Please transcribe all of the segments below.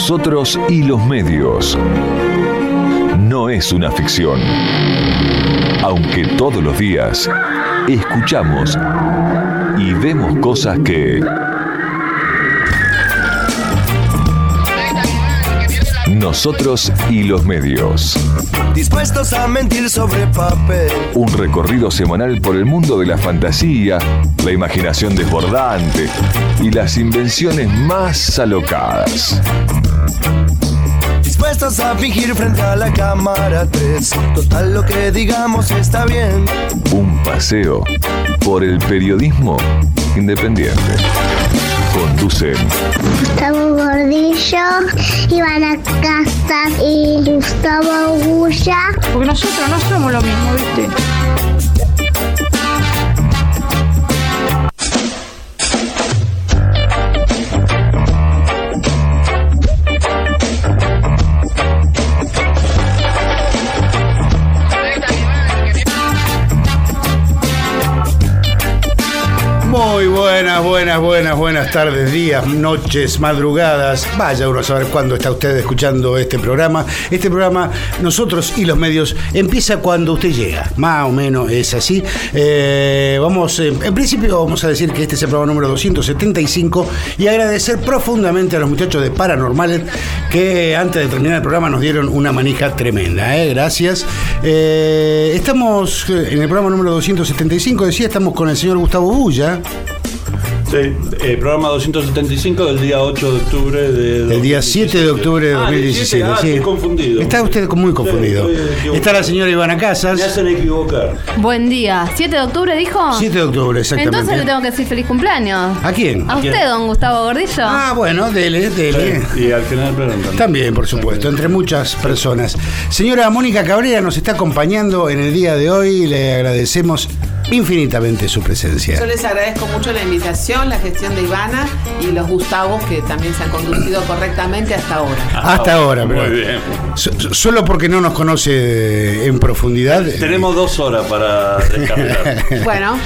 Nosotros y los medios. No es una ficción. Aunque todos los días escuchamos y vemos cosas que Nosotros y los medios. Dispuestos a mentir sobre papel. Un recorrido semanal por el mundo de la fantasía, la imaginación desbordante y las invenciones más alocadas. Dispuestos a fingir frente a la cámara 3. Total, lo que digamos está bien. Un paseo por el periodismo independiente. Conducen Gustavo Gordillo, Ivana Casas y Gustavo Gulla. Porque nosotros no somos lo mismo, ¿viste? Muy buenas tardes, días, noches, madrugadas. Vaya uno a saber cuándo está usted escuchando este programa. Este programa, Nosotros y los medios, empieza cuando usted llega. Más o menos es así. En principio vamos a decir que este es el programa número 275 y agradecer profundamente a los muchachos de Paranormales que antes de terminar el programa nos dieron una manija tremenda. Gracias. Estamos en el programa número 275, decía, estamos con el señor Gustavo Gulla. Sí, programa 275 del día 8 de octubre de 2017. El día 7 de octubre de 2017. Sí. Estoy confundido. Está usted muy confundido. Sí, está la señora Ivana Casas. Me hacen equivocar. Buen día. ¿7 de octubre dijo? 7 de octubre, exactamente. Entonces le tengo que decir feliz cumpleaños. ¿A quién? ¿A usted, don Gustavo Gordillo? Ah, bueno, dele. Sí, y al final preguntan. También, por supuesto, entre muchas personas. Señora Mónica Cabrera nos está acompañando en el día de hoy. Le agradecemos infinitamente su presencia. Yo les agradezco mucho la invitación, la gestión de Ivana y los Gustavos que también se han conducido correctamente hasta ahora. Hasta ahora, muy pero bien. Solo porque no nos conoce en profundidad. Tenemos 2 horas para descargar. Bueno,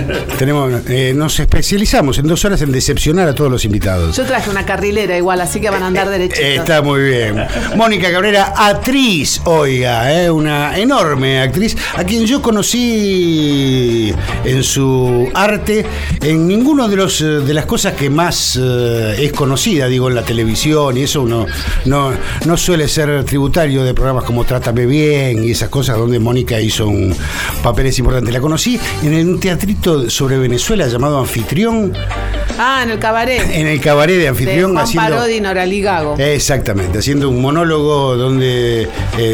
nos especializamos en 2 horas en decepcionar a todos los invitados. yo traje una carrilera igual, así que van a andar derechitos. Está muy bien. Mónica Cabrera, actriz, oiga, una enorme actriz, a quien yo conocí en su arte, en ninguno de las cosas que más es conocida, digo, en la televisión, y eso uno no suele ser tributario de programas como Trátame Bien y esas cosas donde Mónica hizo un papeles importantes. La conocí en un teatrito sobre Venezuela llamado Anfitrión. Ah, en el cabaret. En el cabaret de Anfitrión. De Juan Parodi y Noralí Gago. Exactamente, haciendo un monólogo donde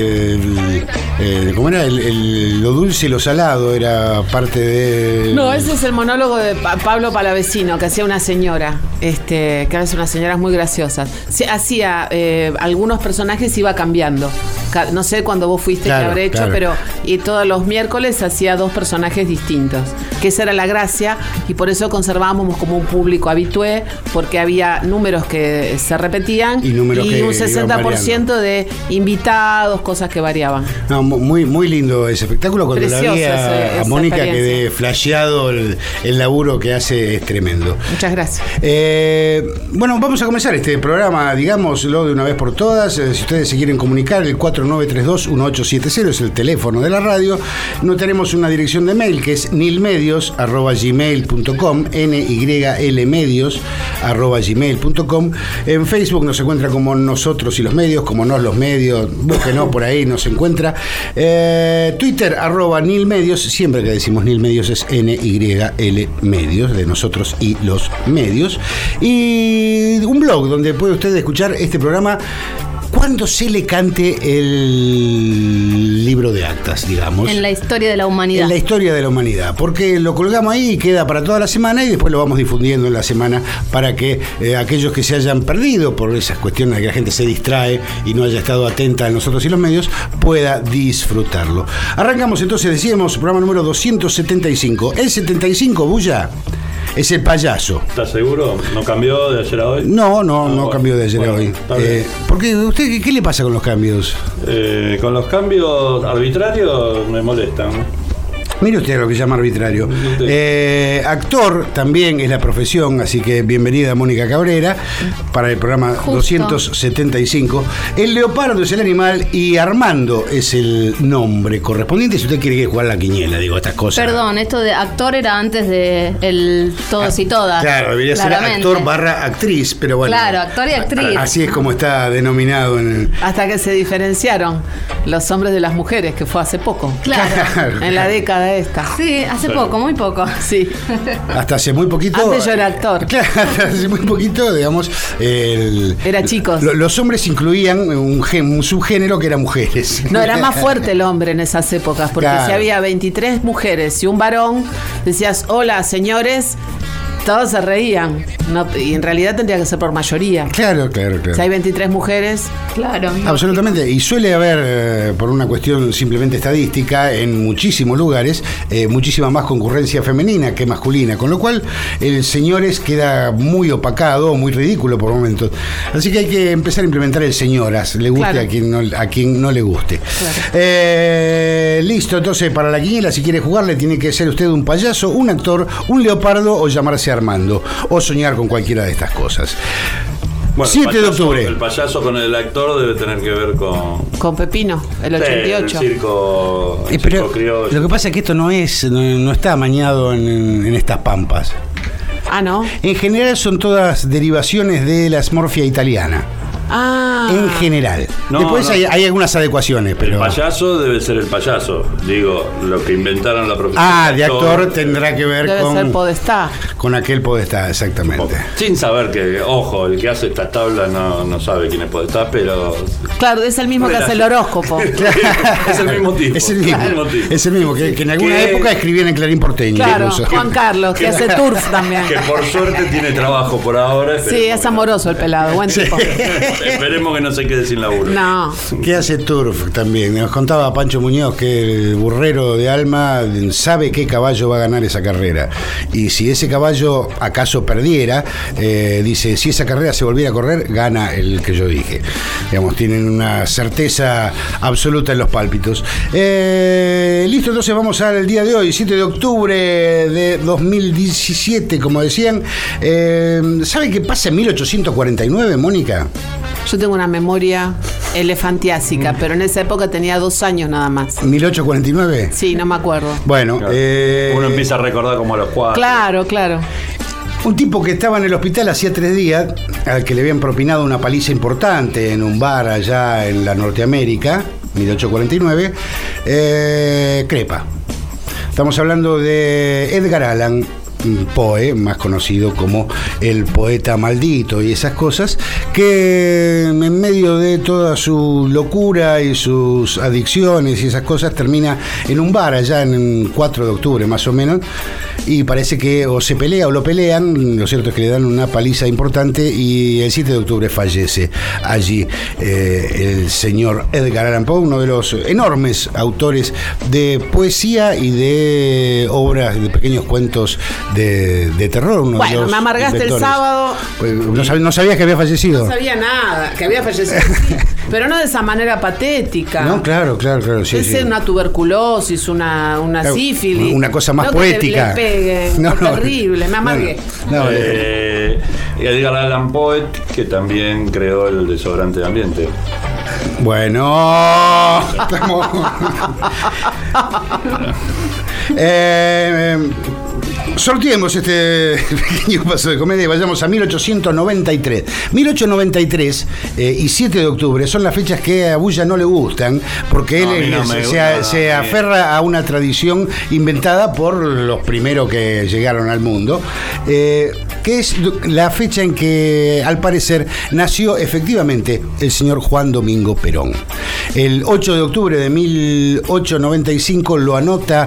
¿cómo era? Lo dulce y lo salado era parte de... No, ese es el monólogo de Pablo Palavecino, que hacía una señora, que a veces unas señoras muy graciosas. Hacía algunos personajes, iba cambiando. No sé cuándo vos fuiste, claro, que habré hecho, claro. pero y todos los miércoles hacía 2 personajes distintos. Que esa era la gracia, y por eso conservábamos como un público habitué, porque había números que se repetían y un que 60% de invitados, cosas que variaban. No, muy lindo ese espectáculo. Cuando Preciosa la vi a Mónica quedé flasheado. El laburo que hace es tremendo. Muchas gracias. Bueno, vamos a comenzar este programa, digámoslo de una vez por todas. Si ustedes se quieren comunicar, el 4932-1870 es el teléfono de la radio. No tenemos una dirección de mail que es nilmedios@gmail.com, nylmedios@gmail.com. En Facebook nos encuentra como Nosotros y los Medios, como Nos los Medios, búsquenos por ahí, nos encuentra. Twitter @nilmedios, siempre que decimos Nilmedios es NYL Medios, de Nosotros y los Medios. Y un blog donde puede usted escuchar este programa cuando se le cante el libro de actas, digamos. En la historia de la humanidad. En la historia de la humanidad, porque lo colgamos ahí y queda para toda la semana y después lo vamos difundiendo en la semana para que aquellos que se hayan perdido por esas cuestiones de que la gente se distrae y no haya estado atenta a Nosotros y los Medios, pueda disfrutarlo. Arrancamos entonces, decíamos, programa número 275. El 75, Bulla, es el payaso. ¿Estás seguro? ¿No cambió de ayer a hoy? No cambió de ayer a hoy. Porque usted, ¿qué le pasa con los cambios? Con los cambios arbitrarios me molestan. Mire usted lo que llama arbitrario. Actor también es la profesión, así que bienvenida Mónica Cabrera para el programa Justo. 275. El leopardo es el animal y Armando es el nombre correspondiente. Si usted quiere jugar la quiniela, digo, estas cosas. Perdón, esto de actor era antes de el Todos y Todas. Claro, debería claramente. ser actor / actriz, pero bueno. Claro, actor y actriz. Así es como está denominado en el... Hasta que se diferenciaron los hombres de las mujeres, que fue hace poco. Claro. En la década esta. Sí, hace poco, muy poco. Sí. Hasta hace muy poquito. Antes yo era actor. Claro, hasta hace muy poquito, digamos. Era chicos. Los hombres incluían un subgénero que era mujeres. No, era más fuerte el hombre en esas épocas, porque Claro. si había 23 mujeres y un varón, decías, hola, señores, todos se reían. No, y en realidad tendría que ser por mayoría. Claro. Si hay 23 mujeres, Claro. Absolutamente, y suele haber, por una cuestión simplemente estadística, en muchísimos lugares, muchísima más concurrencia femenina que masculina, con lo cual el señores queda muy opacado, muy ridículo por momentos. Así que hay que empezar a implementar el señoras, le guste Claro. a quien no le guste. Listo, entonces para la quiniela, si quiere jugarle, tiene que ser usted un payaso, un actor, un leopardo o llamarse Armando, o soñar con cualquiera de estas cosas. Bueno, 7 de octubre. El payaso con el actor debe tener que ver con Pepino, el 88. el circo Pero criollo. lo que pasa es que esto no está amañado en estas pampas. Ah, ¿no? En general son todas derivaciones de la smorfia italiana. Ah. En general. No, Después no. hay algunas adecuaciones, pero... El payaso debe ser el payaso. Digo, lo que inventaron la profesión. de actor tendrá que ver Debe ser con Podestá. aquel Podestá, exactamente. Sin saber que, ojo, el que hace esta tabla no sabe quién es Podestá, pero... Claro, es el mismo que hace el horóscopo. Es el mismo tipo. Es el mismo, es el mismo que en alguna Que- época escribía en el Clarín Porteño. Claro, incluso. Juan Carlos, que hace turf también. Que por suerte tiene trabajo por ahora. Sí, es amoroso el pelado, buen tipo. Esperemos que no se quede sin laburo. No. ¿Qué hace Turf también? Nos contaba Pancho Muñoz que el burrero de Alma sabe qué caballo va a ganar esa carrera. Y si ese caballo acaso perdiera, dice, si esa carrera se volviera a correr, gana el que yo dije. Digamos, tienen una certeza absoluta en los pálpitos. Listo, entonces vamos al día de hoy, 7 de octubre de 2017, como decían. ¿Sabe qué pasa en 1849, Mónica? Yo tengo una memoria elefantiásica, pero en esa época tenía 2 años nada más. ¿1849? Sí, no me acuerdo. Bueno, Claro. Uno empieza a recordar como a los 4. Claro, claro. un tipo que estaba en el hospital hacía 3 días, al que le habían propinado una paliza importante en un bar allá en la Norteamérica, 1849, crepa. Estamos hablando de Edgar Allan Poe, más conocido como el poeta maldito y esas cosas, que en medio de toda su locura y sus adicciones y esas cosas termina en un bar allá en 4 de octubre más o menos, y parece que o se pelea o lo pelean. Lo cierto es que le dan una paliza importante y el 7 de octubre fallece allí el señor Edgar Allan Poe, uno de los enormes autores de poesía y de obras, de pequeños cuentos de terror. Uno de Bueno, los me amargaste el inventores. sábado. Pues, no sabías que había fallecido. No sabía nada, que había fallecido, sí, pero no de esa manera patética. No, claro, sí, Es sí. una tuberculosis, una Claro, sífilis. una cosa más no poética. Que le pegue, No, no. terrible, me amargué. No, Edgar Allan Poe, que también creó el desodorante de ambiente. Bueno, estamos... sorteemos este pequeño paso de comedia y vayamos a 1893. 1893 y 7 de octubre son las fechas que a Bulla no le gustan, porque No, a mí él no me se gusta. aferra a una tradición inventada por los primeros que llegaron al mundo, que es la fecha en que, al parecer, nació efectivamente el señor Juan Domingo Perón. El 8 de octubre de 1895 lo anota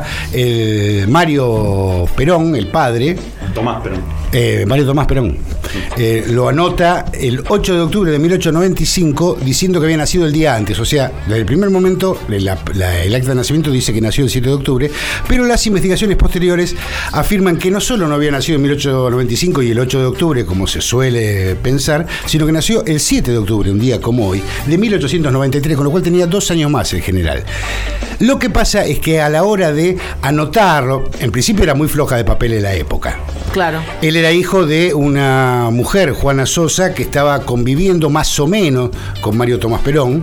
Mario Perón, el padre. Tomás Perón. Mario Tomás Perón. Lo anota el 8 de octubre de 1895 diciendo que había nacido el día antes. O sea, desde el primer momento el acta de nacimiento dice que nació el 7 de octubre, pero las investigaciones posteriores afirman que no solo no había nacido en 1895 y el 8 de octubre, como se suele pensar, sino que nació el 7 de octubre, un día como hoy, de 1893, con lo cual tenía tenía 2 años más el general. Lo que pasa es que a la hora de anotarlo, en principio era muy floja de papel en la época. Claro. Él era hijo de una mujer, Juana Sosa, que estaba conviviendo más o menos con Mario Tomás Perón.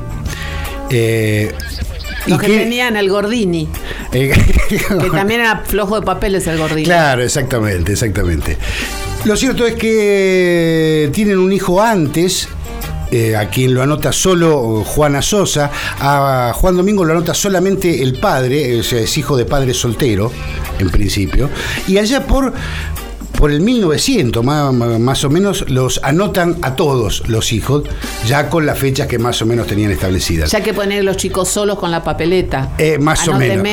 Los que tenían el Gordini. Que también era flojo de papeles el Gordini. Claro, exactamente. Lo cierto es que tienen un hijo antes, a quien lo anota solo Juana Sosa. A Juan Domingo lo anota solamente el padre, o sea, es hijo de padre soltero, en principio. Y allá por el 1900, más o menos, los anotan a todos los hijos, ya con las fechas que más o menos tenían establecidas. Ya que poner los chicos solos con la papeleta. Más o menos.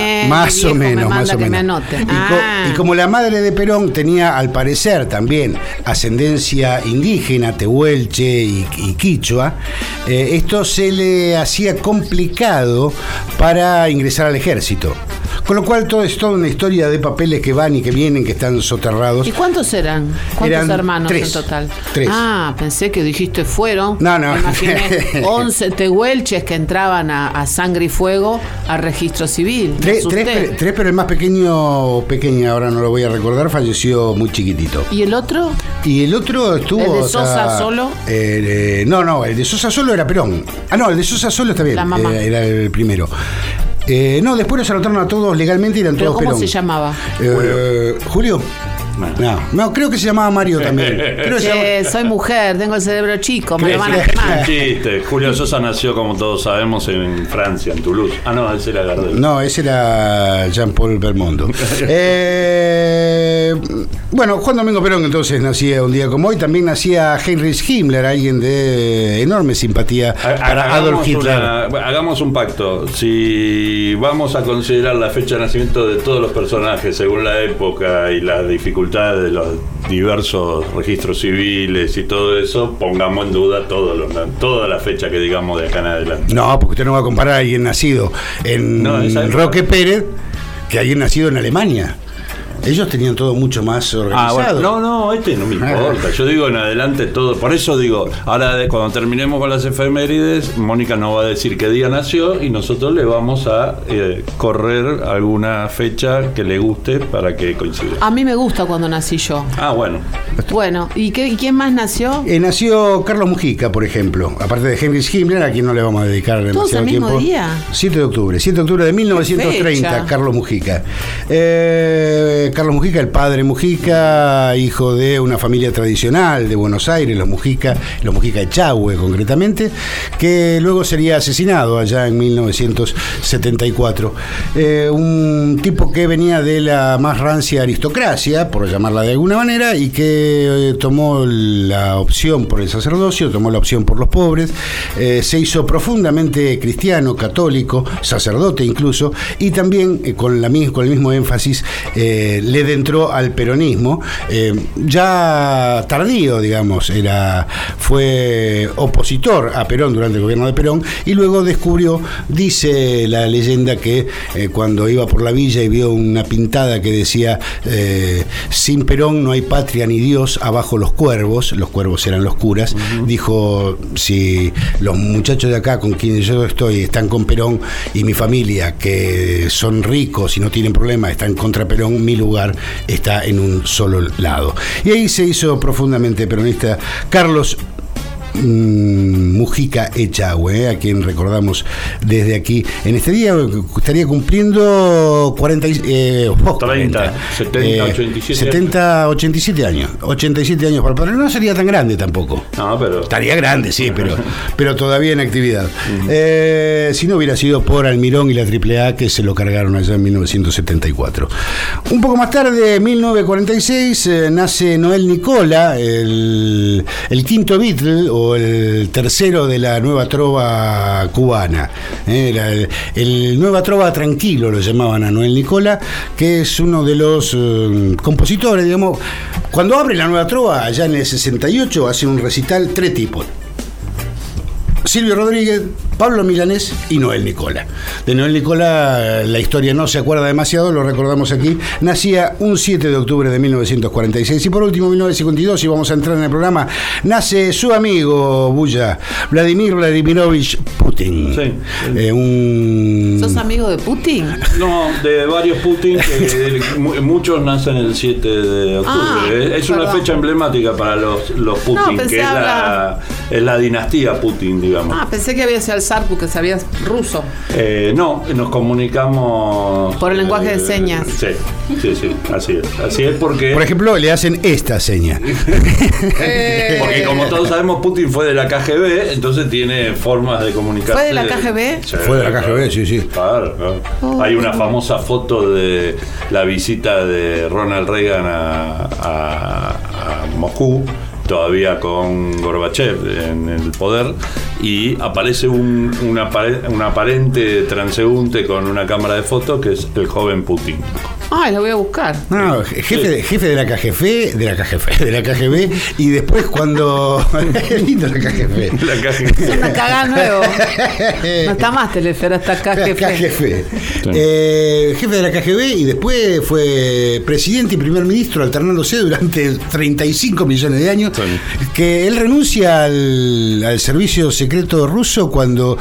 Y como la madre de Perón tenía, al parecer, también ascendencia indígena, tehuelche y quichua, esto se le hacía complicado para ingresar al ejército. Con lo cual todo es toda una historia de papeles que van y que vienen, que están soterrados. ¿Y cuántos eran? ¿Cuántos hermanos 3, en total? 3. Ah, pensé que dijiste fueron. No. Me imaginé 11 tehuelches que entraban a sangre y fuego a registro civil. 3, pero el más pequeño, ahora no lo voy a recordar, falleció muy chiquitito. ¿Y el otro? Y el otro estuvo... ¿El de Sosa solo? No, el de Sosa solo era Perón. No, el de Sosa solo está bien. La mamá. Era el primero. Después los anotaron a todos legalmente y eran todos Perón. ¿Cómo se llamaba? ¿Julio? No, creo que se llamaba Mario también. Soy mujer, tengo el cerebro chico, me lo van a quemar. Chiste. Julio Sosa nació, como todos sabemos, en Francia, en Toulouse. No, ese era Gardel. No, ese era Jean-Paul Belmondo. Bueno, Juan Domingo Perón entonces nacía un día como hoy. También nacía Heinrich Himmler, alguien de enorme simpatía para Adolf Hitler. Hagamos un pacto. Si vamos a considerar la fecha de nacimiento de todos los personajes según la época y la dificultad de los diversos registros civiles y todo eso, pongamos en duda toda la fecha que digamos de acá en adelante. No, porque usted no va a comparar a alguien nacido en Roque Pérez que alguien nacido en Alemania. Ellos tenían todo mucho más organizado. Bueno, no me importa. Yo digo en adelante todo. Por eso digo, ahora cuando terminemos con las efemérides, Mónica nos va a decir qué día nació y nosotros le vamos a correr alguna fecha que le guste para que coincida. A mí me gusta cuando nací yo. Bueno. Bueno, ¿y quién más nació? Nació Carlos Mujica, por ejemplo. Aparte de Heinrich Himmler, a quien no le vamos a dedicar demasiado tiempo. ¿Todos el mismo día? 7 de octubre de 1930, Carlos Mujica. Carlos Mujica, el padre Mujica, hijo de una familia tradicional de Buenos Aires, los Mujica Echagüe concretamente, que luego sería asesinado allá en 1974. Un tipo que venía de la más rancia aristocracia, por llamarla de alguna manera, y que tomó la opción por el sacerdocio, tomó la opción por los pobres, se hizo profundamente cristiano, católico, sacerdote incluso, y también con el mismo énfasis le entró al peronismo, ya tardío, digamos, fue opositor a Perón durante el gobierno de Perón, y luego descubrió, dice la leyenda, que cuando iba por la villa y vio una pintada que decía sin Perón no hay patria ni Dios, abajo los cuervos eran los curas, dijo, si los muchachos de acá con quienes yo estoy están con Perón y mi familia, que son ricos y no tienen problema, están contra Perón, mi lugar está en un solo lado. Y ahí se hizo profundamente peronista Carlos Mujica Echagüe, a quien recordamos desde aquí en este día. Estaría cumpliendo 70, 87 años. 87 años, pero no sería tan grande tampoco. No, pero estaría grande, sí, pero todavía en actividad. Si no hubiera sido por Almirón y la AAA, que se lo cargaron allá en 1974. Un poco más tarde, 1946, nace Noel Nicola, el quinto Beatle, o el tercero de la nueva trova cubana. El nueva trova tranquilo lo llamaban a Noel Nicola, que es uno de los compositores, digamos. Cuando abre la nueva trova, allá en el 68, hace un recital, 3 tipos. Silvio Rodríguez, Pablo Milanés y Noel Nicola. De Noel Nicola la historia no se acuerda demasiado, lo recordamos aquí. Nacía un 7 de octubre de 1946 y por último 1952, y vamos a entrar en el programa, nace su amigo Bulla, Vladimir Vladimirovich Putin. Sí. ¿Sos amigo de Putin? No, de varios Putin, que muchos nacen el 7 de octubre. Es una fecha emblemática para los Putin, No, que es la dinastía Putin, digamos. Pensé que había sido el zar porque sabías ruso. No, nos comunicamos por el lenguaje de señas. Sí, así es porque... Por ejemplo, le hacen esta seña. Porque como todos sabemos, Putin fue de la KGB, entonces tiene formas de comunicarse. ¿Fue de la KGB? Sí, fue de la KGB, sí. Claro. Hay una famosa foto de la visita de Ronald Reagan a Moscú, todavía con Gorbachev en el poder, y aparece un aparente transeúnte con una cámara de fotos que es el joven Putin. La voy a buscar. No, jefe de la KGB, y después cuando... Es lindo la KGB. Es una cagada nuevo. No está más Telefe, está KGB. Sí. Jefe de la KGB y después fue presidente y primer ministro alternándose durante 35 millones de años. Sí. Que él renuncia al servicio secreto ruso cuando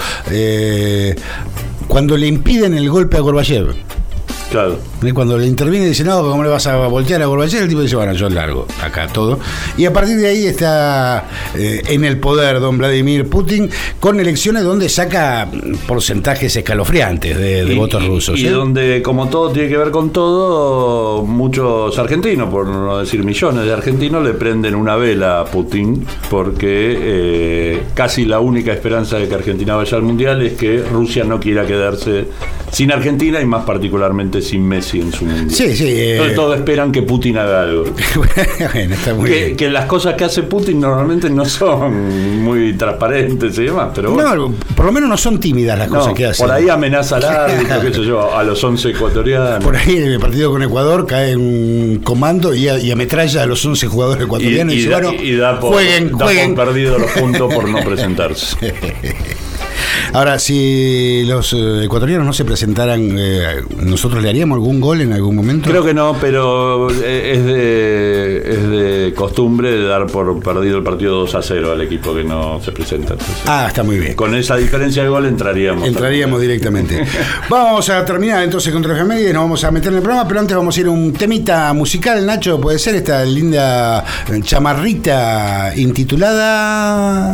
le impiden el golpe a Gorbachev. Claro. Cuando le interviene y dice, no, ¿cómo le vas a voltear a Gorbachev? El tipo dice, bueno, yo largo acá todo. Y a partir de ahí está en el poder don Vladimir Putin, con elecciones donde saca porcentajes escalofriantes de votos rusos. Y donde, como todo tiene que ver con todo, muchos argentinos, por no decir millones de argentinos, le prenden una vela a Putin, porque casi la única esperanza de que Argentina vaya al Mundial es que Rusia no quiera quedarse sin Argentina y más particularmente sin Messi en su mundial. Sí. Entonces todos esperan que Putin haga algo. Bueno, está muy bien. Que las cosas que hace Putin normalmente no son muy transparentes y demás, pero bueno. No, por lo menos no son tímidas las cosas que hace. Por ahí amenaza al árbitro, qué sé yo, a los 11 ecuatorianos. Por ahí en el partido con Ecuador cae un comando y ametralla a los 11 ecuatorianos ecuatorianos y da por perdido los puntos por no presentarse. Ahora, si los ecuatorianos no se presentaran, ¿nosotros le haríamos algún gol en algún momento? Creo que no, pero es de costumbre de dar por perdido el partido 2-0 al equipo que no se presenta. Entonces, está muy bien. Con esa diferencia de gol entraríamos directamente. Vamos a terminar entonces con Tres Efemérides, nos vamos a meter en el programa, pero antes vamos a ir a un temita musical, Nacho, puede ser esta linda chamarrita intitulada...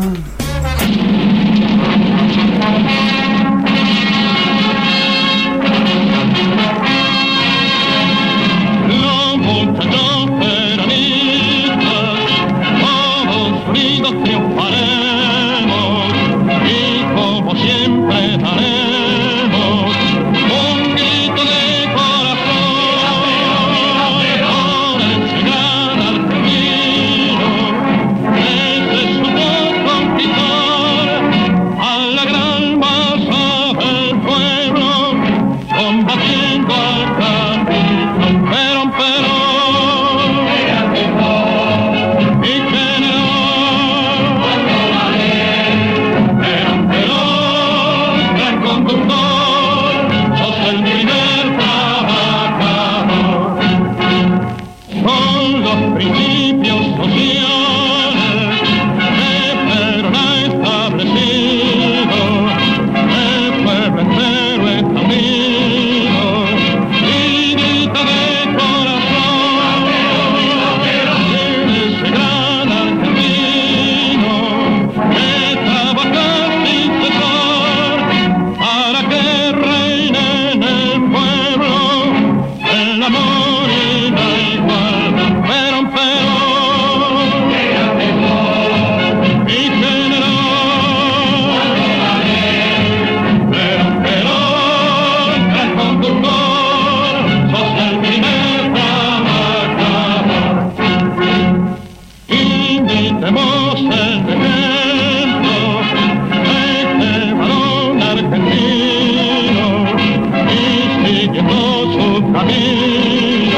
camino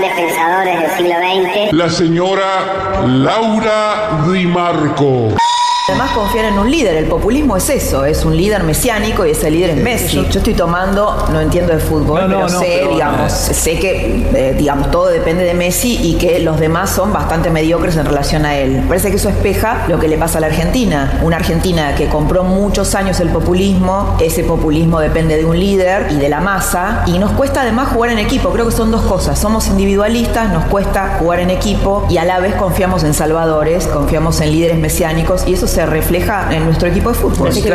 grandes pensadores del siglo XX. La señora Laura Di Marco. Además confiar en un líder, el populismo es eso, es un líder mesiánico y ese líder es Messi. Yo estoy tomando, no entiendo de fútbol, sé que todo depende de Messi y que los demás son bastante mediocres en relación a él. Parece que eso espeja lo que le pasa a la Argentina. Una Argentina que compró muchos años el populismo, ese populismo depende de un líder y de la masa, y nos cuesta además jugar en equipo. Creo que son dos cosas, somos individualistas, nos cuesta jugar en equipo y a la vez confiamos en salvadores, confiamos en líderes mesiánicos y eso se refleja en nuestro equipo de fútbol. Este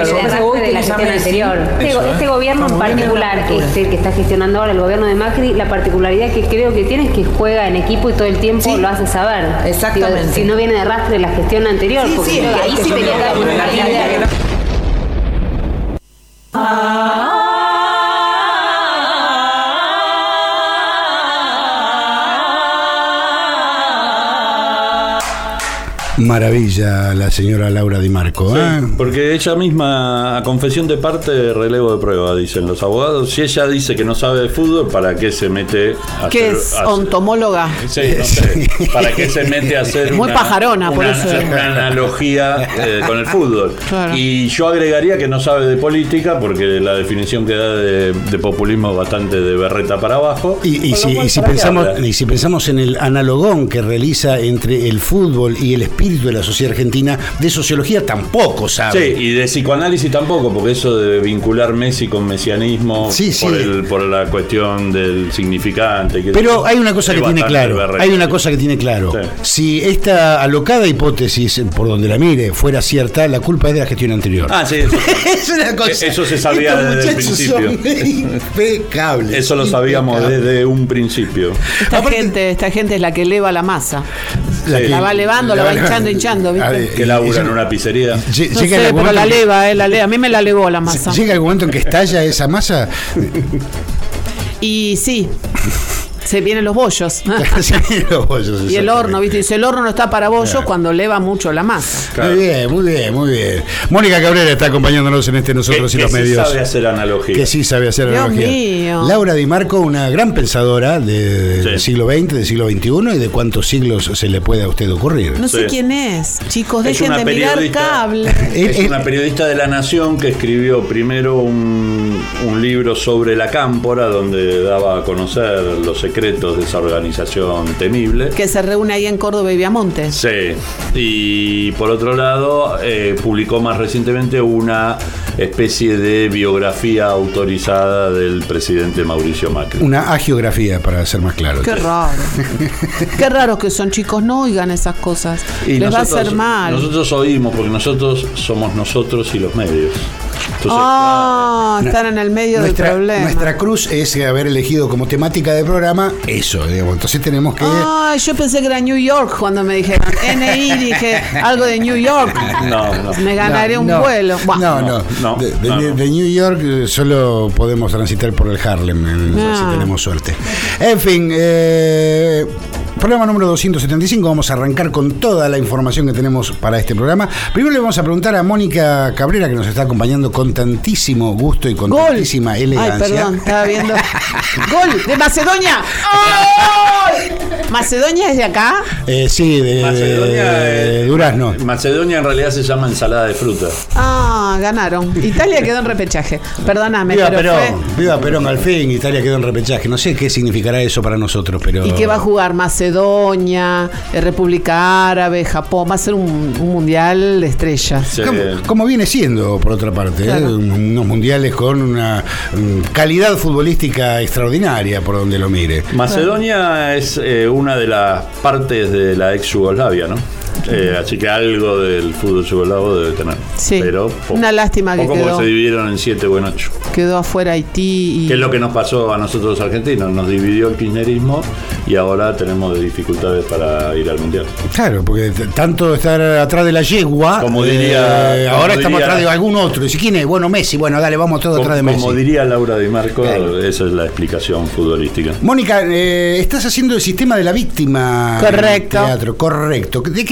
gobierno en particular, que está gestionando ahora el gobierno de Macri, la particularidad que creo que tiene es que juega en equipo y todo el tiempo lo hace saber. Exactamente. Digo, si no viene de arrastre de la gestión anterior, porque ahí sí tenía que haber una líder. Maravilla la señora Laura Di Marco. Sí, porque ella misma, a confesión de parte, relevo de prueba, dicen los abogados. Si ella dice que no sabe de fútbol, ¿para qué se mete a ¿Qué es? ¿Ontomóloga? Sí, no sé. ¿Para qué se mete a hacer muy pajarona, por eso una analogía con el fútbol? Claro. Y yo agregaría que no sabe de política, porque la definición que da de populismo es bastante de berreta para abajo. Y si pensamos en el analogón que realiza entre el fútbol y el espíritu de la sociedad argentina, de sociología tampoco sabe. Sí, y de psicoanálisis tampoco, porque eso de vincular Messi con mesianismo por la cuestión del significante. Pero hay una cosa que tiene claro. Si esta alocada hipótesis, por donde la mire, fuera cierta, la culpa es de la gestión anterior. Ah, sí, eso, es una cosa. Eso se sabía desde el principio. Impecable. Eso lo sabíamos desde un principio. Esta gente es la que eleva la masa. La va elevando, la va hinchando, ¿viste? Que labura en una pizzería. No sé, pero la leva. A mí me la elevó la masa. ¿Llega el momento en que estalla esa masa? Y sí. Se vienen los bollos. Y el horno, ¿viste? Dice, el horno no está para bollos cuando eleva mucho la masa. Claro. Muy bien. Mónica Cabrera está acompañándonos en Nosotros y los Medios. Que sí sabe hacer analogía. Dios mío. Laura Di Marco, una gran pensadora del siglo XX, del siglo XXI y de cuántos siglos se le puede a usted ocurrir. No sé quién es. Chicos, dejen de mirar cable. Es una periodista de La Nación que escribió primero un libro sobre la cámpora, donde daba a conocer los secretos de esa organización temible. Que se reúne ahí en Córdoba y Viamonte. Sí. Y por otro lado, publicó más recientemente una especie de biografía autorizada del presidente Mauricio Macri. Una agiografía, para ser más claro. Qué raro. Qué raro que son, chicos, no oigan esas cosas. Y les va a hacer mal. Nosotros oímos, porque nosotros somos nosotros y los medios. Entonces, están en el medio del problema. Nuestra cruz es haber elegido como temática del programa eso, digamos. Entonces tenemos que... yo pensé que era New York cuando me dijeron NI, dije algo de New York. No. Me ganaré un vuelo. No. De New York solo podemos transitar por el Harlem, si tenemos suerte. En fin, programa número 275. Vamos a arrancar con toda la información que tenemos para este programa. Primero le vamos a preguntar a Mónica Cabrera, que nos está acompañando con tantísimo gusto y con tantísima elegancia. Ay, perdón, estaba viendo. ¡Gol de Macedonia! ¡Oh! ¿Macedonia es de acá? Sí, de Durazno. Macedonia en realidad se llama ensalada de fruta. Ganaron. Italia quedó en repechaje. Perdóname. Viva Perón, al fin. Italia quedó en repechaje. No sé qué significará eso para nosotros, pero... ¿Y qué va a jugar? Macedonia, República Árabe, Japón. Va a ser un mundial de estrellas. Sí. Como viene siendo, por otra parte. Claro. Unos mundiales con una calidad futbolística extraordinaria, por donde lo mire. Macedonia es una de las partes de la ex Yugoslavia, ¿no? Así que algo del fútbol yugoslavo debe tener. Sí. Pero una lástima que quedó. Como se dividieron en 7 o en 8. Quedó afuera Haití. ¿Qué es lo que nos pasó a nosotros los argentinos? Nos dividió el kirchnerismo y ahora tenemos dificultades para ir al mundial. Claro, porque tanto estar atrás de la yegua. Ahora estamos atrás de algún otro. ¿Y quién es? Bueno, Messi. Bueno, dale, vamos todos atrás de Messi. Como diría Laura Di Marco, esa es la explicación futbolística. Mónica, estás haciendo el sistema de la víctima. Correcto. En teatro, correcto. ¿De qué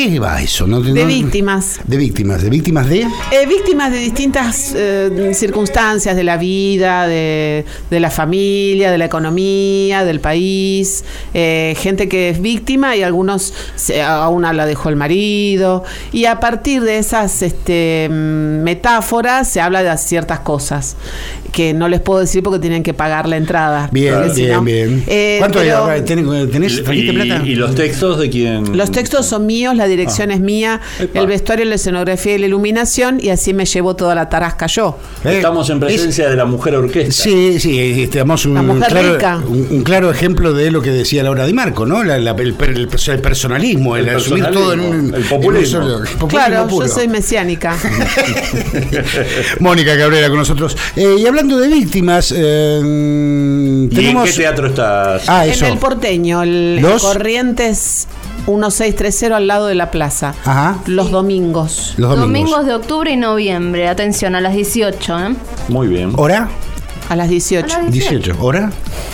qué va eso? De víctimas. ¿De víctimas? ¿De víctimas de? Víctimas de distintas circunstancias de la vida, de la familia, de la economía, del país. Gente que es víctima y algunos, a una la dejó el marido. Y a partir de esas metáforas se habla de ciertas cosas que no les puedo decir porque tienen que pagar la entrada. Bien. ¿Cuánto tenés? ¿Trajiste plata? ¿Y los textos de quién? Los textos son míos, la dirección es mía, el vestuario, la escenografía y la iluminación, y así me llevo toda la tarasca yo. Estamos en presencia de la mujer orquesta. Sí, estamos un claro ejemplo de lo que decía Laura Di Marco, ¿no? El personalismo, el asumir todo en un... El populismo. Claro, puro. yo soy mesiánica. Mónica Cabrera con nosotros. Y hablando de víctimas, ¿Y en qué teatro estás? En el Porteño, el Corrientes 1630 al lado de la plaza. Ajá. Los domingos. Domingos de octubre y noviembre. Atención, a las 18. Muy bien. ¿Hora? A las 18. 18. ¿Hora?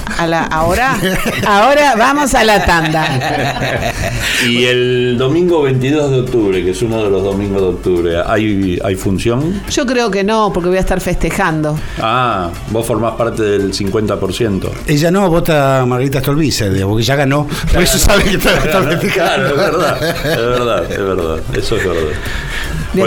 Ahora vamos a la tanda. Y el domingo 22 de octubre, que es uno de los domingos de octubre, ¿hay función? Yo creo que no, porque voy a estar festejando. Ah, vos formás parte del 50%. Ella no, vota a Margarita Stolbizer, porque ya ganó. Por eso sabe que está festejando. Claro, es verdad. Eso es verdad. Voy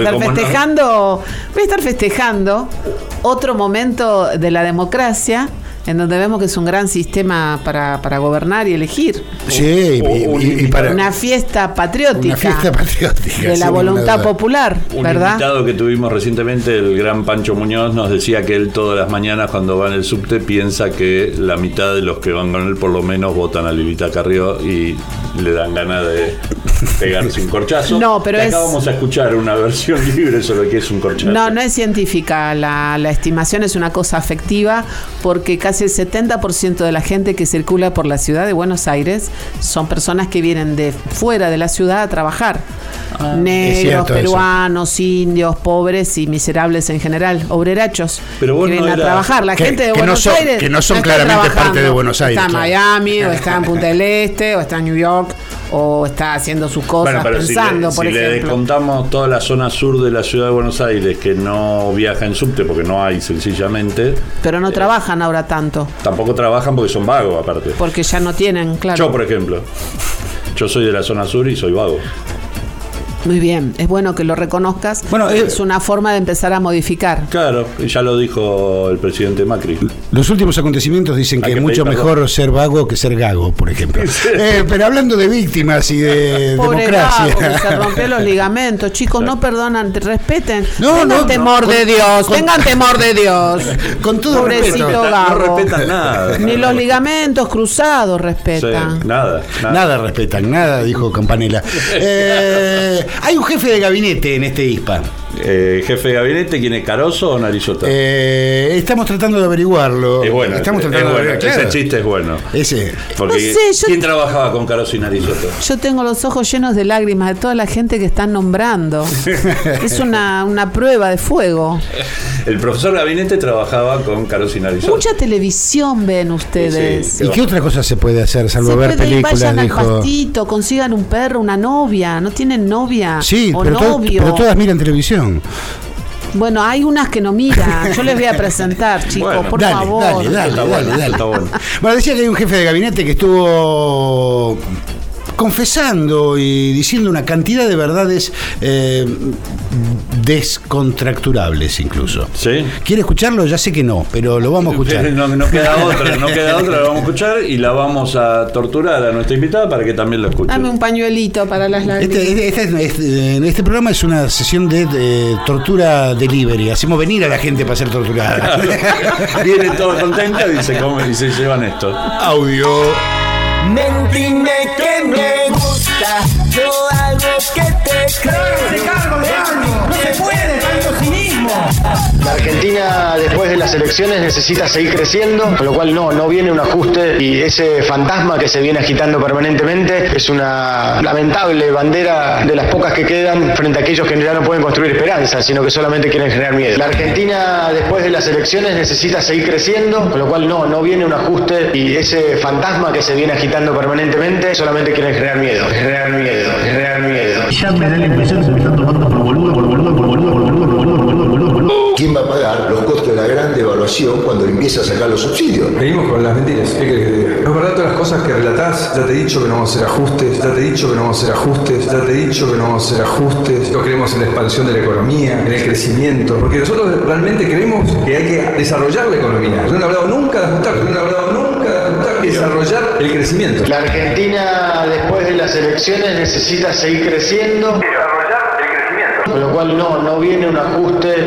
a estar festejando otro momento de la democracia en donde vemos que es un gran sistema para gobernar y elegir. Sí, y para una fiesta patriótica. Una fiesta patriótica. De la voluntad popular, ¿verdad? Un invitado que tuvimos recientemente, el gran Pancho Muñoz, nos decía que él todas las mañanas cuando va en el subte piensa que la mitad de los que van con él por lo menos votan a Lilita Carrió y le dan ganas de pegarse un corchazo. No, pero acá vamos a escuchar una versión libre sobre qué es un corchazo. No es científica. La estimación es una cosa afectiva, porque casi el 70% de la gente que circula por la ciudad de Buenos Aires son personas que vienen de fuera de la ciudad a trabajar. Negros, peruanos, indios, pobres y miserables en general, obrerachos que vienen a trabajar. La gente de Buenos Aires que no son claramente parte de Buenos Aires. Está en Miami, o está en Punta del Este, o está en New York, o está haciendo sus cosas pensando, por ejemplo. Si le descontamos toda la zona sur de la ciudad de Buenos Aires que no viaja en subte porque no hay sencillamente. Pero no trabajan ahora tanto. Tampoco trabajan porque son vagos aparte. Porque ya no tienen, claro. Yo, por ejemplo, yo soy de la zona sur y soy vago. Muy bien, es bueno que lo reconozcas. Bueno, es una forma de empezar a modificar. Claro, y ya lo dijo el presidente Macri. Los últimos acontecimientos dicen que es mucho mejor ser vago que ser gago, por ejemplo. Pero hablando de víctimas y de pobre democracia. Gago, que se rompió los ligamentos. Chicos, no perdonan, respeten. Tengan temor de Dios, tengan temor de Dios. Con todo pobrecito respeto. Gago. No respetan nada. Ni los ligamentos cruzados respetan. Sí, nada Respetan, nada, dijo Campanella. Hay un jefe de gabinete en este ISPA. Jefe de gabinete, ¿quién es, Caroso o Narizota? Estamos tratando de averiguarlo. Es bueno, estamos tratando de averiguar. Ese chiste es bueno. Ese. Porque ¿quién trabajaba con Caroso y Narizota? Yo tengo los ojos llenos de lágrimas de toda la gente que están nombrando. Es una prueba de fuego. El profesor Gabinete trabajaba con Caroso y Narizota. Mucha televisión ven ustedes. Sí. ¿Y qué otra cosa se puede hacer salvo ver películas? Vayan al pastito, consigan un perro, una novia. ¿No tienen novia? Sí, o pero novio. Todas miran televisión. Bueno, hay unas que no miran. Yo les voy a presentar, chicos, bueno, por favor. Dale. Está bueno. Bueno, decía que hay un jefe de gabinete que estuvo confesando y diciendo una cantidad de verdades descontracturables incluso. ¿Sí? ¿Quiere escucharlo? Ya sé que no, pero lo vamos a escuchar. No queda otra, la vamos a escuchar y la vamos a torturar a nuestra invitada para que también lo escuche. Dame un pañuelito para las lágrimas. Este programa es una sesión de tortura delivery. Hacemos venir a la gente para ser torturada. Viene todo contenta y se llevan esto. Audio. Mentime que me gusta, yo algo que te creo. No se puede tanto cinismo. La Argentina después de las elecciones necesita seguir creciendo, con lo cual no viene un ajuste y ese fantasma que se viene agitando permanentemente es una lamentable bandera de las pocas que quedan frente a aquellos que ya no pueden construir esperanza, sino que solamente quieren generar miedo. La Argentina después de las elecciones necesita seguir creciendo, con lo cual no viene un ajuste y ese fantasma que se viene agitando permanentemente solamente quieren generar miedo. Ya me da la impresión de que me están tomando por boludo. ¿Quién va a pagar los costos de la gran devaluación cuando empieza a sacar los subsidios? Venimos con las mentiras. ¿Qué querés que diga? No es verdad todas las cosas que relatás. Ya te he dicho que no vamos a hacer ajustes. Ya te he dicho que no vamos a hacer ajustes. Ya te he dicho que no vamos a hacer ajustes. No creemos en la expansión de la economía, en el crecimiento. Porque nosotros realmente creemos que hay que desarrollar la economía. No han hablado nunca de ajustar. No han hablado nunca de ajustar. Desarrollar el crecimiento. La Argentina, después de las elecciones, necesita seguir creciendo. Desarrollar el crecimiento. Con lo cual no viene un ajuste.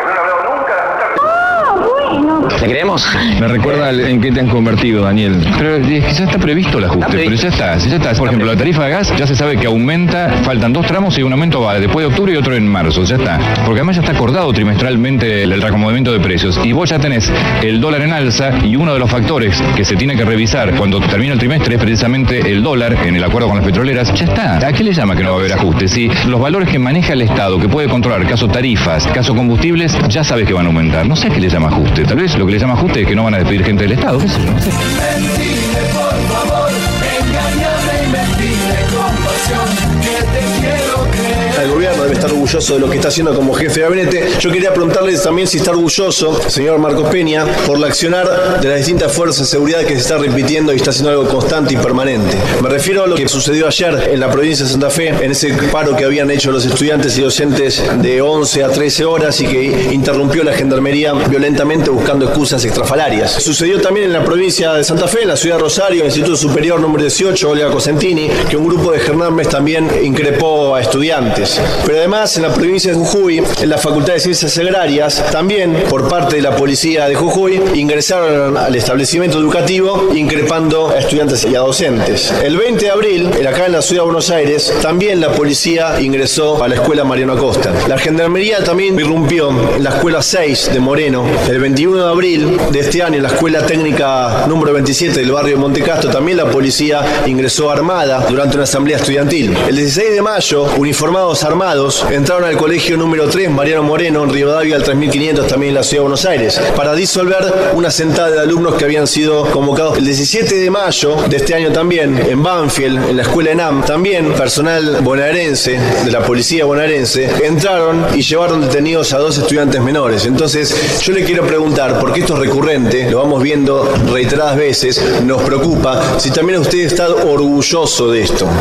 ¿Le creemos? Me recuerda en qué te han convertido, Daniel. Pero es que ya está previsto el ajuste, pero ya está. Por ejemplo, la tarifa de gas ya se sabe que aumenta, faltan 2 tramos y un aumento va después de octubre y otro en marzo, ya está. Porque además ya está acordado trimestralmente el reacomodamiento de precios. Y vos ya tenés el dólar en alza y uno de los factores que se tiene que revisar cuando termina el trimestre es precisamente el dólar en el acuerdo con las petroleras. Ya está. ¿A qué le llama que no va a haber ajuste? Si los valores que maneja el Estado, que puede controlar, caso tarifas, caso combustibles, ya sabes que van a aumentar. No sé a qué le llama ajuste. Tal vez lo que le llama ajuste es que no van a despedir gente del Estado, qué sé yo. Mentime, por favor, engañame y mentime con pasión, que te quiero creer. El gobierno debe estar orgulloso de lo que está haciendo como jefe de gabinete. Yo quería preguntarles también si está orgulloso, señor Marcos Peña, por la accionar de las distintas fuerzas de seguridad que se está repitiendo y está haciendo algo constante y permanente. Me refiero a lo que sucedió ayer en la provincia de Santa Fe, en ese paro que habían hecho los estudiantes y docentes de 11 a 13 horas y que interrumpió la gendarmería violentamente buscando excusas extrafalarias. Sucedió también en la provincia de Santa Fe, en la ciudad de Rosario, en el Instituto Superior número 18, Olga Cosentini, que un grupo de gendarmes también increpó a estudiantes. Pero además, en la provincia de Jujuy, en la Facultad de Ciencias Agrarias, también por parte de la policía de Jujuy, ingresaron al establecimiento educativo increpando a estudiantes y a docentes. El 20 de abril, acá en la ciudad de Buenos Aires, también la policía ingresó a la escuela Mariano Acosta. La gendarmería también irrumpió en la escuela 6 de Moreno. El 21 de abril de este año, en la escuela técnica número 27 del barrio de Montecastro, también la policía ingresó armada durante una asamblea estudiantil. El 16 de mayo, uniformados armados entraron al colegio número 3 Mariano Moreno en Rivadavia al 3500, también en la ciudad de Buenos Aires, para disolver una sentada de alumnos que habían sido convocados. El 17 de mayo de este año también, en Banfield, en la escuela ENAM, también personal bonaerense, de la policía bonaerense, entraron y llevaron detenidos a 2 estudiantes menores. Entonces, yo le quiero preguntar, porque esto es recurrente, lo vamos viendo reiteradas veces, nos preocupa, si también usted está orgulloso de esto.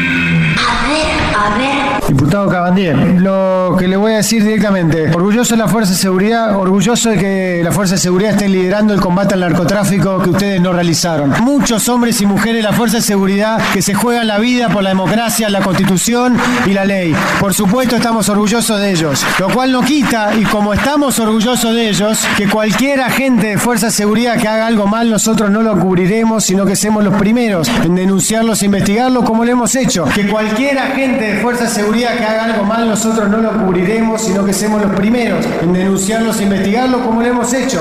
A ver. Diputado Cabandier, lo que le voy a decir directamente, orgulloso de la Fuerza de Seguridad, orgulloso de que la Fuerza de Seguridad esté liderando el combate al narcotráfico que ustedes no realizaron. Muchos hombres y mujeres de la Fuerza de Seguridad que se juegan la vida por la democracia, la Constitución y la ley. Por supuesto estamos orgullosos de ellos, lo cual no quita, y como estamos orgullosos de ellos, que cualquier agente de Fuerza de Seguridad que haga algo mal, nosotros no lo cubriremos, sino que seamos los primeros en denunciarlos e investigarlos como lo hemos hecho. Que cualquier agente de Fuerza de Seguridad que haga algo mal, nosotros no lo cubriremos, sino que seamos los primeros en denunciarlos e investigarlos como lo hemos hecho.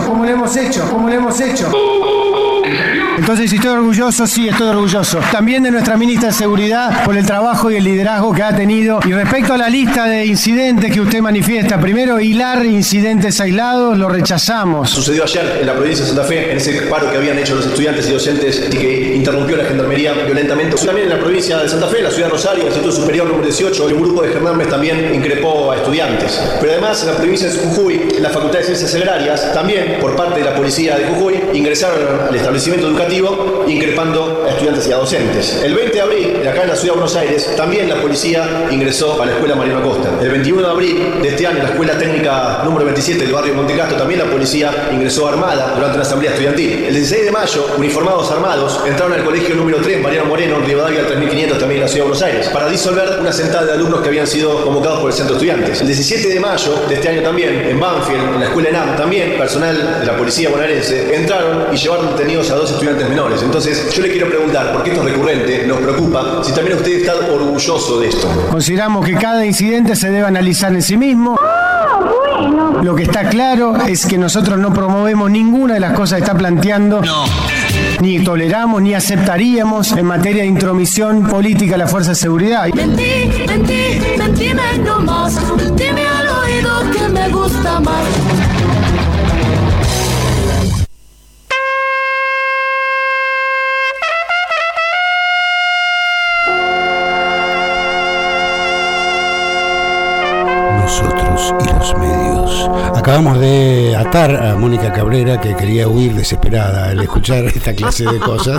Entonces, si estoy orgulloso, sí, estoy orgulloso. También de nuestra ministra de Seguridad por el trabajo y el liderazgo que ha tenido. Y respecto a la lista de incidentes que usted manifiesta, primero, hilar incidentes aislados, lo rechazamos. Sucedió ayer en la provincia de Santa Fe, en ese paro que habían hecho los estudiantes y docentes y que interrumpió la gendarmería violentamente. También en la provincia de Santa Fe, en la ciudad de Rosario, en el Instituto Superior número 18, un grupo de gendarmes también increpó a estudiantes. Pero además, en la provincia de Jujuy, en la Facultad de Ciencias Agrarias, también por parte de la policía de Jujuy, ingresaron al establecimiento educativo increpando a estudiantes y a docentes. El 20 de abril, acá en la ciudad de Buenos Aires, también la policía ingresó a la escuela Mariano Acosta. El 21 de abril de este año, en la escuela técnica número 27 del barrio de Montecastro, también la policía ingresó armada durante una asamblea estudiantil. El 16 de mayo, uniformados armados entraron al colegio número 3 Mariano Moreno en Rivadavia al 3500, también en la ciudad de Buenos Aires, para disolver una sentada de alumnos que habían sido convocados por el centro de estudiantes. El 17 de mayo de este año también, en Banfield, en la escuela ENAM, también personal de la policía bonaerense entraron y llevaron detenidos a 2 estudiantes menores. Entonces, yo le quiero preguntar, porque esto es recurrente, nos preocupa, si también usted está orgulloso de esto. Consideramos que cada incidente se debe analizar en sí mismo. Lo que está claro es que nosotros no promovemos ninguna de las cosas que está planteando. Ni toleramos, ni aceptaríamos en materia de intromisión política a la Fuerza de Seguridad. Mentime nomás, dime al oído que me gusta más. nosotros y los medios. Acabamos de atar a Mónica Cabrera, que quería huir desesperada al escuchar esta clase de cosas.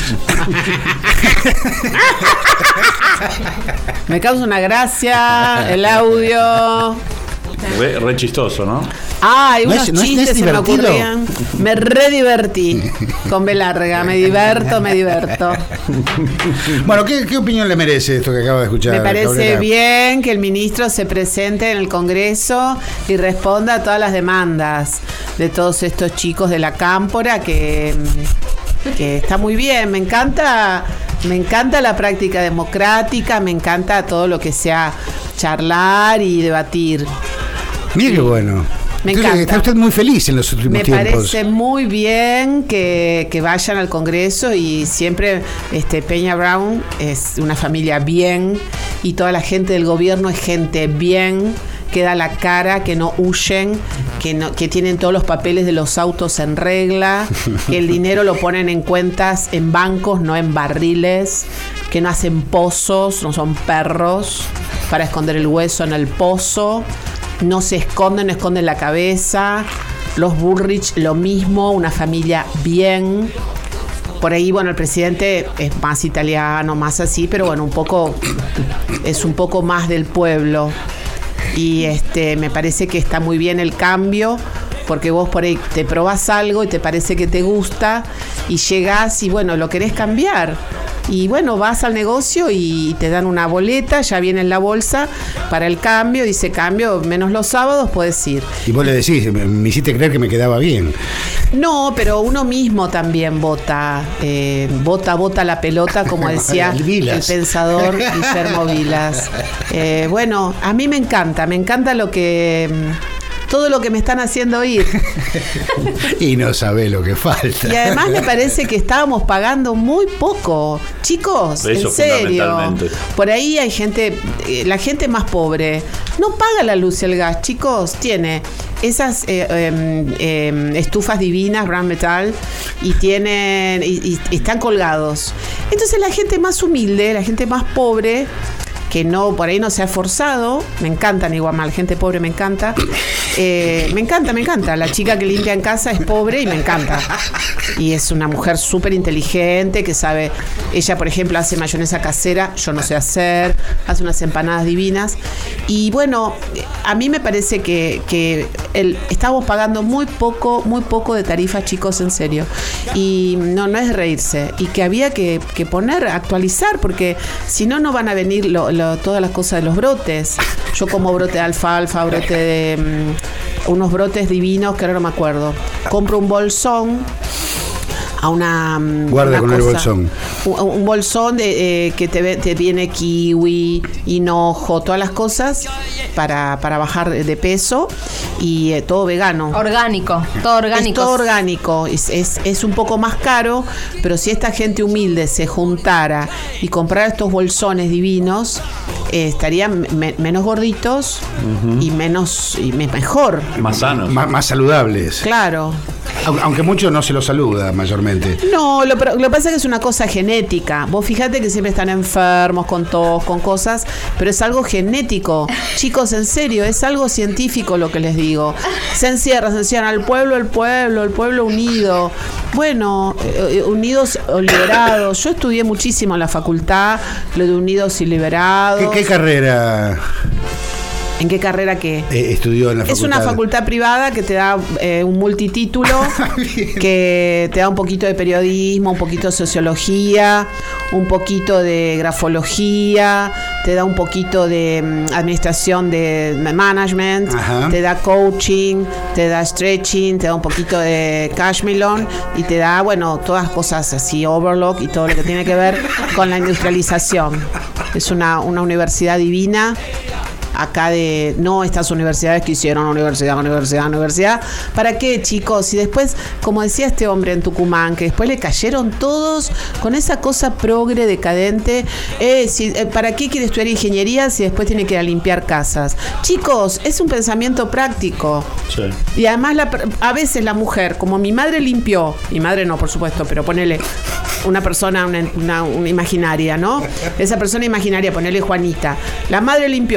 Me causa una gracia el audio. Re chistoso, ¿no? Hay unos chistes se me ocurrían. Me redivertí con B larga. Me diverto. Bueno, ¿qué opinión le merece esto que acaba de escuchar? Me parece Cabrera? bien que el ministro se presente en el Congreso y responda a todas las demandas de todos estos chicos de la Cámpora, que está muy bien. Me encanta la práctica democrática, me encanta todo lo que sea charlar y debatir. Mire qué bueno. Me encanta. Está usted muy feliz en los últimos tiempos. Me parece muy bien que vayan al Congreso, y siempre Peña Brown es una familia bien, y toda la gente del gobierno es gente bien, que da la cara, que no huyen, que tienen todos los papeles de los autos en regla, que el dinero lo ponen en cuentas en bancos, no en barriles, que no hacen pozos, no son perros para esconder el hueso en el pozo. No se esconden, no esconden la cabeza. Los Bullrich lo mismo, una familia bien. Por ahí, bueno, el presidente es más italiano, más así, pero bueno, es un poco más del pueblo. Y me parece que está muy bien el cambio, porque vos por ahí te probás algo y te parece que te gusta, y llegás y bueno, lo querés cambiar. Y bueno, vas al negocio y te dan una boleta, ya viene en la bolsa para el cambio, dice cambio, menos los sábados puedes ir. Y vos le decís, me hiciste creer que me quedaba bien. No, pero uno mismo también vota la pelota, como decía el pensador Guillermo Vilas. Bueno, a mí me encanta todo lo que me están haciendo oír. Y no sabe lo que falta. Y además me parece que estábamos pagando muy poco. Chicos, eso, en serio. Por ahí hay gente, la gente más pobre no paga la luz y el gas, chicos. Tiene esas estufas divinas, Brown Metal, y tienen y están colgados. Entonces la gente más humilde, la gente más pobre, que no, por ahí no se ha esforzado, me encantan igual, la gente pobre me encanta. Me encanta. La chica que limpia en casa es pobre y me encanta. Y es una mujer súper inteligente que sabe. Ella, por ejemplo, hace mayonesa casera, yo no sé hacer, hace unas empanadas divinas. Y bueno, a mí me parece que estamos pagando muy poco de tarifa, chicos, en serio. Y no es reírse. Y que había que actualizar, porque si no, no van a venir todas las cosas de los brotes. Yo como brote de alfalfa, brote de unos brotes divinos que ahora no me acuerdo. Compro un bolsón a una guarda con cosa, el bolsón. Un bolsón que te viene kiwi, hinojo, todas las cosas para bajar de peso, y todo vegano. Orgánico, todo orgánico. Es todo orgánico. Es un poco más caro, pero si esta gente humilde se juntara y comprara estos bolsones divinos, estarían menos gorditos, uh-huh, y mejor. Más sanos. Más saludables. Claro. Aunque mucho no se lo saluda mayormente. No, lo que pasa es que es una cosa genética. Vos fíjate que siempre están enfermos con tos, con cosas, pero es algo genético. Chicos, en serio, es algo científico lo que les digo. Se encierran al pueblo, el pueblo unido. Bueno, unidos o liberados. Yo estudié muchísimo en la facultad, lo de unidos y liberados. ¿Qué carrera? ¿En qué carrera qué? Estudió en la facultad. Es una facultad privada que te da un multitítulo, que te da un poquito de periodismo, un poquito de sociología, un poquito de grafología, te da un poquito de administración de management, ajá, te da coaching, te da stretching, te da un poquito de cashmelon, y te da, bueno, todas cosas así, overlock y todo lo que tiene que ver con la industrialización. Es una universidad divina. Acá no estas universidades que hicieron universidad. ¿Para qué, chicos? Y después, como decía este hombre en Tucumán, que después le cayeron todos con esa cosa progre, decadente. ¿Para qué quiere estudiar ingeniería si después tiene que ir a limpiar casas? Chicos, es un pensamiento práctico. Sí. Y además, a veces la mujer, como mi madre limpió, mi madre no, por supuesto, pero ponele una persona, una imaginaria, ¿no? Esa persona imaginaria, ponele Juanita. La madre limpió, la abuela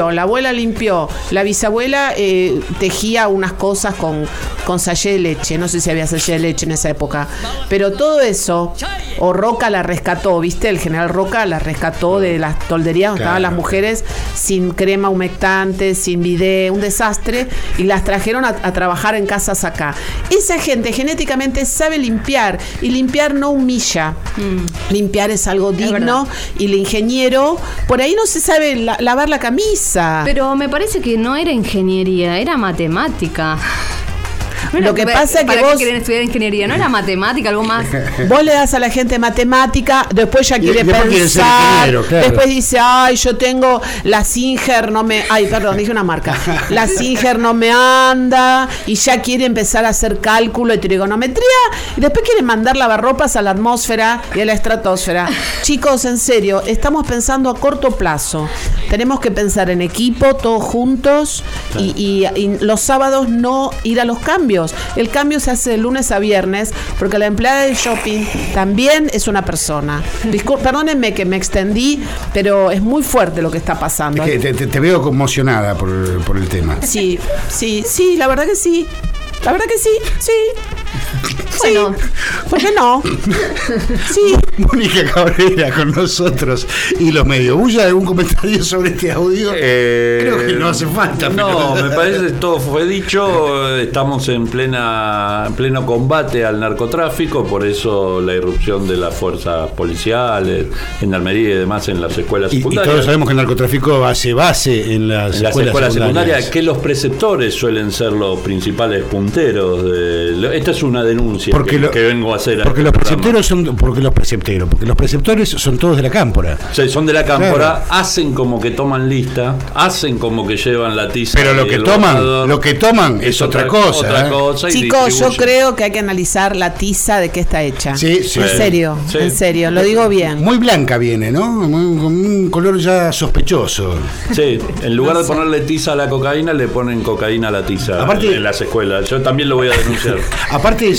la limpió. La bisabuela tejía unas cosas con sallé de leche. No sé si había sallé de leche en esa época. Pero todo eso, o Roca la rescató, ¿viste? El general Roca la rescató de las tolderías donde estaban las mujeres sin crema humectante, sin bidet, un desastre, y las trajeron a trabajar en casas acá. Esa gente genéticamente sabe limpiar, y limpiar no humilla. Limpiar es algo digno, y el ingeniero por ahí no se sabe lavar la camisa. Pero me parece que no era ingeniería, era matemática. Bueno, lo que pasa es que vos quieren estudiar ingeniería, no era matemática, algo más. Vos le das a la gente matemática, después ya quiere pensar, claro. Después dice, ay, yo tengo la Singer, dije una marca, la Singer no me anda, y ya quiere empezar a hacer cálculo de trigonometría, y después quiere mandar lavarropas a la atmósfera y a la estratosfera. Chicos, en serio, estamos pensando a corto plazo. Tenemos que pensar en equipo, todos juntos, y los sábados no ir a los cambios. El cambio se hace de lunes a viernes, porque la empleada del shopping también es una persona. Perdónenme que me extendí, pero es muy fuerte lo que está pasando. Es que te veo conmocionada por el tema. Sí, la verdad que sí. La verdad que sí. Bueno, ¿por qué no? Sí. Mónica Cabrera con nosotros y los medios. ¿Huya algún comentario sobre este audio? Creo que no hace falta. No, me parece que todo fue dicho. Estamos en pleno combate al narcotráfico, por eso la irrupción de las fuerzas policiales, gendarmería y demás en las escuelas secundarias. Y todos sabemos que el narcotráfico hace base en las escuelas secundarias, que los preceptores suelen ser los principales punteros. Esta es una denuncia que vengo a hacer. Porque los preceptores son todos de la cámpora. Sí, son de la cámpora, claro. Hacen como que toman lista, hacen como que llevan la tiza. Pero lo que toman es otra cosa. Chicos, yo creo que hay que analizar la tiza de qué está hecha. Sí. En serio, lo digo bien. Muy blanca viene, ¿no? Con un color ya sospechoso. Sí, en lugar de ponerle tiza a la cocaína, le ponen cocaína a la tiza. Aparte, en las escuelas. Yo también lo voy a denunciar. Aparte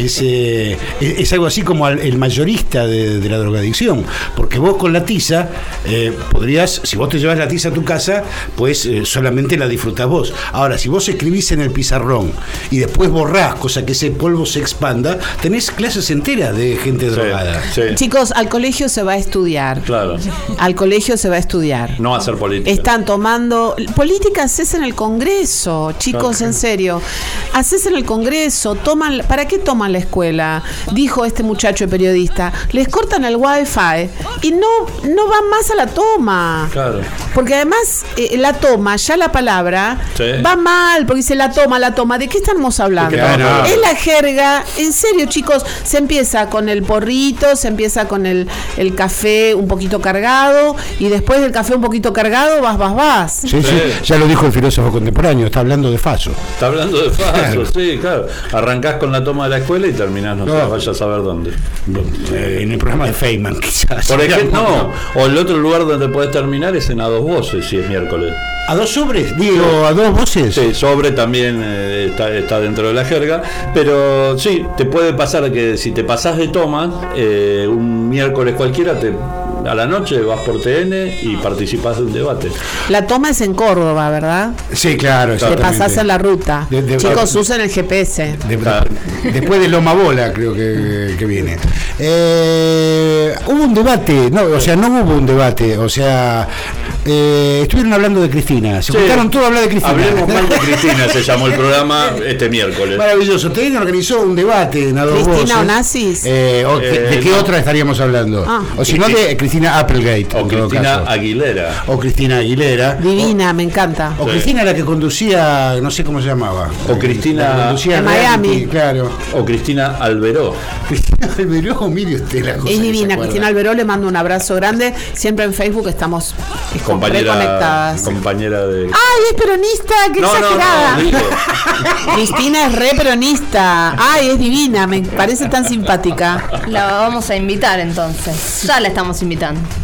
es algo así como el mayorista de la drogadicción, porque vos con la tiza podrías, si vos te llevas la tiza a tu casa, pues solamente la disfrutás vos. Ahora, si vos escribís en el pizarrón y después borrás, cosa que ese polvo se expanda, tenés clases enteras de gente drogada. Sí. Chicos, al colegio se va a estudiar. Claro. Al colegio se va a estudiar. No a hacer política. Están tomando política, haces en el Congreso, chicos, claro. En serio. Haces en el Congreso, ¿para qué toman la escuela? Dijo este muchacho periodista, les cortan el wifi y no van más a la toma. Claro. Porque además la toma, ya la palabra, va mal, porque dice la toma, ¿de qué estamos hablando? Claro. Es la jerga, en serio, chicos, se empieza con el porrito, se empieza con el café un poquito cargado, y después del café un poquito cargado vas. Sí, ya lo dijo el filósofo contemporáneo, está hablando de Faso. Claro. Sí, claro. Arrancás con la toma de la escuela y terminás, vaya a saber dónde. En el programa de Feynman, quizás. Por ejemplo, o el otro lugar donde podés terminar es en A Dos Voces, si es miércoles. ¿A dos sobres? Digo, ¿a dos voces? Sí, sobre también está dentro de la jerga. Pero sí, te puede pasar que si te pasás de toma, un miércoles cualquiera, a la noche vas por TN y participás de un debate. La toma es en Córdoba, ¿verdad? Sí, claro. Te pasás en la ruta. Chicos, usen el GPS. Después de Loma Bola, creo que viene. Hubo un debate, no hubo un debate, estuvieron hablando de Cristina. Se juntaron todos a hablar de Cristina. Hablemos mal de Cristina, se llamó el programa este miércoles. Maravilloso. TN organizó un debate en A Dos Voces. ¿Cristina Onassis? ¿De qué otra estaríamos hablando? O si no, de Cristina Applegate. O Cristina Aguilera. O Cristina Aguilera. Divina, me encanta. O Cristina, la que conducía, no sé cómo se llamaba. O Cristina en Miami. Claro. O Cristina Alberó. Cristina Alberó, mire usted la cosa. Es divina. Cristina Alberó, le mando un abrazo grande. Siempre en Facebook estamos reconectadas. Compañera de. ¡Ay, es peronista! ¡Qué exagerada! No, Cristina es re peronista. ¡Ay, es divina! Me parece tan simpática. La vamos a invitar entonces. Ya la estamos invitando.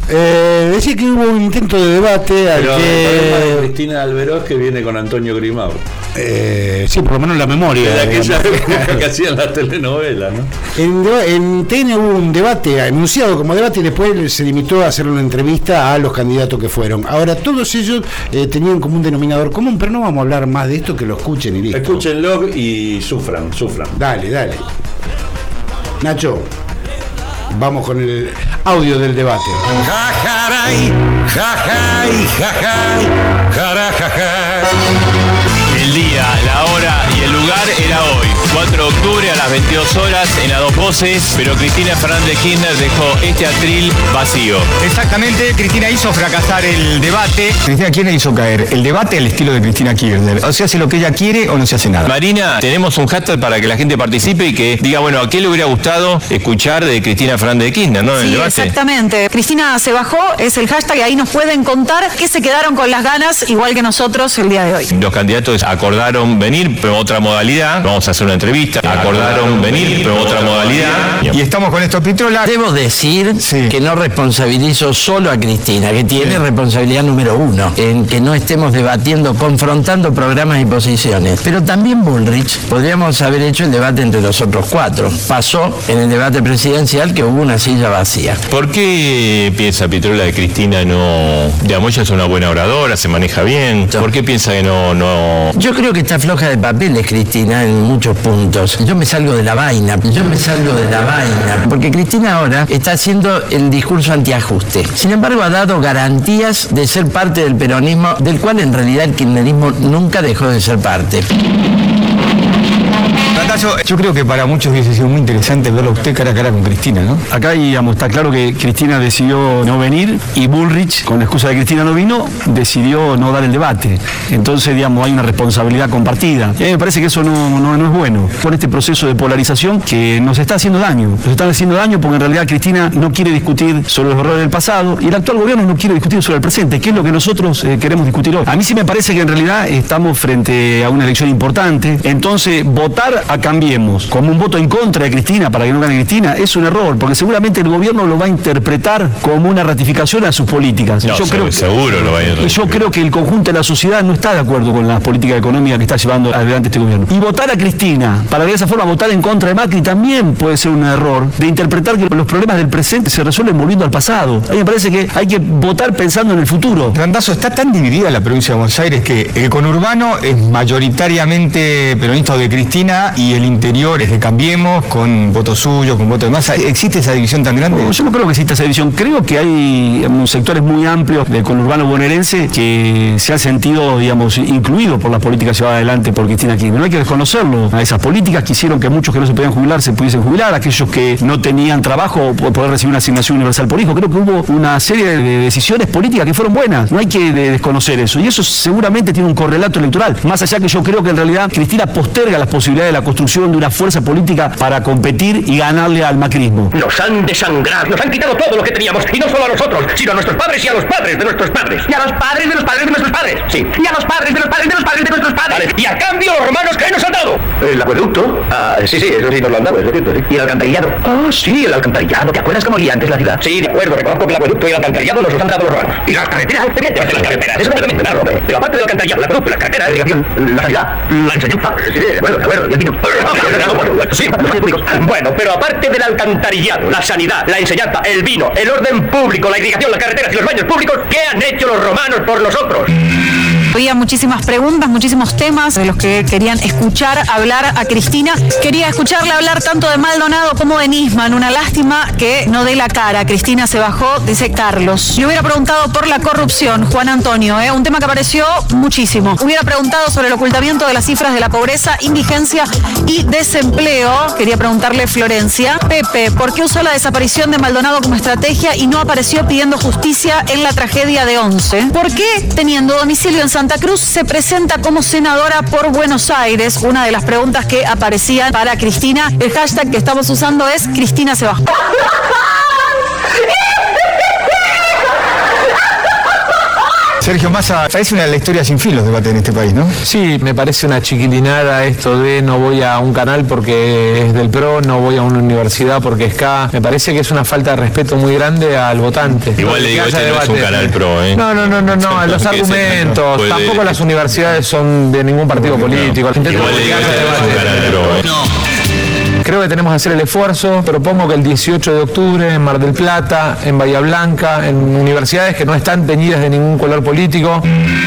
Decía que hubo un intento de debate al Pero que... Cristina Alberós, que viene con Antonio Grimau. Sí, por lo menos la memoria. De aquella época que hacían la telenovela, ¿no? En TN hubo un debate anunciado como debate y después se limitó a hacer una entrevista a los candidatos que fueron. Ahora, todos ellos tenían como un denominador común, pero no vamos a hablar más de esto, que lo escuchen y listo. Escúchenlo y sufran. Dale. Nacho, vamos con el audio del debate. Jajaray, jajay, jajay, jarajajay. El día, la hora y el lugar era hoy, 4 de octubre a las 22 horas en las Dos Voces, pero Cristina Fernández de Kirchner dejó este atril vacío. Exactamente, Cristina hizo fracasar el debate. Cristina Kirchner hizo caer el debate al estilo de Cristina Kirchner. O se hace lo que ella quiere o no se hace nada. Marina, tenemos un hashtag para que la gente participe y que diga, bueno, ¿a qué le hubiera gustado escuchar de Cristina Fernández de Kirchner, ¿no? En el debate. Exactamente. Cristina se bajó, es el hashtag, y ahí nos pueden contar que se quedaron con las ganas, igual que nosotros el día de hoy. Los candidatos acordaron venir, pero otra modalidad. Vamos a hacer una entrevista. Acordaron venir, pero otra modalidad. Y estamos con estos Pitrola. Debo decir que no responsabilizo solo a Cristina, que tiene responsabilidad número 1 en que no estemos debatiendo, confrontando programas y posiciones. Pero también Bullrich, podríamos haber hecho el debate entre los otros 4. Pasó en el debate presidencial que hubo una silla vacía. ¿Por qué piensa Pitrola de Cristina no? Digamos, ella es una buena oradora, se maneja bien. ¿Por qué piensa que no? Yo creo que está floja de papeles, Cristina, en muchos puntos. Yo me salgo de la vaina. Porque Cristina ahora está haciendo el discurso antiajuste. Sin embargo, ha dado garantías de ser parte del peronismo, del cual en realidad el kirchnerismo nunca dejó de ser parte. Yo creo que para muchos hubiese sido muy interesante verlo a usted cara a cara con Cristina, ¿no? Acá, digamos, está claro que Cristina decidió no venir y Bullrich, con la excusa de que Cristina no vino, decidió no dar el debate. Entonces, digamos, hay una responsabilidad compartida. Y a mí me parece que eso no es bueno. Con este proceso de polarización que nos está haciendo daño. Nos están haciendo daño porque en realidad Cristina no quiere discutir sobre los errores del pasado y el actual gobierno no quiere discutir sobre el presente, que es lo que nosotros queremos discutir hoy. A mí sí me parece que en realidad estamos frente a una elección importante. Entonces, votar a Cambiemos como un voto en contra de Cristina para que no gane Cristina es un error, porque seguramente el gobierno lo va a interpretar como una ratificación a sus políticas. No, seguro lo va a interpretar. Yo creo que el conjunto de la sociedad no está de acuerdo con las políticas económicas que está llevando adelante este gobierno. Y votar a Cristina para de esa forma votar en contra de Macri también puede ser un error de interpretar que los problemas del presente se resuelven volviendo al pasado. A mí me parece que hay que votar pensando en el futuro. Randazzo, está tan dividida la provincia de Buenos Aires que el conurbano es mayoritariamente peronista de Cristina y el interior es de Cambiemos, con voto suyo, con voto de masa. ¿Existe esa división tan grande? No, yo no creo que exista esa división. Creo que hay sectores muy amplios del conurbano bonaerense que se han sentido, digamos, incluidos por las políticas llevadas adelante por Cristina Kirchner. No hay que desconocerlo. A esas políticas que hicieron que muchos que no se podían jubilar se pudiesen jubilar, aquellos que no tenían trabajo poder recibir una asignación universal por hijo. Creo que hubo una serie de decisiones políticas que fueron buenas. No hay que desconocer eso. Y eso seguramente tiene un correlato electoral. Más allá que yo creo que en realidad Cristina posterga las posibilidades de la construcción de una fuerza política para competir y ganarle al macrismo. Nos han desangrado, nos han quitado todo lo que teníamos, y no solo a nosotros, sino a nuestros padres y a los padres de nuestros padres. Y a los padres de los padres de nuestros padres. Sí. Y a los padres de los padres de los padres de nuestros padres. Vale. Y a cambio los romanos, ¿qué nos han dado? El acueducto. Sí, eso sí nos lo han dado, es cierto. ¿Sí? Y el alcantarillado. Sí, el alcantarillado. ¿Te acuerdas cómo olía antes la ciudad? Sí, de acuerdo, reconozco que el acueducto y el alcantarillado nos los han dado los romanos. Y las carreteras, evidentemente, las carreteras, eso completamente claro. Pero aparte del alcantarillado, el acueducto, las carreteras, la irrigación, la sanidad, la enseñanza. Sí, de acuerdo, y aquí no. Sí, bueno, pero aparte del alcantarillado, la sanidad, la enseñanza, el vino, el orden público, la irrigación, las carreteras y los baños públicos, ¿qué han hecho los romanos por nosotros? Había muchísimas preguntas, muchísimos temas de los que querían escuchar hablar a Cristina. Quería escucharle hablar tanto de Maldonado como de Nisman. Una lástima que no dé la cara. Cristina se bajó, dice Carlos. Yo hubiera preguntado por la corrupción, Juan Antonio, un tema que apareció muchísimo. Hubiera preguntado sobre el ocultamiento de las cifras de la pobreza, indigencia y desempleo. Quería preguntarle Florencia. Pepe, ¿por qué usó la desaparición de Maldonado como estrategia y no apareció pidiendo justicia en la tragedia de Once? ¿Por qué, teniendo domicilio en Santa Cruz, se presenta como senadora por Buenos Aires? Una de las preguntas que aparecían para Cristina. El hashtag que estamos usando es Cristina se bajó. Sergio Massa, parece una de las historias sin fin los debates en este país, ¿no? Sí, me parece una chiquilinada esto de no voy a un canal porque es del PRO, no voy a una universidad porque es K. Me parece que es una falta de respeto muy grande al votante. Igual le digo, este no es un canal PRO, ¿eh? No, los argumentos, tampoco las universidades son de ningún partido político. Igual le digo, este no es un canal PRO, ¿eh? Creo que tenemos que hacer el esfuerzo. Propongo que el 18 de octubre en Mar del Plata, en Bahía Blanca, en universidades que no están teñidas de ningún color político,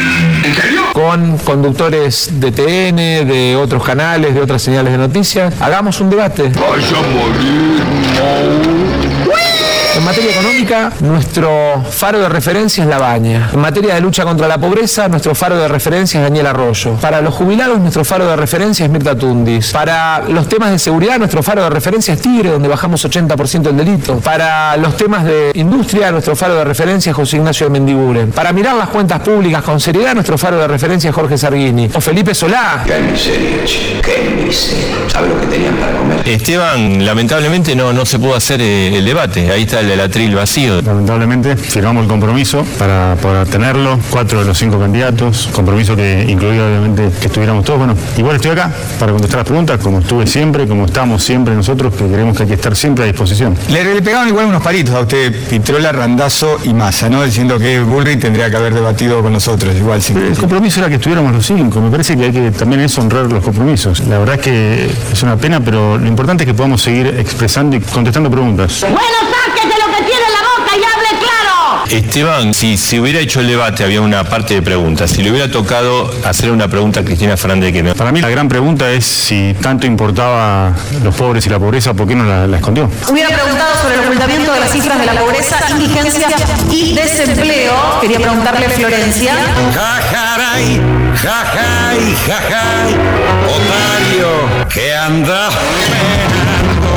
con conductores de TN, de otros canales, de otras señales de noticias, hagamos un debate. Vaya a morir. En materia económica, nuestro faro de referencia es La Baña. En materia de lucha contra la pobreza, nuestro faro de referencia es Daniel Arroyo. Para los jubilados, nuestro faro de referencia es Mirta Tundis. Para los temas de seguridad, nuestro faro de referencia es Tigre, donde bajamos 80% el delito. Para los temas de industria, nuestro faro de referencia es José Ignacio de Mendiguren. Para mirar las cuentas públicas con seriedad, nuestro faro de referencia es Jorge Sarguini. O Felipe Solá. Qué miseria, che, qué miseria. ¿Sabe lo que tenían para comer? Esteban, lamentablemente no se pudo hacer el debate. Ahí está el atril vacío. Lamentablemente firmamos el compromiso para tenerlo, 4 de los 5 candidatos, compromiso que incluía obviamente que estuviéramos todos. Bueno, igual estoy acá para contestar las preguntas, como estuve siempre, como estamos siempre nosotros, que creemos que hay que estar siempre a disposición. Le pegaban igual unos palitos a usted, Pitrola, Randazzo y Massa, ¿no? Diciendo que Bullrich tendría que haber debatido con nosotros, igual. Pero el compromiso era que estuviéramos los 5, me parece que hay que también es honrar los compromisos. La verdad es que es una pena, pero lo importante es que podamos seguir expresando y contestando preguntas. Bueno, sáquese lo que tiene en la boca y hable claro. Esteban, si se hubiera hecho el debate, había una parte de preguntas. Si le hubiera tocado hacer una pregunta a Cristina Fernández de Kirchner. Para mí la gran pregunta es si tanto importaba los pobres y la pobreza, ¿por qué no la escondió? Hubiera preguntado sobre el ocultamiento de las cifras de la pobreza, indigencia y desempleo. Quería preguntarle a Florencia. Jajaray, jajay, jajay, otario, que andas penando.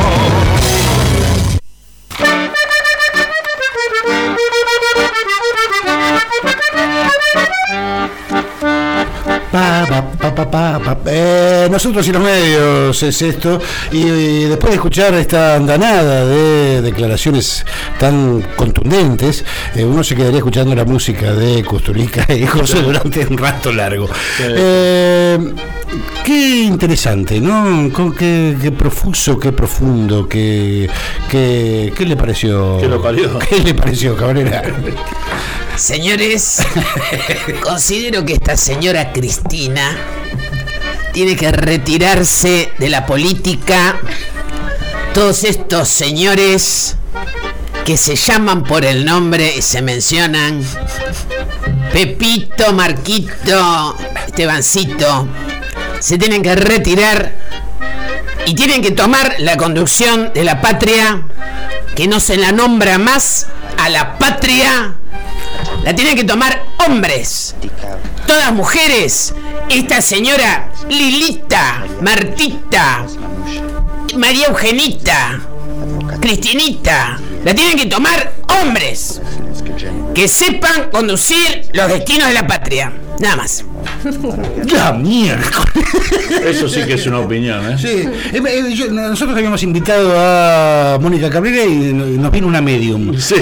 Nosotros y los medios es esto, y después de escuchar esta andanada de declaraciones tan contundentes, uno se quedaría escuchando la música de Kusturica y José durante un rato largo. Qué interesante, ¿no? Qué profuso, qué profundo, qué le pareció. ¿Qué le pareció, Cabrera? Señores, considero que esta señora Cristina tiene que retirarse de la política. Todos estos señores que se llaman por el nombre y se mencionan: Pepito, Marquito, Estebancito, se tienen que retirar y tienen que tomar la conducción de la patria, que no se la nombra más a la patria. La tienen que tomar hombres, todas mujeres. Esta señora Lilita, Martita, María Eugenita, Cristinita, la tienen que tomar hombres que sepan conducir los destinos de la patria. Nada más. La mierda. Eso sí que es una opinión, ¿eh? Sí. Nosotros habíamos invitado a Mónica Cabrera y nos vino una medium. Sí.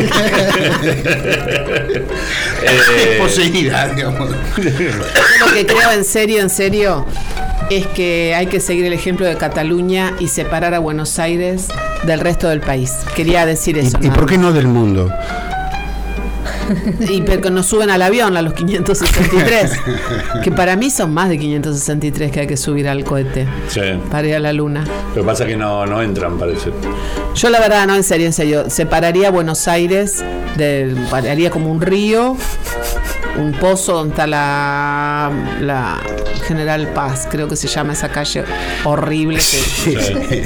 Poseída, digamos. Yo lo que creo en serio, es que hay que seguir el ejemplo de Cataluña y separar a Buenos Aires del resto del país. Quería decir eso. ¿Y por qué no del mundo? Y porque nos suben al avión a los 563, que para mí son más de 563 que hay que subir al cohete, sí, para ir a la luna. Lo que pasa es que no entran, parece. Yo la verdad, no, en serio, separaría Buenos Aires, haría como un río, un pozo donde está la General Paz, creo que se llama esa calle horrible. Sí.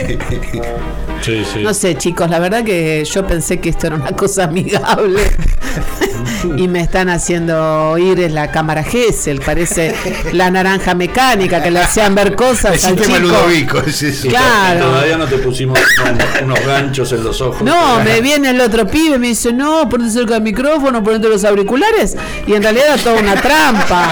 No sé, chicos, la verdad que yo pensé que esto era una cosa amigable y me están haciendo oír la cámara Gesell, parece la naranja mecánica, que le hacían ver cosas al chico. Ludovico, es eso. Claro. Todavía no te pusimos unos ganchos en los ojos. No, me viene el otro pibe y me dice: no, ponete cerca del micrófono, ponete los auriculares, y en realidad era toda una trampa.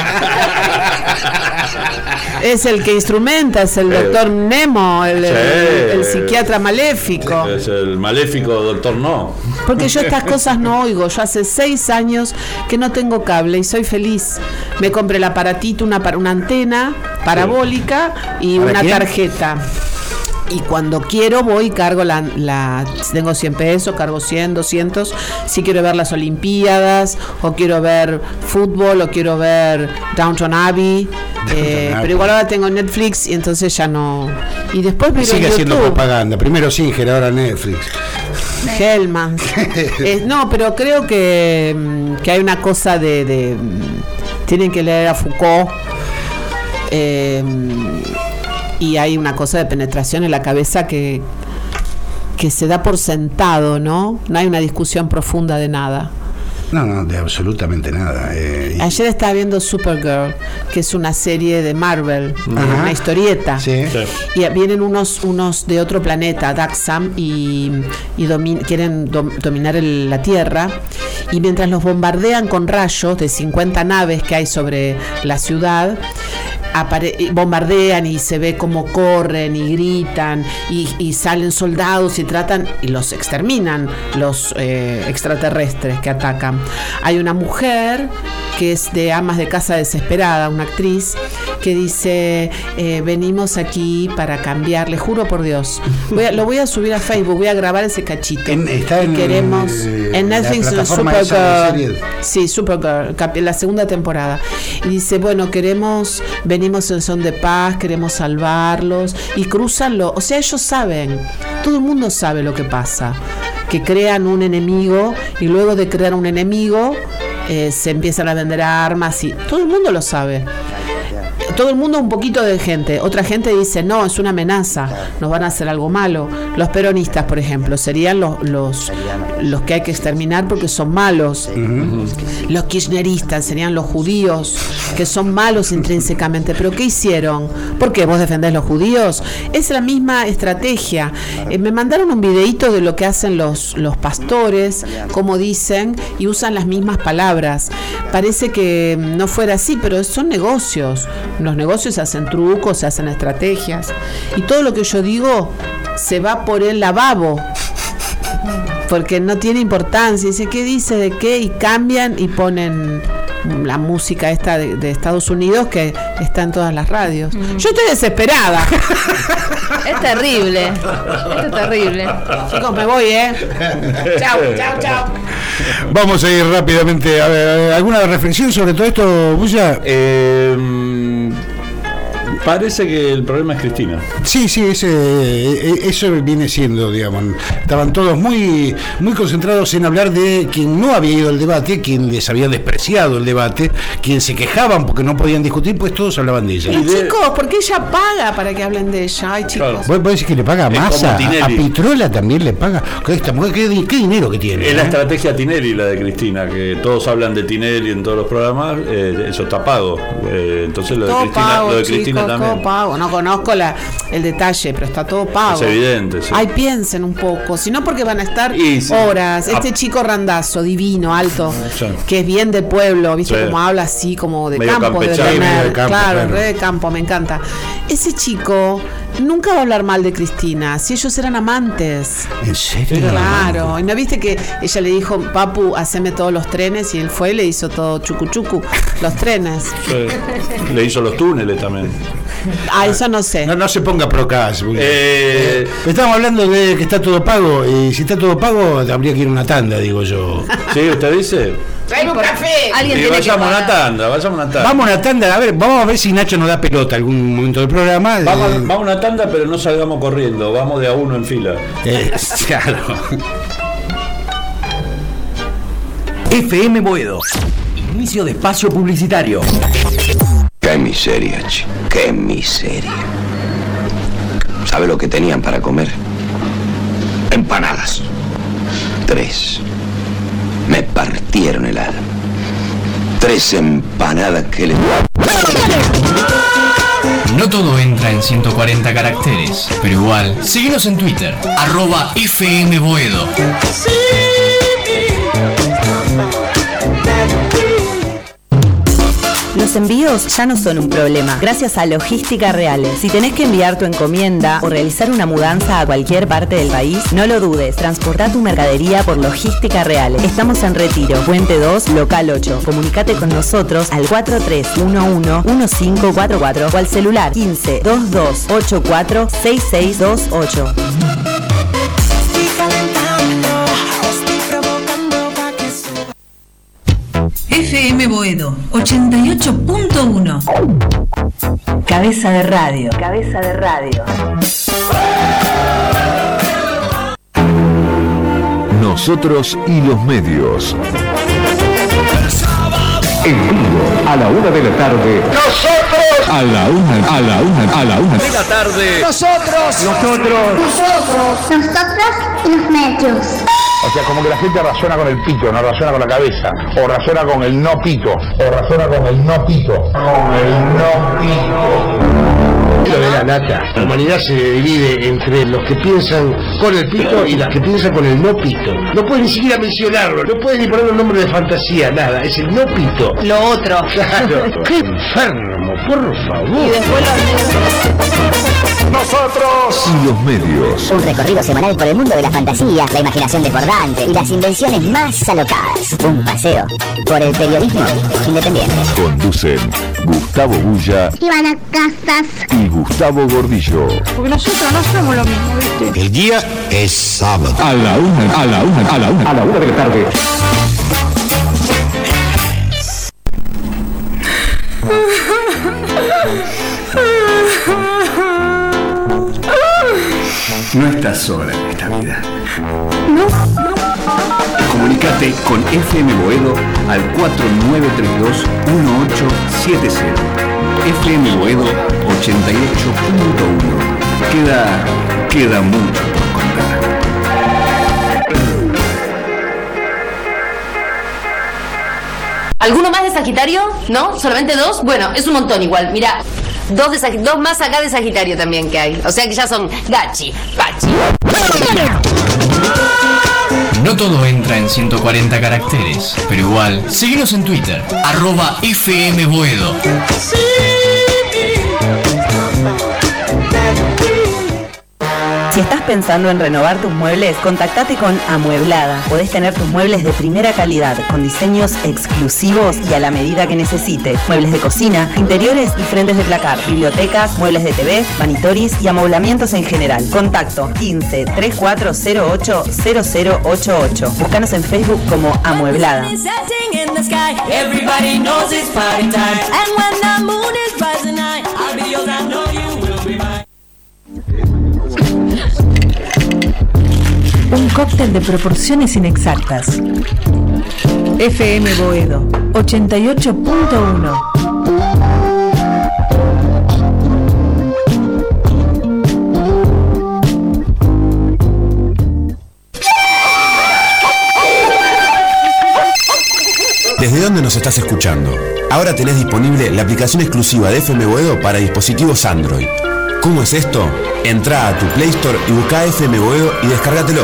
Es el que instrumenta, es el doctor Nemo, el psiquiatra maléfico. Es el maléfico doctor No. Porque yo estas cosas no oigo. Yo hace 6 años que no tengo cable y soy feliz. Me compré el aparatito, una antena parabólica y ¿Para una quién? tarjeta. Y cuando quiero voy y cargo si tengo 100 pesos, cargo 100, 200. Si quiero ver las Olimpiadas, o quiero ver fútbol, o quiero ver Downton Abbey. Pero igual ahora tengo Netflix y entonces ya no. Y después miro Sigue haciendo YouTube. propaganda. Primero Singer, ahora Netflix. Hellman. No, pero creo que hay una cosa de tienen que leer a Foucault. Y hay una cosa de penetración en la cabeza que se da por sentado, ¿no? No hay una discusión profunda de nada. No, de absolutamente nada. Ayer estaba viendo Supergirl, que es una serie de Marvel, una historieta. Sí. Y vienen unos de otro planeta, Daxam, y quieren dominar la Tierra. Y mientras los bombardean con rayos de 50 naves que hay sobre la ciudad, bombardean y se ve cómo corren y gritan y salen soldados y los exterminan los extraterrestres que atacan. Hay una mujer que es de Amas de Casa Desesperada, una actriz que dice venimos aquí para cambiar, le juro por Dios, lo voy a subir a Facebook, voy a grabar ese cachito. Está en Netflix, Supergirl. Sí, Supergirl, la segunda temporada. Y dice, bueno, venimos en son de paz, queremos salvarlos, y cruzanlo. O sea, ellos saben, todo el mundo sabe lo que pasa, que crean un enemigo y luego de crear un enemigo se empiezan a vender armas y todo el mundo lo sabe. Todo el mundo, un poquito de gente. Otra gente dice, no, es una amenaza, nos van a hacer algo malo. Los peronistas, por ejemplo, serían los que hay que exterminar porque son malos. Los kirchneristas serían los judíos, que son malos intrínsecamente. ¿Pero qué hicieron? ¿Por qué vos defendés los judíos? Es la misma estrategia. Me mandaron un videíto de lo que hacen los pastores, cómo dicen, y usan las mismas palabras. Parece que no fuera así, pero son negocios. Los negocios se hacen trucos, se hacen estrategias. Y todo lo que yo digo se va por el lavabo, porque no tiene importancia. Dice, ¿qué dice de qué? Y cambian y ponen la música esta de Estados Unidos que está en todas las radios. Yo estoy desesperada. Es terrible. Esto es terrible. Chicos, me voy, Chao. Vamos a ir rápidamente. A ver, ¿alguna reflexión sobre todo esto, Bulla? Parece que el problema es Cristina. Sí, eso viene siendo, digamos. Estaban todos muy concentrados en hablar de quien no había ido al debate, quien les había despreciado el debate, quien se quejaban porque no podían discutir, pues todos hablaban de ella. Pero chicos, porque ella paga para que hablen de ella. Ay, chicos. ¿Vos decís que le paga más a Pitrola también le paga? ¿Esta mujer qué dinero que tiene? Es la estrategia Tinelli, la de Cristina, que todos hablan de Tinelli en todos los programas, eso está pago. Entonces lo de Cristina también. Todo pago. No conozco el detalle, pero está todo pago. Es evidente, sí. Ay, piensen un poco, si no porque van a estar horas. Este chico Randazo, divino, alto, que es bien del pueblo, ¿viste? Como habla así, como de medio campo, claro, re de campo, me encanta. Ese chico nunca va a hablar mal de Cristina, si ellos eran amantes. ¿En serio? Claro, y no viste que ella le dijo, papu, haceme todos los trenes, y él fue y le hizo todo chucu, los trenes. Le hizo los túneles también. Eso no sé. No se ponga procas. Estamos hablando de que está todo pago, y si está todo pago habría que ir a una tanda, digo yo. ¿Sí? ¿Usted dice? Trae un café. Vayamos a una tanda. Vamos a una tanda, vamos a ver si Nacho nos da pelota algún momento del programa. Vamos a una tanda, pero no salgamos corriendo, vamos de a uno en fila. Claro. FM Boedo. Inicio de espacio publicitario. Qué miseria, chico. Qué miseria. ¿Sabe lo que tenían para comer? Empanadas. 3. Me partieron el alma. 3 empanadas que le... No todo entra en 140 caracteres, pero igual, síguenos en Twitter, @FMBoedo. Los envíos ya no son un problema, gracias a Logística Reales. Si tenés que enviar tu encomienda o realizar una mudanza a cualquier parte del país, no lo dudes, transportá tu mercadería por Logística Reales. Estamos en Retiro, Puente 2, Local 8. Comunicate con nosotros al 4311-1544 o al celular 15 2284 6628. FM Boedo 88.1. Cabeza de radio. Cabeza de radio. Nosotros y los medios. En vivo, a la 1 de la tarde. Nosotros. A la 1 de la tarde. Nosotros y los medios. O sea, como que la gente razona con el pito, no razona con la cabeza. O razona con el no pito. Lo de la nata. La humanidad se divide entre los que piensan con el pito y los que piensan con el no pito. No puedes ni siquiera mencionarlo, no puedes ni poner un nombre de fantasía, nada. Es el no pito. Lo otro. Claro. ¡Qué enfermo, por favor! Y después Nosotros y los medios. Un recorrido semanal por el mundo de la fantasía, la imaginación desbordante y las invenciones más alocadas. Un paseo por el periodismo independiente. Conducen Gustavo Bulla Ivana Casas y Gustavo Gordillo. Porque nosotros no somos lo mismo, ¿viste? El día es sábado. A la 1 de la tarde. No estás sola en esta vida. No. Comunicate con FM Boedo al 4932-1870. FM Boedo 88.1. Queda mucho por contar. ¿Alguno más de Sagitario? ¿No? ¿Solamente dos? Bueno, es un montón igual. Mira, dos más acá de Sagitario también que hay. O sea que ya son Gachi, Pachi. No todo entra en 140 caracteres, pero igual, síguenos en Twitter, @FMBoedo. Si estás pensando en renovar tus muebles, contactate con Amueblada. Podés tener tus muebles de primera calidad, con diseños exclusivos y a la medida que necesites. Muebles de cocina, interiores y frentes de placar, bibliotecas, muebles de TV, vanitoris y amoblamientos en general. Contacto 15 3408 0088. Búscanos en Facebook como Amueblada. Un cóctel de proporciones inexactas. FM Boedo 88.1. ¿Desde dónde nos estás escuchando? Ahora tenés disponible la aplicación exclusiva de FM Boedo para dispositivos Android. ¿Cómo es esto? Entrá a tu Play Store y buscá FM Boedo y descárgatelo.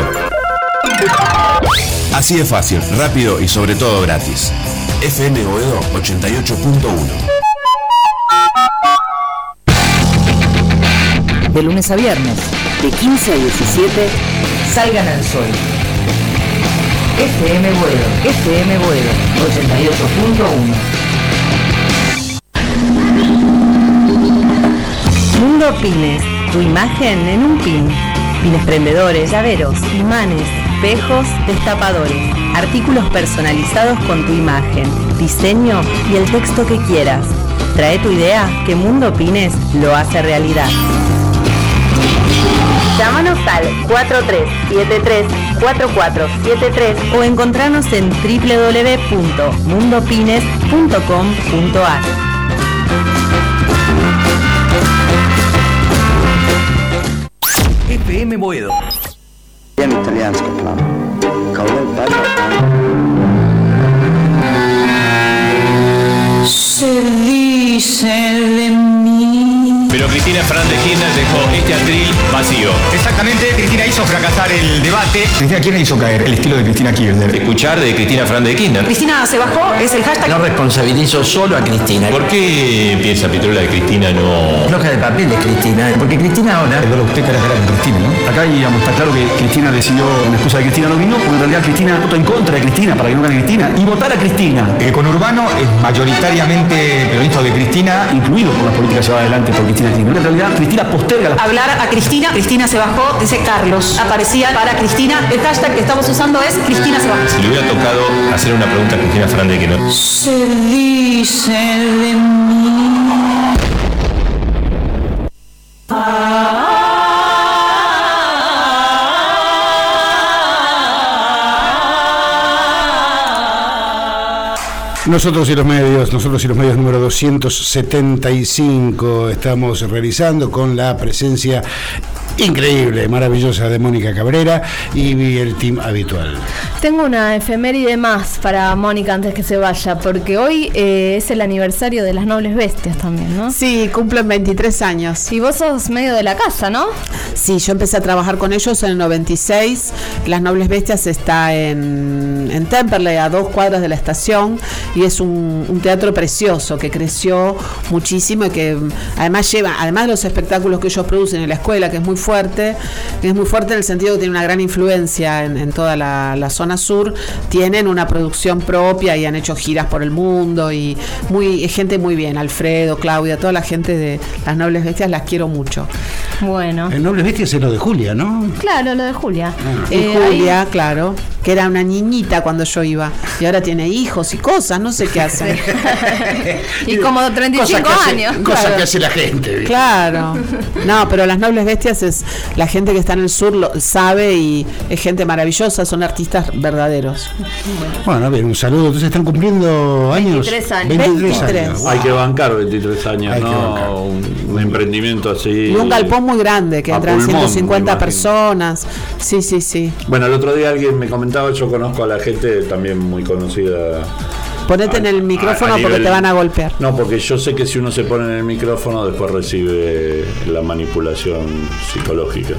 Así de fácil, rápido y sobre todo gratis. FM Boedo 88.1. De lunes a viernes, de 15 a 17, salgan al sol. FM Boedo 88.1. Mundo Pines, tu imagen en un pin. Pines prendedores, llaveros, imanes, espejos, destapadores. Artículos personalizados con tu imagen, diseño y el texto que quieras. Trae tu idea que Mundo Pines lo hace realidad. Llámanos al 4373-4473 o encontrarnos en www.mundopines.com.ar. FM Boedo. Se dice de mí pero Cristina Fernández de Kirchner dejó este atril vacío. Exactamente, Cristina hizo fracasar el debate. Cristina, ¿quién hizo caer? El estilo de Cristina Kirchner. Escuchar de Cristina Fernández de Kirchner. Cristina se bajó, es el hashtag. No responsabilizo solo a Cristina. ¿Por qué piensa Pitrola que Cristina no...? Floja de papel es Cristina, porque Cristina ahora... Pero usted cara con Cristina, ¿no? Acá, digamos, está claro que Cristina decidió, la excusa de Cristina no vino, porque en realidad Cristina votó en contra de Cristina para que no gane Cristina y votar a Cristina. Con Urbano es mayoritariamente peronista de Cristina, Incluido por las políticas llevadas adelante por Cristina Kirchner. En realidad, Cristina posterga la... Hablar a Cristina, Cristina se bajó, dice Carlos. Aparecía para Cristina, el hashtag que estamos usando es Cristina se bajó. Si le hubiera tocado hacer una pregunta a Cristina Fernández de Kirchner. Se dice de mí. Nosotros y los medios número 275 estamos realizando con la presencia increíble, maravillosa de Mónica Cabrera y el team habitual. Tengo una efeméride más para Mónica antes que se vaya, porque hoy es el aniversario de las Nobles Bestias también, ¿no? Sí, cumplen 23 años. Y vos sos medio de la casa, ¿no? Sí, yo empecé a trabajar con ellos en el 96. Las Nobles Bestias está en Temperley, a 2 cuadras de la estación, y es un teatro precioso que creció muchísimo y que además además de los espectáculos que ellos producen en la escuela, que es muy fuerte en el sentido que tiene una gran influencia en toda la zona sur, tienen una producción propia y han hecho giras por el mundo y gente muy bien, Alfredo, Claudia, toda la gente de las Nobles Bestias las quiero mucho. Bueno. El Nobles Bestias es lo de Julia, ¿no? Claro, lo de Julia. Julia, ahí... claro, que era una niñita cuando yo iba y ahora tiene hijos y cosas, no sé qué hace. Y como 35 años. Cosas que hace la gente, ¿viste? Claro. No, pero las Nobles Bestias es la gente que está en el sur, lo sabe y es gente maravillosa, son artistas verdaderos. Bueno, a ver, un saludo. Entonces están cumpliendo años. 23 años. 23 años. Wow. Hay que bancar 23 años, ¿no? Un emprendimiento así. Y un galpón muy grande que entran 150 personas. Sí. Bueno, el otro día alguien me comentaba, yo conozco a la gente también muy conocida. Ponete en el micrófono porque te van a golpear. No, porque yo sé que si uno se pone en el micrófono después recibe la manipulación psicológica.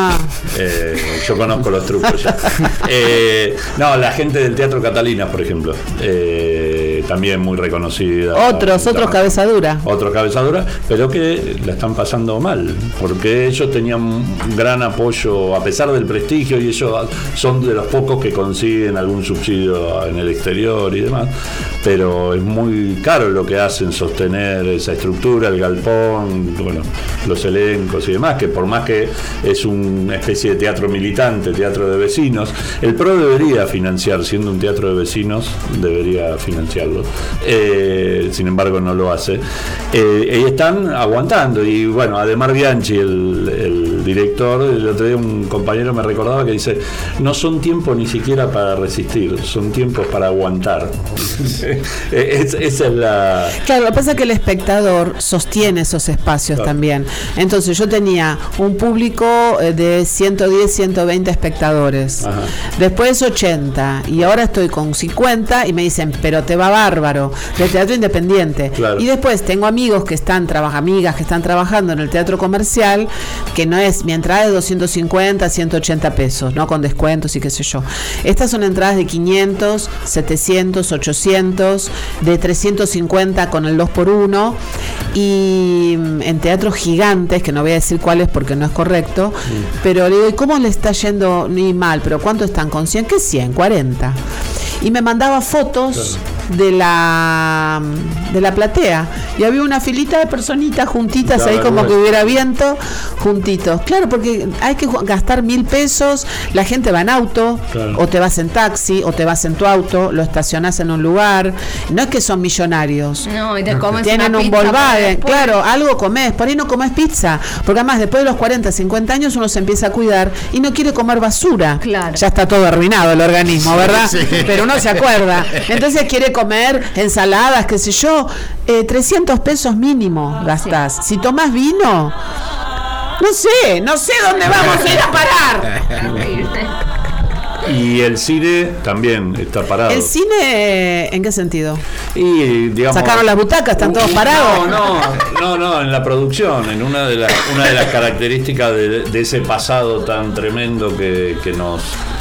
Yo conozco los trucos ya. No, la gente del Teatro Catalina, por ejemplo, también muy reconocida. Otros cabezadura. Otros cabezadura, pero que la están pasando mal, porque ellos tenían un gran apoyo, a pesar del prestigio, y ellos son de los pocos que consiguen algún subsidio en el exterior y demás. Pero es muy caro lo que hacen sostener esa estructura, el galpón, bueno, los elencos y demás, que por más que es una especie de teatro militante, teatro de vecinos, el PRO debería financiar, siendo un teatro de vecinos, debería financiarlo. Sin embargo, no lo hace. Y están aguantando. Y bueno, Ademar Bianchi, el director, el otro día un compañero me recordaba que dice: no son tiempos ni siquiera para resistir, son tiempos para aguantar. Esa es la... Claro, lo que pasa es que el espectador sostiene esos espacios también. Entonces yo tenía un público de 110, 120 espectadores. Ajá. Después 80 y ahora estoy con 50 y me dicen, pero te va bárbaro, del teatro independiente. Claro. Y después tengo amigos que están amigas que están trabajando en el teatro comercial, que no es, mi entrada es 250, 180 pesos, ¿no? Con descuentos y qué sé yo. Estas son entradas de 500, 700, 800, de 350 con el 2x1, y en teatros gigantes, que no voy a decir cuáles porque no es correcto, pero le digo, ¿y cómo le está yendo? Ni mal, pero ¿cuánto están con 100? ¿Qué 100? 40. Y me mandaba fotos de la platea y había una filita de personitas juntitas, claro, ahí como que hubiera viento, juntitos. Claro, porque hay que gastar 1.000 pesos, la gente va en auto, claro, o te vas en taxi, o te vas en tu auto, lo estacionás en un lugar. No es que son millonarios. No, y te comes tienen un Volkswagen, claro, algo comés, por ahí no comés pizza, porque además después de los 40, 50 años uno se empieza a cuidar y no quiere comer basura. Claro. Ya está todo arruinado el organismo, ¿verdad? Sí. Pero uno se acuerda. Entonces quiere comer ensaladas, qué sé yo, 300 pesos mínimo gastás. Si tomás vino, no sé dónde vamos a ir a parar. Y el cine también está parado. ¿El cine en qué sentido? Y digamos, ¿sacaron las butacas? ¿Están todos parados? No, en la producción, en una de las características de ese pasado tan tremendo que nos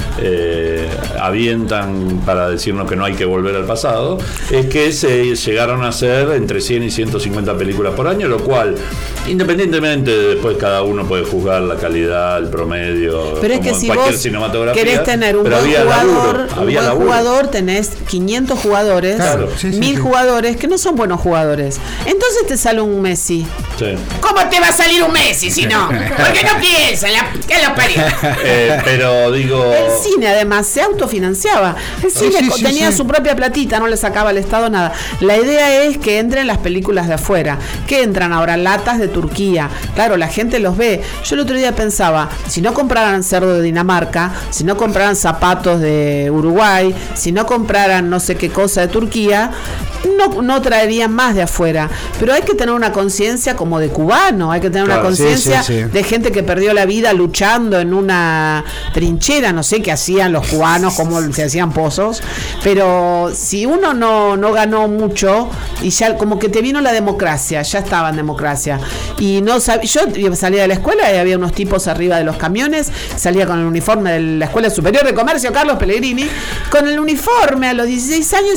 avientan para decirnos que no hay que volver al pasado, es que se llegaron a hacer entre 100 y 150 películas por año, lo cual, independientemente de después cada uno puede juzgar la calidad, el promedio, pero es que si vos querés tener un buen jugador, tenés 500 jugadores, claro, 1000 jugadores que no son buenos jugadores. Entonces te sale un Messi. Sí. ¿Cómo te va a salir un Messi si no? Porque no piensan, ¿qué lo parió? Pero digo... El cine además se autofinanciaba. El cine tenía su propia platita, no le sacaba al Estado nada. La idea es que entren las películas de afuera. ¿Qué entran ahora? Latas de Turquía. Claro, la gente los ve. Yo el otro día pensaba, si no compraran cerdo de Dinamarca, si no compraran zapatos de Uruguay, si no compraran no sé qué cosa de Turquía, no traerían más de afuera. Pero hay que tener una conciencia como de cubano, hay que tener una conciencia de gente que perdió la vida luchando en una trinchera, no sé qué hacían los cubanos, cómo se hacían pozos, pero si uno no ganó mucho y ya como que te vino la democracia, ya estaba en democracia y no yo salía de la escuela y había unos tipos arriba de los camiones, salía con el uniforme de la Escuela Superior de Comercio Carlos Pellegrini, con el uniforme a los 16 años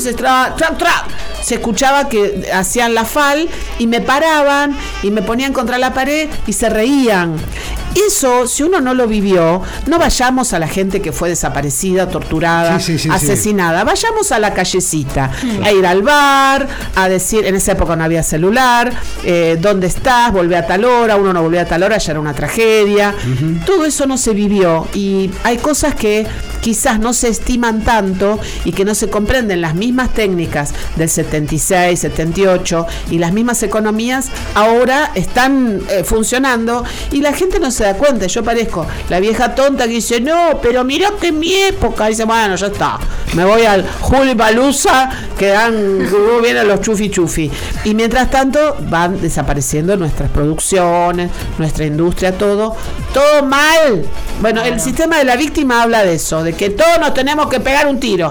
se escuchaba que hacían la FAL y me paraban y me ponían contra la pared y se reían. Eso, si uno no lo vivió, no vayamos a la gente que fue desaparecida, torturada, asesinada. Vayamos a la callecita, a ir al bar, a decir, en esa época no había celular, ¿dónde estás? Volvé a tal hora, uno no volvió a tal hora, ya era una tragedia. Todo eso no se vivió y hay cosas que quizás no se estiman tanto y que no se comprenden. Las mismas técnicas del 76, 78 y las mismas economías ahora están funcionando y la gente no se da cuenta. Yo parezco la vieja tonta que dice, no, pero mirá que en mi época, dice, bueno, ya está, me voy al Juli Baluza, que vienen los chufi chufi. Y mientras tanto van desapareciendo nuestras producciones, nuestra industria, todo mal. Bueno, el sistema de la víctima habla de eso, de que todos nos tenemos que pegar un tiro.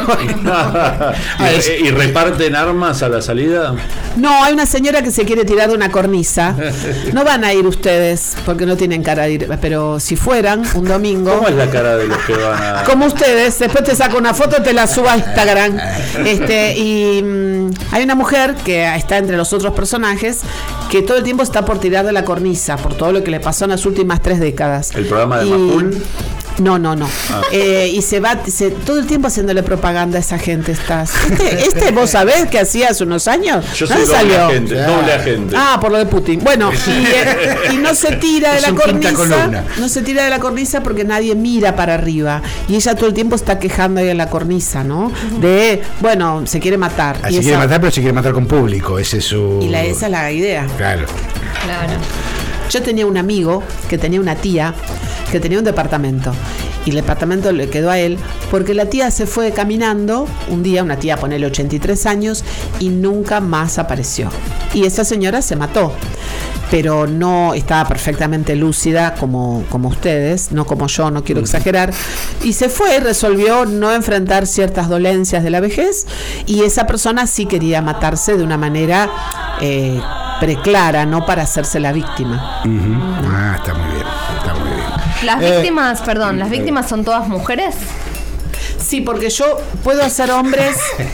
¿Y reparten armas a la salida? No, hay una señora que se quiere tirar de una cornisa. No van a ir ustedes, porque no tienen cara de ir, pero si fueran un domingo. ¿Cómo es la cara de los que van a...? Como ustedes, después te saco una foto y te la subo a Instagram. Hay una mujer que está entre los otros personajes que todo el tiempo está por tirar de la cornisa, por todo lo que le pasó en las últimas 3 décadas. ¿El programa de Macul? No. Y se va todo el tiempo haciéndole propaganda a esa gente. ¿Vos sabés que hacía hace unos años? Yo soy doble agente. Por lo de Putin. Bueno, y no se tira de la cornisa. No se tira de la cornisa porque nadie mira para arriba. Y ella todo el tiempo está quejando ahí en la cornisa, ¿no? Se quiere matar. Quiere matar, pero se quiere matar con público. Ese es su... esa es la idea. Claro. Yo tenía un amigo que tenía una tía que tenía un departamento y el departamento le quedó a él porque la tía se fue caminando un día, una tía ponele 83 años y nunca más apareció y esa señora se mató, pero no estaba perfectamente lúcida como ustedes, no como yo, no quiero exagerar, y se fue, resolvió no enfrentar ciertas dolencias de la vejez y esa persona sí quería matarse de una manera preclara, no para hacerse la víctima. Está muy bien. Las víctimas son todas mujeres. Sí, porque yo puedo hacer hombres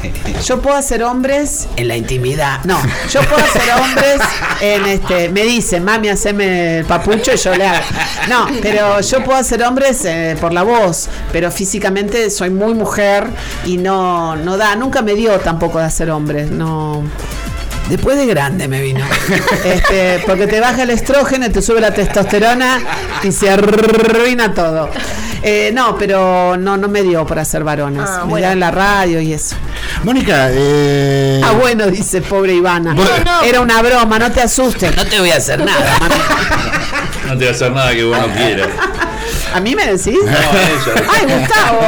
en la intimidad. No, yo puedo hacer hombres me dicen, mami, haceme el papucho y yo le hago. No, pero yo puedo hacer hombres por la voz, pero físicamente soy muy mujer y nunca me dio tampoco de hacer hombres, no. Después de grande me vino. Porque te baja el estrógeno, te sube la testosterona y se arruina todo. Pero no me dio por hacer varones. Me da en la radio y eso. Mónica, bueno, dice pobre Ivana. Era una broma, no te asustes. No te voy a hacer nada, mami. No te voy a hacer nada que vos no quieras. ¿A mí me decís? No, ella. ¡Ay, Gustavo!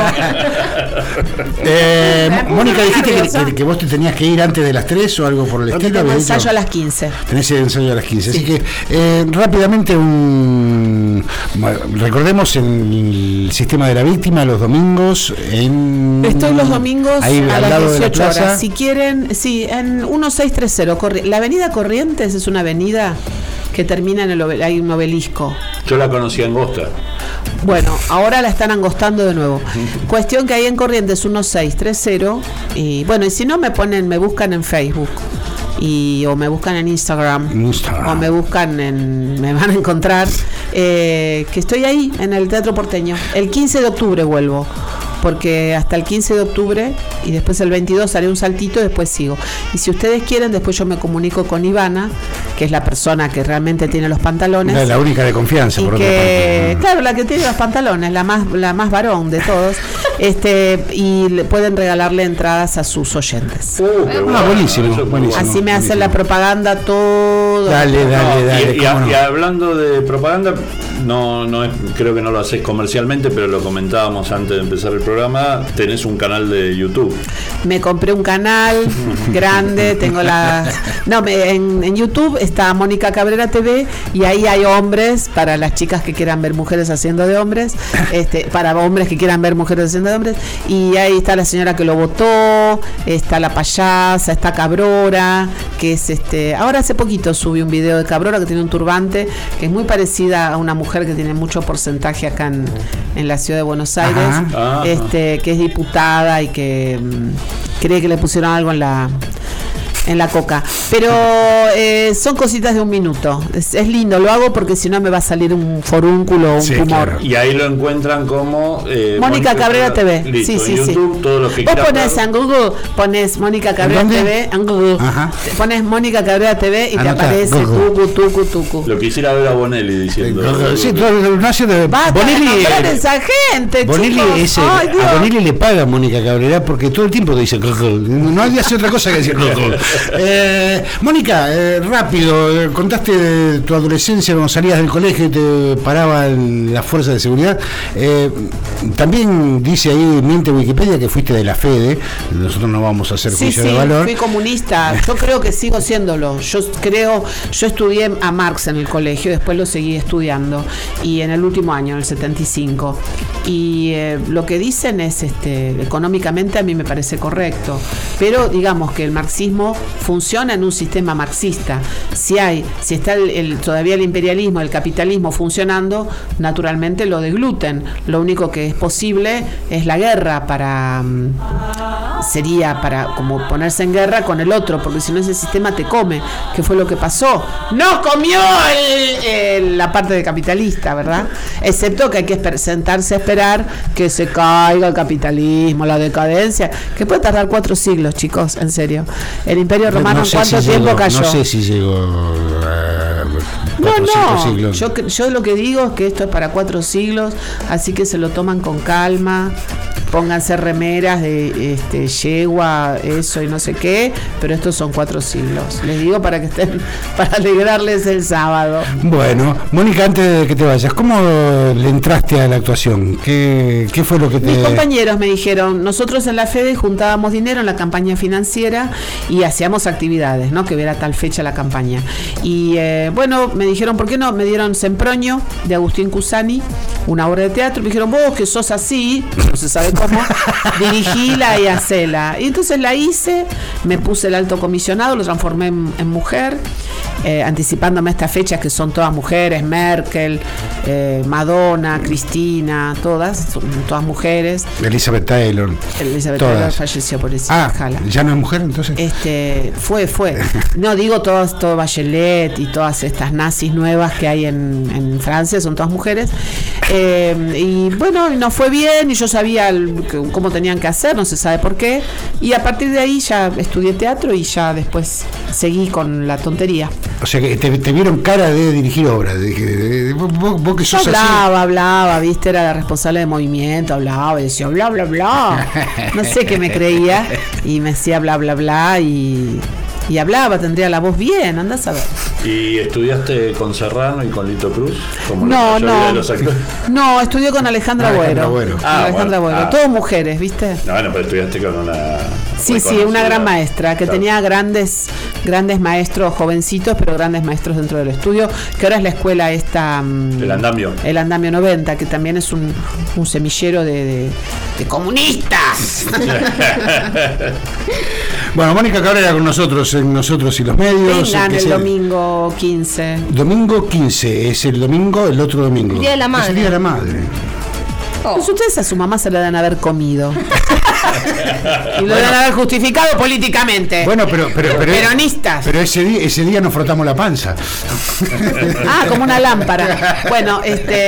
Mónica, dijiste que vos te tenías que ir antes de las 3 o algo por el estilo. Tengo ensayo a las 15. Tenés el ensayo a las 15. Sí. Así que rápidamente recordemos el sistema de la víctima los domingos Estoy los domingos ahí, a las 18 horas. Si quieren, sí, en 1630. La avenida Corrientes es una avenida que termina hay un obelisco. Yo la conocí angosta. Bueno, ahora la están angostando de nuevo. Cuestión que ahí en Corrientes 1630 y bueno, y si no me buscan en Facebook o me buscan en Instagram. O me buscan me van a encontrar que estoy ahí en el Teatro Porteño. El 15 de octubre vuelvo, porque hasta el 15 de octubre y después el 22 haré un saltito y después sigo. Y si ustedes quieren, después yo me comunico con Ivana, que es la persona que realmente tiene los pantalones. La única de confianza, por otra parte. Claro, la que tiene los pantalones, la más varón de todos. Y pueden regalarle entradas a sus oyentes. Buenísimo. Así me hacen la propaganda todo. Dale. Y hablando de propaganda, creo que no lo haces comercialmente, pero lo comentábamos antes de empezar el programa. Tenés un canal de YouTube. Me compré un canal grande, tengo en YouTube está Mónica Cabrera TV y ahí hay hombres para las chicas que quieran ver mujeres haciendo de hombres, para hombres que quieran ver mujeres haciendo de hombres, y ahí está la señora que lo votó, está la payasa, está Cabrora, que es ahora hace poquito subí un video de Cabrora que tiene un turbante que es muy parecida a una mujer que tiene mucho porcentaje acá en la ciudad de Buenos Aires. Ajá. Que es diputada y que cree que le pusieron algo en la coca, pero son cositas de un minuto. Es lindo, lo hago porque si no me va a salir un forúnculo o un tumor. Claro. Y ahí lo encuentran como Mónica Cabrera TV. Listo, sí, en YouTube, todos los que vos ponés en Google, pones Mónica Cabrera TV en Google. Pones Mónica Cabrera TV y te aparece tucu. Lo quisiera ver a Bonelli diciendo. Sí, Bonelli. Esa gente, Bonelli a Bonelli le paga a Mónica Cabrera porque todo el tiempo te dice no hace otra cosa que decir Mónica, rápido, contaste de tu adolescencia cuando salías del colegio y te paraban las fuerzas de seguridad. También dice ahí, miente Wikipedia, que fuiste de la FEDE. Nosotros no vamos a hacer juicio de valor. Fui comunista. Yo creo que sigo siéndolo. Yo estudié a Marx en el colegio, después lo seguí estudiando y en el último año, en el 75. Y lo que dicen es, económicamente a mí me parece correcto, pero digamos que el marxismo funciona en un sistema marxista. Si está todavía el imperialismo, el capitalismo funcionando, naturalmente lo degluten. Lo único que es posible es la guerra sería para como ponerse en guerra con el otro, porque si no ese sistema te come, que fue lo que pasó. ¡No comió la parte de capitalista, ¿verdad? Excepto que hay que sentarse a esperar que se caiga el capitalismo, la decadencia, que puede tardar 4 siglos, chicos, en serio. El Imperio Romano, ¿en cuánto tiempo cayó? No sé si llegó a 5 siglos. Yo lo que digo es que esto es para 4 siglos, así que se lo toman con calma. Pónganse remeras de yegua, eso y no sé qué, pero estos son 4 siglos. Les digo para que estén, para alegrarles el sábado. Bueno, Mónica, antes de que te vayas, ¿cómo le entraste a la actuación? ¿Qué fue lo que te...? Mis compañeros me dijeron, nosotros en la FEDE juntábamos dinero en la campaña financiera y hacíamos actividades, ¿no? Que era tal fecha la campaña. Y bueno, me dijeron, ¿por qué no? Me dieron Semproño de Agustín Cusani, una obra de teatro. Me dijeron, vos que sos así, no se sabe cómo, dirigíla y hacela. Y entonces la hice, me puse el alto comisionado, lo transformé en mujer, anticipándome a estas fechas que son todas mujeres, Merkel, Madonna, Cristina, todas mujeres. Elizabeth Taylor falleció por eso. ¿Ya no es mujer entonces? Fue. No, digo todo Bachelet y todas estas nazis nuevas que hay en Francia, son todas mujeres. Y bueno, nos fue bien y yo sabía cómo tenían que hacer, no se sabe por qué. Y a partir de ahí ya estudié teatro y ya después seguí con la tontería. O sea que te vieron cara de dirigir obras. Vos que sos hablaba, viste, era la responsable de movimiento, hablaba y decía bla, bla, bla. No sé qué me creía y me decía bla, bla, bla y y hablaba, tendría la voz bien, andás a ver. ¿Y estudiaste con Serrano y con Lito Cruz? Como No, la mayoría de los actores. No, estudié con Alejandra Agüero. Alejandra bueno. Agüero. Todas mujeres, ¿viste? No, bueno, pero estudiaste con una... Sí, una gran maestra, que tenía grandes maestros, jovencitos, pero grandes maestros dentro del estudio, que ahora es la escuela esta... El Andamio. El Andamio 90, que también es un semillero de comunistas. Bueno, Mónica Cabrera con nosotros, en Nosotros y los Medios. Vengan el domingo 15. Domingo 15, es el otro domingo. El Día de la Madre. Es el Día de la Madre. Pues ustedes a su mamá se la deben haber comido. Y lo deben haber justificado políticamente. Bueno, pero peronistas. Pero ese día nos frotamos la panza. Como una lámpara. Bueno,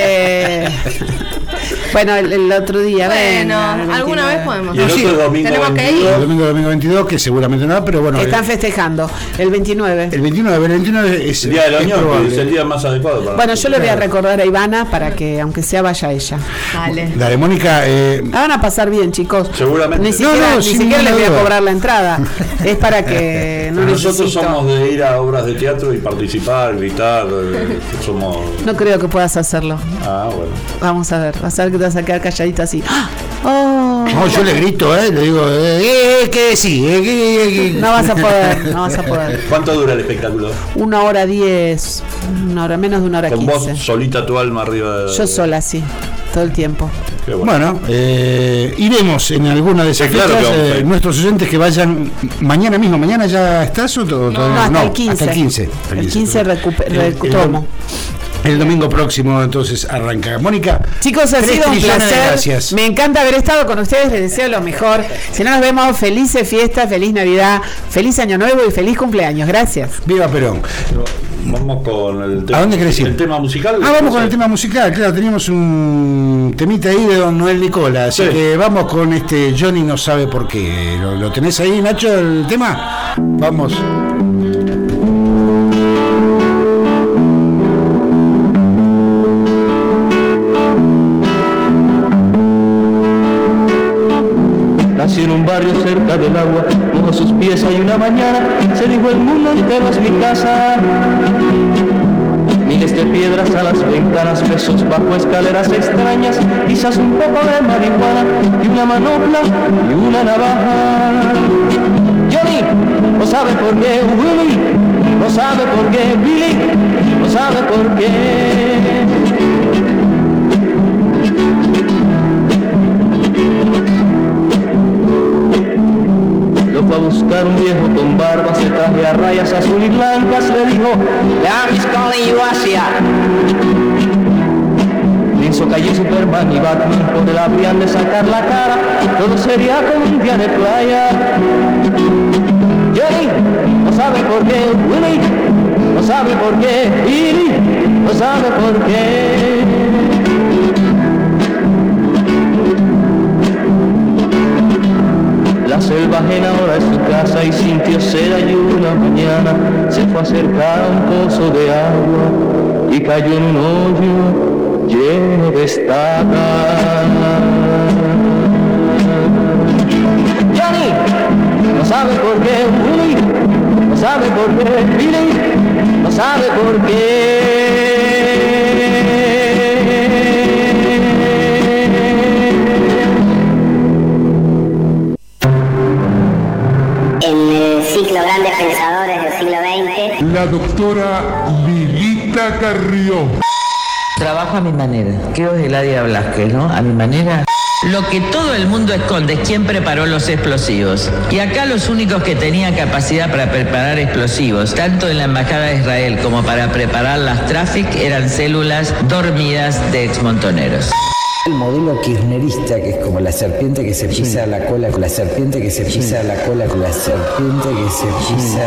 Bueno, el otro día. Bueno, alguna vez podemos. Y el otro domingo tenemos 22, que ir. El domingo 22, que seguramente no, pero bueno. Están festejando. El 29. El 29 es el día de la Unión, es el día más adecuado para. Bueno, yo le voy a recordar a Ivana para que, aunque sea, vaya ella. Dale, Mónica. La van a pasar bien, chicos. Seguramente. Ni siquiera les voy a cobrar la entrada. Es para que no Nosotros somos de ir a obras de teatro y participar, gritar. Somos. No creo que puedas hacerlo. Bueno. Vamos a ver que te vas a quedar calladita así. No, yo le grito, le digo, que sí, No vas a poder. ¿Cuánto dura el espectáculo? 1:10, menos de 1:15. Con vos solita tu alma arriba de... Yo sola, sí, todo el tiempo. Bueno, iremos en alguna de esas fechas. Nuestros oyentes que vayan mañana mismo. ¿Mañana ya estás o todavía hasta el 15. Hasta el 15. El 15 retomo. El domingo próximo entonces arranca. Mónica, chicos, ha sido un placer. Gracias. Me encanta haber estado con ustedes, les deseo lo mejor. Si no nos vemos, felices fiestas, feliz Navidad, feliz Año Nuevo y feliz cumpleaños. Gracias. Viva Perón. Vamos con el tema. ¿A dónde querés ir? ¿El tema musical? Vamos con el tema musical, claro, teníamos un temita ahí de don Noel Nicola, así que vamos con Johnny no sabe por qué. ¿Lo tenés ahí, Nacho, el tema? Vamos. Nació en un barrio cerca del agua, mojó sus pies ahí una mañana, se dijo el mundo entero es mi casa. Miles de piedras a las ventanas, besos bajo escaleras extrañas, quizás un poco de marihuana y una manopla y una navaja. Johnny no sabe por qué, Willy no sabe por qué, Billy no sabe por qué. Fue a buscar un viejo con barba, se traje a rayas azul y blancas, le dijo, "I'm calling you Asia". Pienso que allí Superman y Batman por él habrían de sacar la cara, todo sería como un día de playa. Johnny no sabe por qué, Willy no sabe por qué, Billy no sabe por qué. La selva ajena ahora es su casa y sintió sed y una mañana se fue a acercar a un pozo de agua y cayó en un hoyo lleno de estacas. Johnny no sabe por qué, Willy no sabe por qué, Billy no sabe por qué. Grandes pensadores del siglo XX. La doctora Lilita Carrió. Trabajo a mi manera. Creo que Gladia Blasquez, ¿no? A mi manera. Lo que todo el mundo esconde es quién preparó los explosivos. Y acá los únicos que tenían capacidad para preparar explosivos, tanto en la Embajada de Israel como para preparar las Traffic, eran células dormidas de exmontoneros. El modelo kirchnerista, que es como la serpiente que se pisa la cola, con la serpiente que se pisa la cola, con la serpiente que se pisa.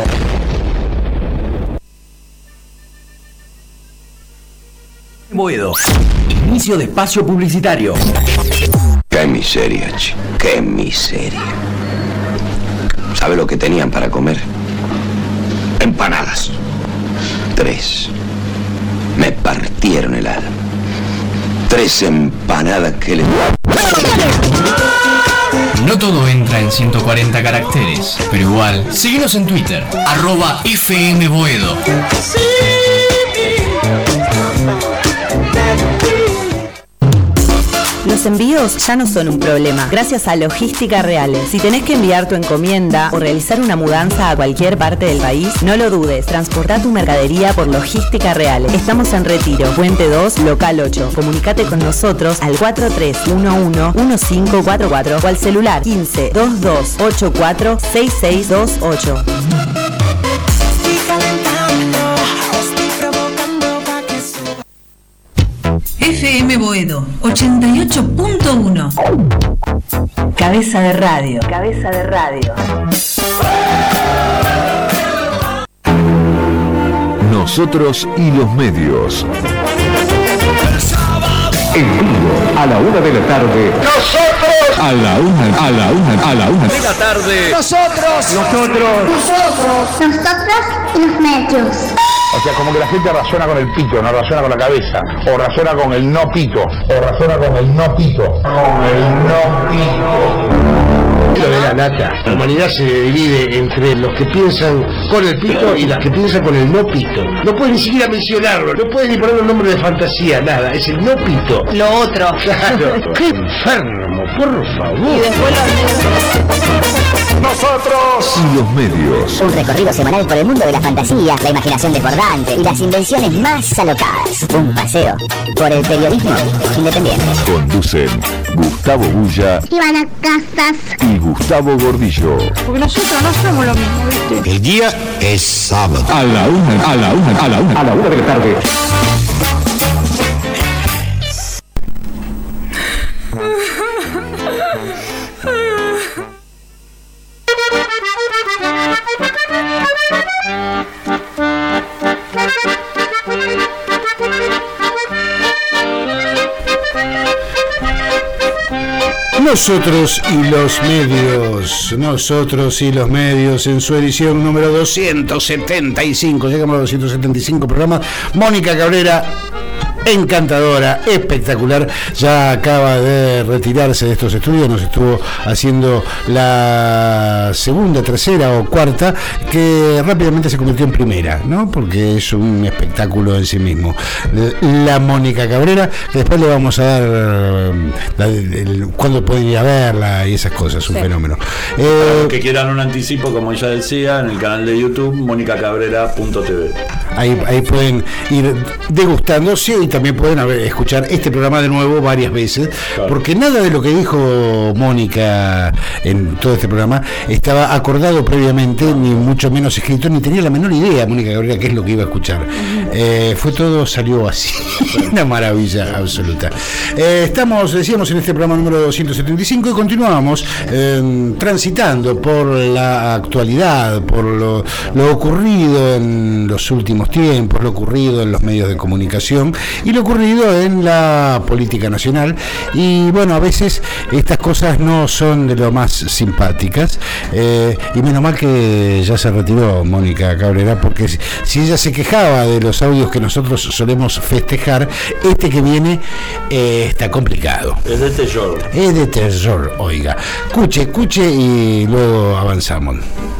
Boedo. Inicio de espacio publicitario. Qué miseria, chico. Qué miseria. ¿Sabe lo que tenían para comer? Empanadas. 3. Me partieron el alma. 3 empanadas que le... No todo entra en 140 caracteres, pero igual, síguenos en Twitter, @FMBoedo. Los envíos ya no son un problema, gracias a Logística Reales. Si tenés que enviar tu encomienda o realizar una mudanza a cualquier parte del país, no lo dudes, transportá tu mercadería por Logística Reales. Estamos en Retiro, Puente 2, Local 8. Comunicate con nosotros al 4311-1544 o al celular 1522846628. FM Boedo 88.1. Cabeza de radio. Cabeza de radio. Nosotros y los medios. En vivo, a la 1 de la tarde. ¡Nosotros! A la una de la tarde. ¡Nosotros! Y los medios. O sea, como que la gente razona con el pito, no razona con la cabeza. O razona con el no pito. O razona con el no pito. Con el no pito. Lo de la nata. La humanidad se divide entre los que piensan con el pito y las que piensan con el no pito. No puedes ni siquiera mencionarlo, no puedes ni poner un nombre de fantasía, nada. Es el no pito. Lo otro. Claro. ¡Qué enfermo, por favor! Y después Nosotros y los medios. Un recorrido semanal por el mundo de la fantasía, la imaginación desbordante y las invenciones más alocadas. Un paseo por el periodismo independiente. Conducen Gustavo Bulla Ivana Casas y Gustavo Gordillo. Porque nosotros no somos lo mismo, ¿viste? El día es sábado. A la una de la tarde. Nosotros y los medios en su edición número 275, llegamos a los 275 programas. Mónica Cabrera, encantadora, espectacular, ya acaba de retirarse de estos estudios, nos estuvo haciendo la segunda, tercera o cuarta, que rápidamente se convirtió en primera, ¿no? Porque es un espectáculo en sí mismo. La Mónica Cabrera, que después le vamos a dar cuándo pueden ir a verla y esas cosas, un fenómeno. Para los que quieran un anticipo, como ella decía, en el canal de YouTube, monicacabrera.tv. Ahí pueden ir degustándose y también pueden escuchar este programa de nuevo varias veces, claro, porque nada de lo que dijo Mónica en todo este programa estaba acordado previamente, ni mucho menos escrito, ni tenía la menor idea Mónica Cabrera qué es lo que iba a escuchar. Salió así, una maravilla absoluta. Decíamos en este programa número 275 y continuamos transitando por la actualidad, por lo ocurrido en los últimos tiempos, lo ocurrido en los medios de comunicación y lo ocurrido en la política nacional. Y bueno, a veces estas cosas no son de lo más simpáticas, y menos mal que ya se retiró Mónica Cabrera, porque si ella se quejaba de los audios que nosotros solemos festejar, este que viene está complicado. Es de terror. Es de terror, oiga. Escuche y luego avanzamos.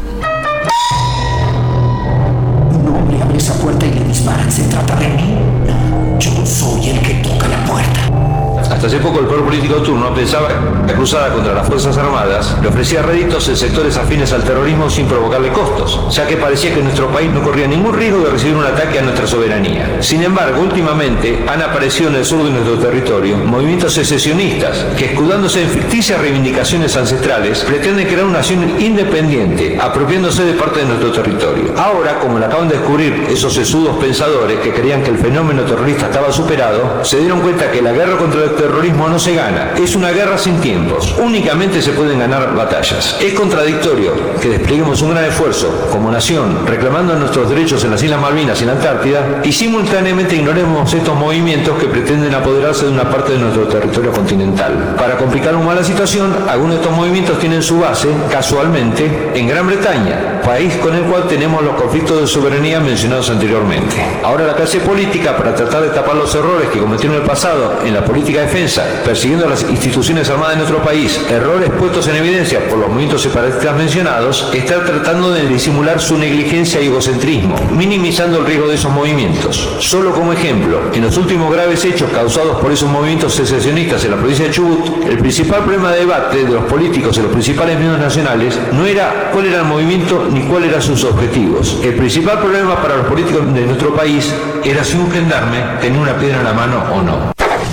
Un hombre abre esa puerta y le dispara. ¿Se trata de mí? No, yo soy el que toca la puerta. Hasta hace poco el poder político turno pensaba que la cruzada contra las Fuerzas Armadas le ofrecía réditos en sectores afines al terrorismo sin provocarle costos, ya que parecía que nuestro país no corría ningún riesgo de recibir un ataque a nuestra soberanía. Sin embargo, últimamente han aparecido en el sur de nuestro territorio movimientos secesionistas que, escudándose en ficticias reivindicaciones ancestrales, pretenden crear una nación independiente, apropiándose de parte de nuestro territorio. Ahora, como lo acaban de descubrir esos sesudos pensadores que creían que el fenómeno terrorista estaba superado, se dieron cuenta que la guerra contra el terrorismo no se gana, es una guerra sin tiempos, únicamente se pueden ganar batallas. Es contradictorio que desplieguemos un gran esfuerzo como nación reclamando nuestros derechos en las Islas Malvinas y la Antártida y simultáneamente ignoremos estos movimientos que pretenden apoderarse de una parte de nuestro territorio continental. Para complicar aún más la situación, algunos de estos movimientos tienen su base, casualmente, en Gran Bretaña, país con el cual tenemos los conflictos de soberanía mencionados anteriormente. Ahora la clase política, para tratar de tapar los errores que cometió en el pasado en la política defensa, persiguiendo persiguiendo a las instituciones armadas de nuestro país, errores puestos en evidencia por los movimientos separatistas mencionados, está tratando de disimular su negligencia y egocentrismo, minimizando el riesgo de esos movimientos. Solo como ejemplo, en los últimos graves hechos causados por esos movimientos secesionistas en la provincia de Chubut, el principal problema de debate de los políticos en los principales medios nacionales no era cuál era el movimiento ni cuáles eran sus objetivos. El principal problema para los políticos de nuestro país era si un gendarme tenía una piedra en la mano o no.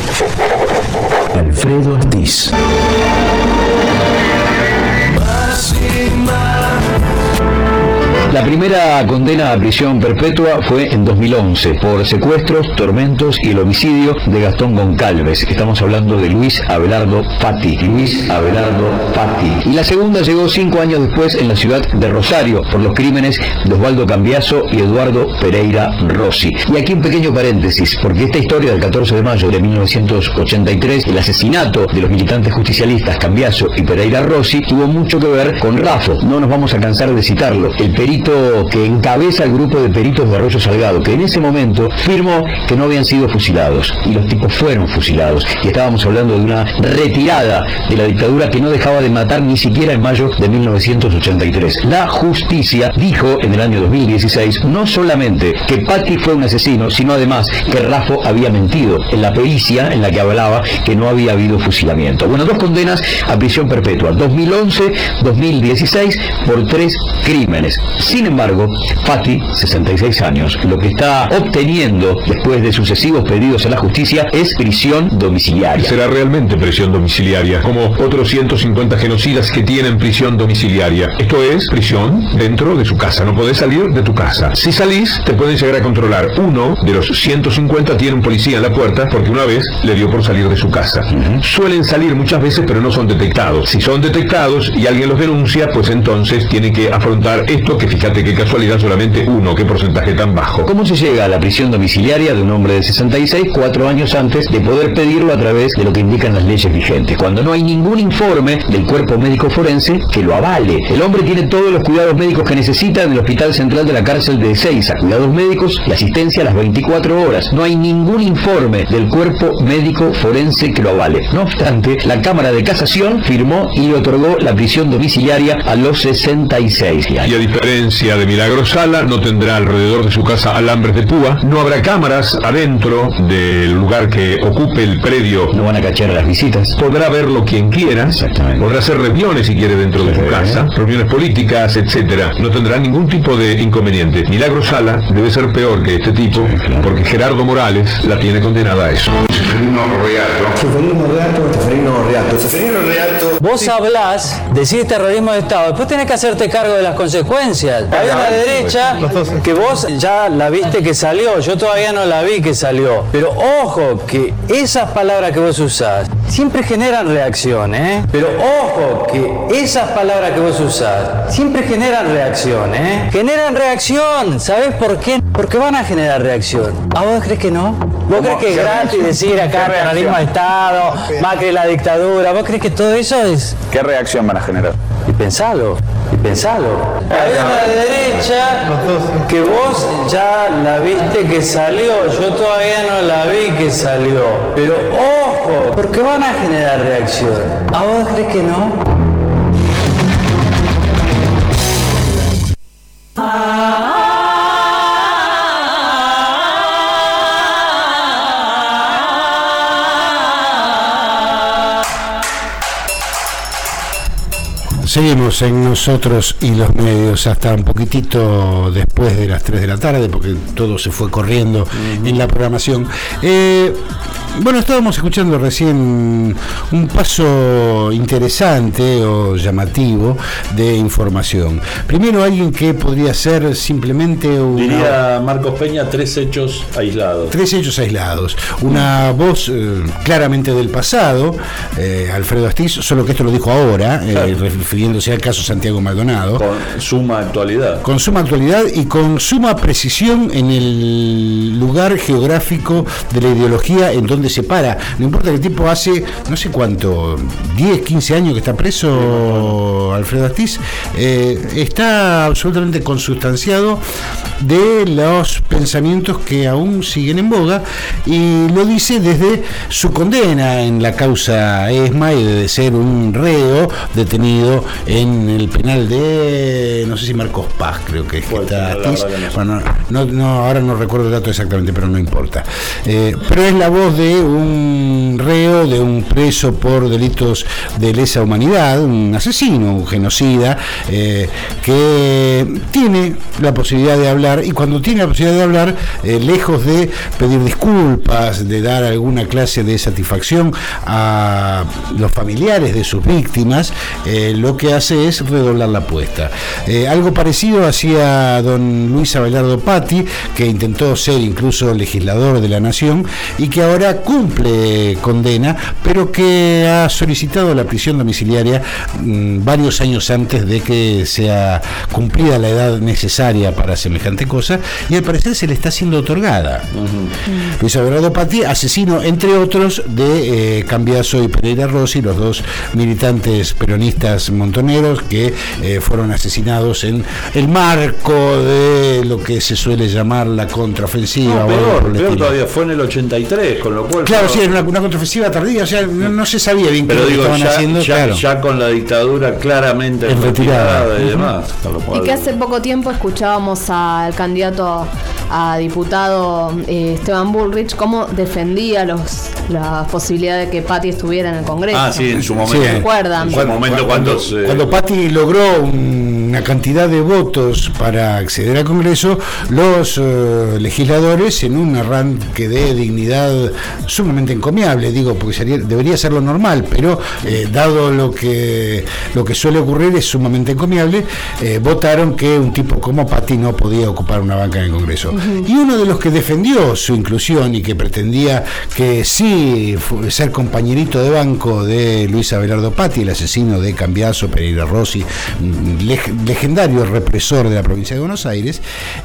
Alfredo Astiz. La primera condena a prisión perpetua fue en 2011 por secuestros, tormentos y el homicidio de Gastón Goncalves. Estamos hablando de Luis Abelardo Fatti. Luis Abelardo Fatti. Y la segunda llegó 5 años después en la ciudad de Rosario por los crímenes de Osvaldo Cambiaso y Eduardo Pereira Rossi. Y aquí un pequeño paréntesis, porque esta historia del 14 de mayo de 1983, el asesinato de los militantes justicialistas Cambiaso y Pereira Rossi, tuvo mucho que ver con Rafo. No nos vamos a cansar de citarlo. El perito que encabeza el grupo de peritos de Arroyo Salgado, que en ese momento firmó que no habían sido fusilados, y los tipos fueron fusilados, y estábamos hablando de una retirada de la dictadura que no dejaba de matar ni siquiera en mayo de 1983. La justicia dijo en el año 2016 no solamente que Fatti fue un asesino, sino además que Rafo había mentido en la pericia en la que hablaba que no había habido fusilamiento. Bueno, 2 condenas a prisión perpetua, 2011-2016, por 3 crímenes. Sin embargo, Fatti, 66 años, lo que está obteniendo después de sucesivos pedidos a la justicia es prisión domiciliaria. Será realmente prisión domiciliaria, como otros 150 genocidas que tienen prisión domiciliaria. Esto es prisión dentro de su casa, no podés salir de tu casa. Si salís, te pueden llegar a controlar. Uno de los 150 tiene un policía en la puerta porque una vez le dio por salir de su casa. Suelen salir muchas veces, pero no son detectados. Si son detectados y alguien los denuncia, pues entonces tienen que afrontar esto, que fíjate qué casualidad, solamente uno, qué porcentaje tan bajo. ¿Cómo se llega a la prisión domiciliaria de un hombre de 66, 4 años antes de poder pedirlo a través de lo que indican las leyes vigentes? Cuando no hay ningún informe del cuerpo médico forense que lo avale. El hombre tiene todos los cuidados médicos que necesita en el Hospital Central de la Cárcel de Ezeiza, cuidados médicos y asistencia a las 24 horas. No hay ningún informe del cuerpo médico forense que lo avale. No obstante, la Cámara de Casación firmó y le otorgó la prisión domiciliaria a los 66 años. Y a diferencia de Milagro Sala, no tendrá alrededor de su casa alambres de púa, no habrá cámaras adentro del lugar que ocupe el predio. No van a cachar a las visitas. Podrá verlo quien quiera. Exactamente. Podrá hacer reuniones si quiere dentro de su casa, reuniones políticas, etcétera. No tendrá ningún tipo de inconveniente. Milagro Sala debe ser peor que este tipo, porque Gerardo Morales la tiene condenada a eso. Seferino Reato. Vos hablás, decís terrorismo de Estado, después tenés que hacerte cargo de las consecuencias. Hay una derecha que vos ya la viste que salió, yo todavía no la vi que salió. Pero ojo, que esas palabras que vos usás siempre generan reacción, ¿eh? Pero ojo, que esas palabras que vos usás siempre generan reacción, ¿eh? Generan reacción, ¿sabés por qué? Porque van a generar reacción. ¿A vos crees que no? ¿Vos crees que es gratis decir acá terrorismo de Estado, Macri la dictadura? ¿Vos crees que todo eso es...? ¿Qué reacción van a generar? Y pensalo. Hay una derecha que vos ya la viste que salió, yo todavía no la vi que salió. Pero ojo, porque van a generar reacción. ¿A vos crees que no? Seguimos en Nosotros y los Medios hasta un poquitito después de las 3 de la tarde, porque todo se fue corriendo en la programación. Bueno, estábamos escuchando recién un paso interesante o llamativo de información. Primero, alguien que podría ser simplemente diría Marcos Peña, 3 hechos aislados. 3 hechos aislados. Una voz claramente del pasado, Alfredo Astiz, solo que esto lo dijo ahora, refiriéndose al caso Santiago Maldonado. Con suma actualidad. Con suma actualidad y con suma precisión en el lugar geográfico de la ideología en donde dónde se para. No importa que el tipo hace, no sé cuánto, 10, 15 años que está preso, Alfredo Astiz, está absolutamente consustanciado de los pensamientos que aún siguen en boga, y lo dice desde su condena en la causa ESMA y de ser un reo detenido en el penal de, no sé si Marcos Paz, creo que es que está Astiz. Bueno, ahora no recuerdo el dato exactamente, pero no importa. Pero es la voz de un reo, de un preso por delitos de lesa humanidad, un asesino, un genocida, que tiene la posibilidad de hablar, y cuando tiene la posibilidad de hablar, lejos de pedir disculpas, de dar alguna clase de satisfacción a los familiares de sus víctimas, lo que hace es redoblar la apuesta. Algo parecido hacía don Luis Abelardo Patti, que intentó ser incluso legislador de la Nación y que ahora cumple condena, pero que ha solicitado la prisión domiciliaria varios años antes de que sea cumplida la edad necesaria para semejante cosa, y al parecer se le está siendo otorgada. Luis Abelardo Patti, asesino entre otros de Cambiaso y Pereira Rossi, los dos militantes peronistas montoneros que fueron asesinados en el marco de lo que se suele llamar la contraofensiva. Peor todavía, fue en el 83, con lo cual... Claro, sí, era una contraofensiva tardía, o sea, no se sabía bien qué estaban haciendo. Ya con la dictadura claramente retirada y demás. Y que hace poco tiempo escuchábamos al candidato a diputado Esteban Bullrich cómo defendía la posibilidad de que Patti estuviera en el Congreso. Ah, sí, en su momento. ¿Se acuerdan? En su momento cuando Patti logró una cantidad de votos para acceder al Congreso, los legisladores, en un arranque de dignidad sumamente encomiable, digo, porque debería ser lo normal, pero dado lo que suele ocurrir, es sumamente encomiable, votaron que un tipo como Patti no podía ocupar una banca en el Congreso. Y uno de los que defendió su inclusión y que pretendía que sí ser compañerito de banco de Luis Abelardo Patti, el asesino de Cambiaso, Pereira Rossi, legendario represor de la provincia de Buenos Aires,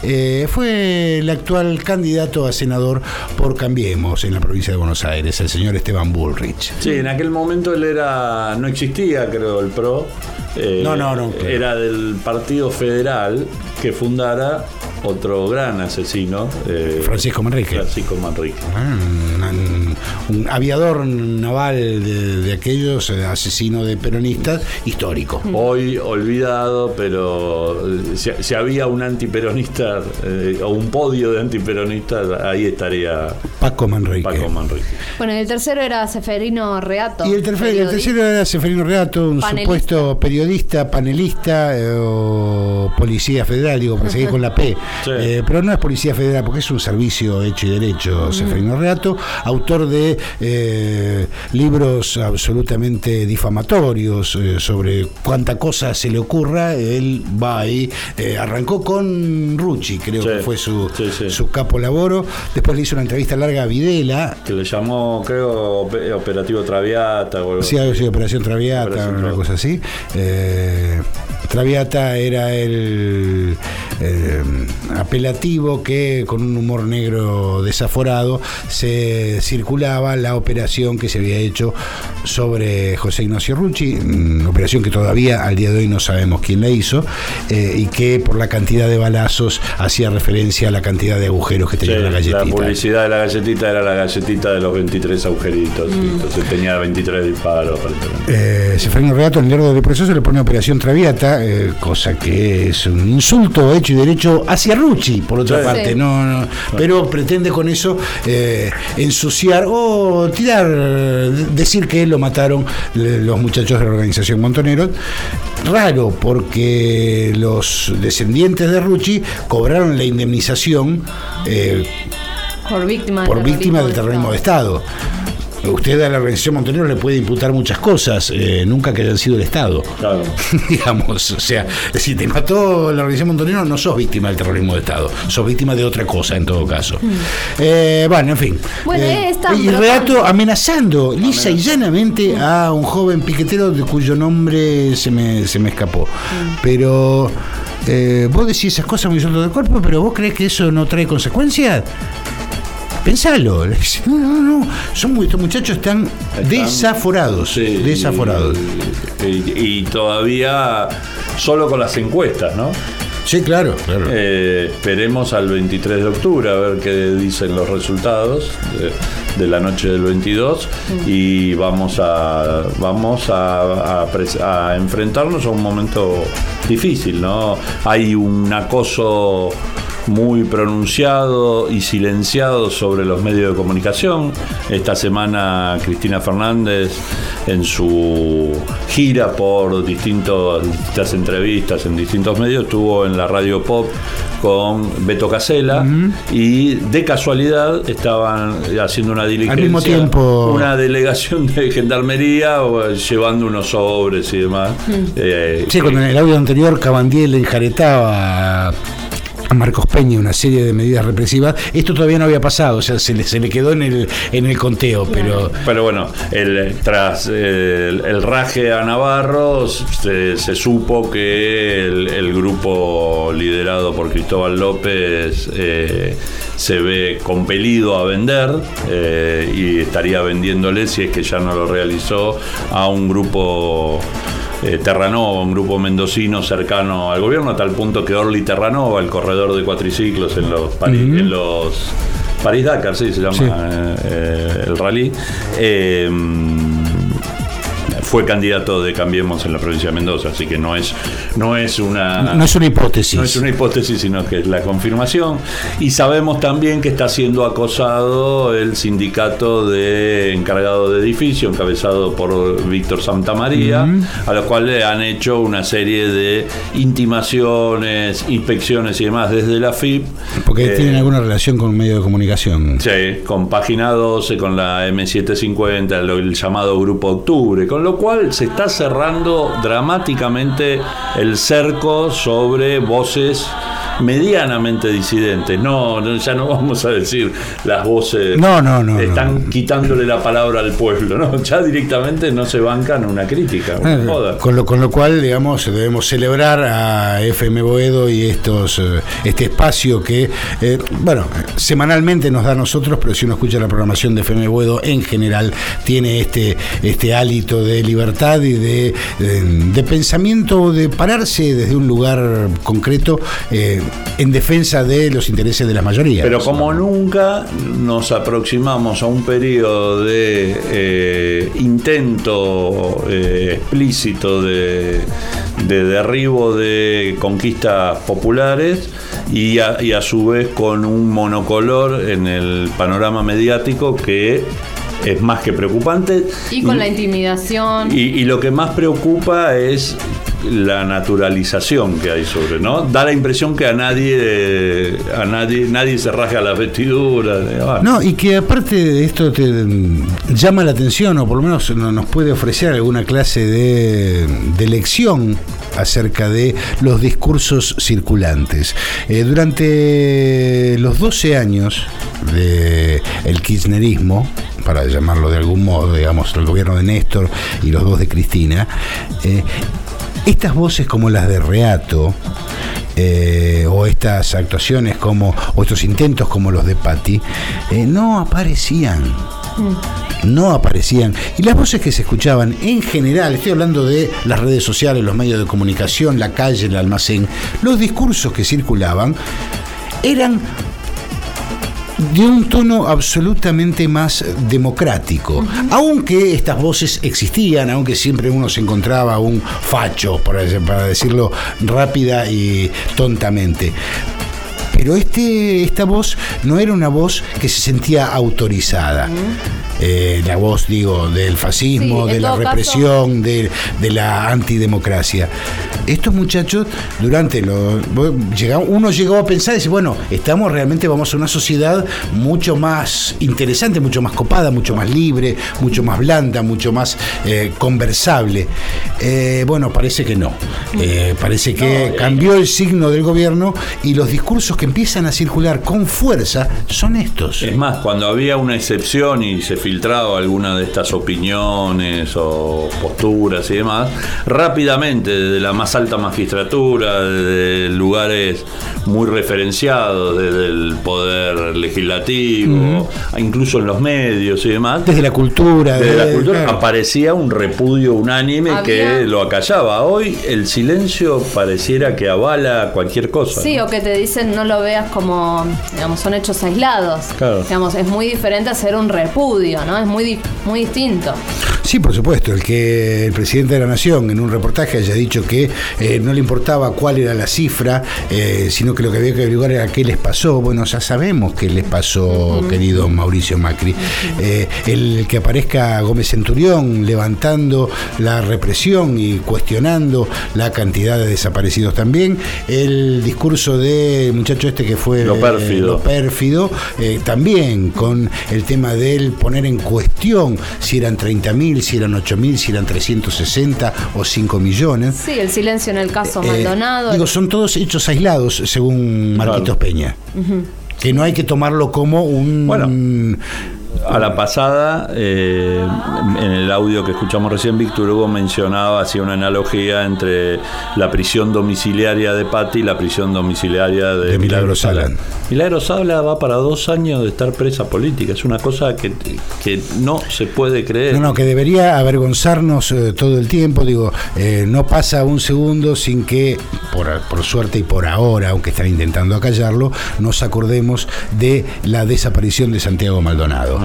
fue el actual candidato a senador por Cambiemos en la provincia de Buenos Aires, el señor Esteban Bullrich. Sí, en aquel momento él no existía, creo, el PRO. No. Era del Partido Federal que fundara otro gran asesino, Francisco Manrique. Un aviador naval de aquellos, asesino de peronistas, histórico. Hoy olvidado, pero si había un antiperonista o un podio de antiperonistas, ahí estaría Paco Manrique. Bueno, y el tercero era Seferino Reato. Y el tercero era Seferino Reato, un supuesto periodista, panelista o policía federal, digo, para seguir con la P. Sí. Pero no es policía federal porque es un servicio hecho y derecho. Seferino Reato, autor de libros absolutamente difamatorios sobre cuánta cosa se le ocurra. Él va ahí, arrancó con Rucci, creo que fue su capo laboro. Después le hizo una entrevista larga a Videla, que le llamó, creo, Operativo Traviata o algo. Sí, Operación Traviata, una cosa así. Traviata era el apelativo que, con un humor negro desaforado, se circulaba la operación que se había hecho sobre José Ignacio Rucci, operación que todavía al día de hoy no sabemos quién la hizo, y que por la cantidad de balazos hacía referencia a la cantidad de agujeros que tenía la galletita. La publicidad de la galletita era la galletita de los 23 agujeritos, entonces tenía 23 disparos. Seferino Reato, en el diario del proceso, le pone Operación Traviata, cosa que es un insulto hecho y derecho hacia Rucci, por otra parte, no, pero pretende con eso ensuciar o tirar, decir que lo mataron los muchachos de la organización Montoneros. Raro, porque los descendientes de Rucci cobraron la indemnización por víctima del terrorismo de Estado. Usted a la organización Montonero le puede imputar muchas cosas, nunca que hayan sido el Estado. Claro. Digamos, o sea, si te mató la organización Montonero, no sos víctima del terrorismo de Estado, sos víctima de otra cosa en todo caso. Bueno, en fin. Y Reato amenazando lisa y llanamente a un joven piquetero de cuyo nombre se me escapó. Pero vos decís esas cosas muy sueltas del cuerpo, pero vos creés que eso no trae consecuencias. Pensalo. No. Estos muchachos están desaforados. Sí, desaforados. Y todavía solo con las encuestas, ¿no? Sí, claro. Esperemos al 23 de octubre a ver qué dicen los resultados de la noche del 22 y vamos a enfrentarnos a un momento difícil, ¿no? Hay un acoso muy pronunciado y silenciado sobre los medios de comunicación. Esta semana Cristina Fernández, en su gira por distintas entrevistas en distintos medios, estuvo en la Radio Pop con Beto Casella y de casualidad estaban haciendo una diligencia, al mismo tiempo una delegación de gendarmería llevando unos sobres y demás. Sí, cuando en el audio anterior Cabandier le enjaretaba a Marcos Peña una serie de medidas represivas, esto todavía no había pasado, o sea, se le quedó en el conteo, pero bueno, tras el raje a Navarro se supo que el grupo liderado por Cristóbal López se ve compelido a vender y estaría vendiéndole, si es que ya no lo realizó, a un grupo Terranova, un grupo mendocino cercano al gobierno, a tal punto que Orly Terranova, el corredor de cuatriciclos en los París-Dakar, sí, se llama el rally, fue candidato de Cambiemos en la provincia de Mendoza, así que no es una hipótesis. No es una hipótesis, sino que es la confirmación. Y sabemos también que está siendo acosado el sindicato de encargado de edificio, encabezado por Víctor Santamaría, a los cuales le han hecho una serie de intimaciones, inspecciones y demás desde la FIP. Porque tienen alguna relación con un medio de comunicación. Sí, con Página 12, con la M750, el llamado Grupo Octubre, con lo cual se está cerrando dramáticamente el cerco sobre voces medianamente disidentes. Ya no vamos a decir las voces. Están quitándole la palabra al pueblo, ¿no? Ya directamente no se bancan una crítica, una joda. Con lo cual, digamos, debemos celebrar a FM Boedo y este espacio que, semanalmente nos da a nosotros, pero si uno escucha la programación de FM Boedo en general, tiene este hálito de libertad y de pensamiento, de pararse desde un lugar concreto en defensa de los intereses de las mayorías. Pero como nunca nos aproximamos a un periodo de intento explícito de derribo de conquistas populares y a su vez con un monocolor en el panorama mediático que es más que preocupante. Y con la intimidación. Y lo que más preocupa es la naturalización que hay sobre, ¿no? Da la impresión que nadie se rasga las vestiduras. No, y que aparte de esto te llama la atención, o por lo menos nos puede ofrecer alguna clase de lección acerca de los discursos circulantes. Durante los 12 años del kirchnerismo, para llamarlo de algún modo, digamos, el gobierno de Néstor y los dos de Cristina, estas voces como las de Reato, o estas actuaciones o estos intentos como los de Patti, no aparecían. No aparecían. Y las voces que se escuchaban en general, estoy hablando de las redes sociales, los medios de comunicación, la calle, el almacén, los discursos que circulaban eran de un tono absolutamente más democrático. Aunque estas voces existían, aunque siempre uno se encontraba un facho, para decirlo rápida y tontamente. Pero esta voz no era una voz que se sentía autorizada. La voz, digo, del fascismo, de la represión, de la antidemocracia. Estos muchachos, uno llegó a pensar y dice, bueno, vamos a una sociedad mucho más interesante, mucho más copada, mucho más libre, mucho más blanda, mucho más conversable. Bueno, parece que no. Parece que cambió el signo del gobierno y los discursos que empiezan a circular con fuerza son estos. Es más, cuando había una excepción y se filtraba alguna de estas opiniones o posturas y demás, rápidamente desde la más alta magistratura, desde lugares muy referenciados, desde el poder legislativo, incluso en los medios y demás. Desde la cultura. Claro. Aparecía un repudio unánime que lo acallaba. Hoy el silencio pareciera que avala cualquier cosa. Sí, ¿no? O que te dicen no lo veas como, digamos, son hechos aislados. Claro. Digamos, es muy diferente hacer un repudio, ¿no? Es muy distinto. Sí, por supuesto, el que el presidente de la Nación en un reportaje haya dicho que no le importaba cuál era la cifra, sino que lo que había que averiguar era qué les pasó. Bueno, ya sabemos qué les pasó, querido Mauricio Macri. El que aparezca Gómez Centurión levantando la represión y cuestionando la cantidad de desaparecidos también. El discurso del muchacho este que fue lo pérfido, también con el tema de él poner en cuestión si eran 30.000, si eran 8.000, si eran 360 o 5 millones. Sí, el silencio en el caso Maldonado. Son todos hechos aislados, según Marquitos Peña. Que no hay que tomarlo como un... Bueno, a la pasada, en el audio que escuchamos recién, Víctor Hugo mencionaba, hacía una analogía entre la prisión domiciliaria de Patti y la prisión domiciliaria de Milagro Sala. Milagro Sala va para 2 años de estar presa política. Es una cosa que no se puede creer. No, que debería avergonzarnos todo el tiempo. Digo, no pasa un segundo sin que, por suerte y por ahora, aunque están intentando acallarlo, nos acordemos de la desaparición de Santiago Maldonado.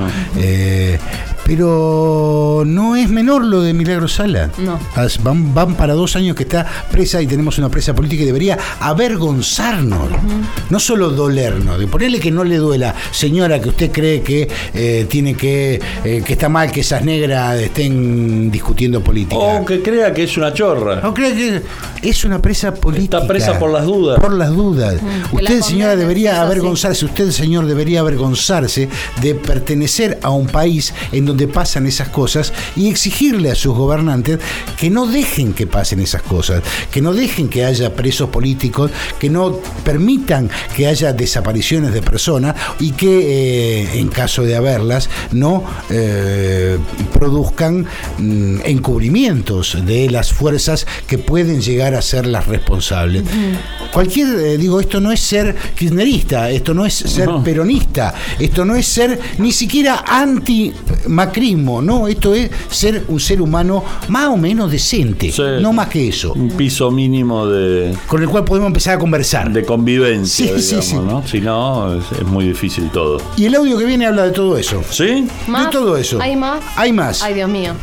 Pero no es menor lo de Milagro Sala. No. Van para 2 años que está presa y tenemos una presa política y debería avergonzarnos, no solo dolernos, de ponerle que no le duela, señora, que usted cree que tiene que está mal que esas negras estén discutiendo política. O que crea que es una chorra. O crea que es una presa política. Está presa por las dudas. Por las dudas. Usted, señora, debería avergonzarse, usted, señor, debería avergonzarse de pertenecer a un país en donde pasan esas cosas y exigirle a sus gobernantes que no dejen que pasen esas cosas, que no dejen que haya presos políticos, que no permitan que haya desapariciones de personas y que en caso de haberlas no produzcan encubrimientos de las fuerzas que pueden llegar a ser las responsables. Esto no es ser kirchnerista, esto no es ser peronista, esto no es ser ni siquiera anti-macrismo, no, esto es ser un ser humano más o menos decente, no más que eso. Un piso mínimo con el cual podemos empezar a conversar. De convivencia, digamos, ¿no? Si no, es muy difícil todo. Y el audio que viene habla de todo eso. ¿Sí? ¿Más? De todo eso. ¿Hay más? Hay más. Ay, Dios mío.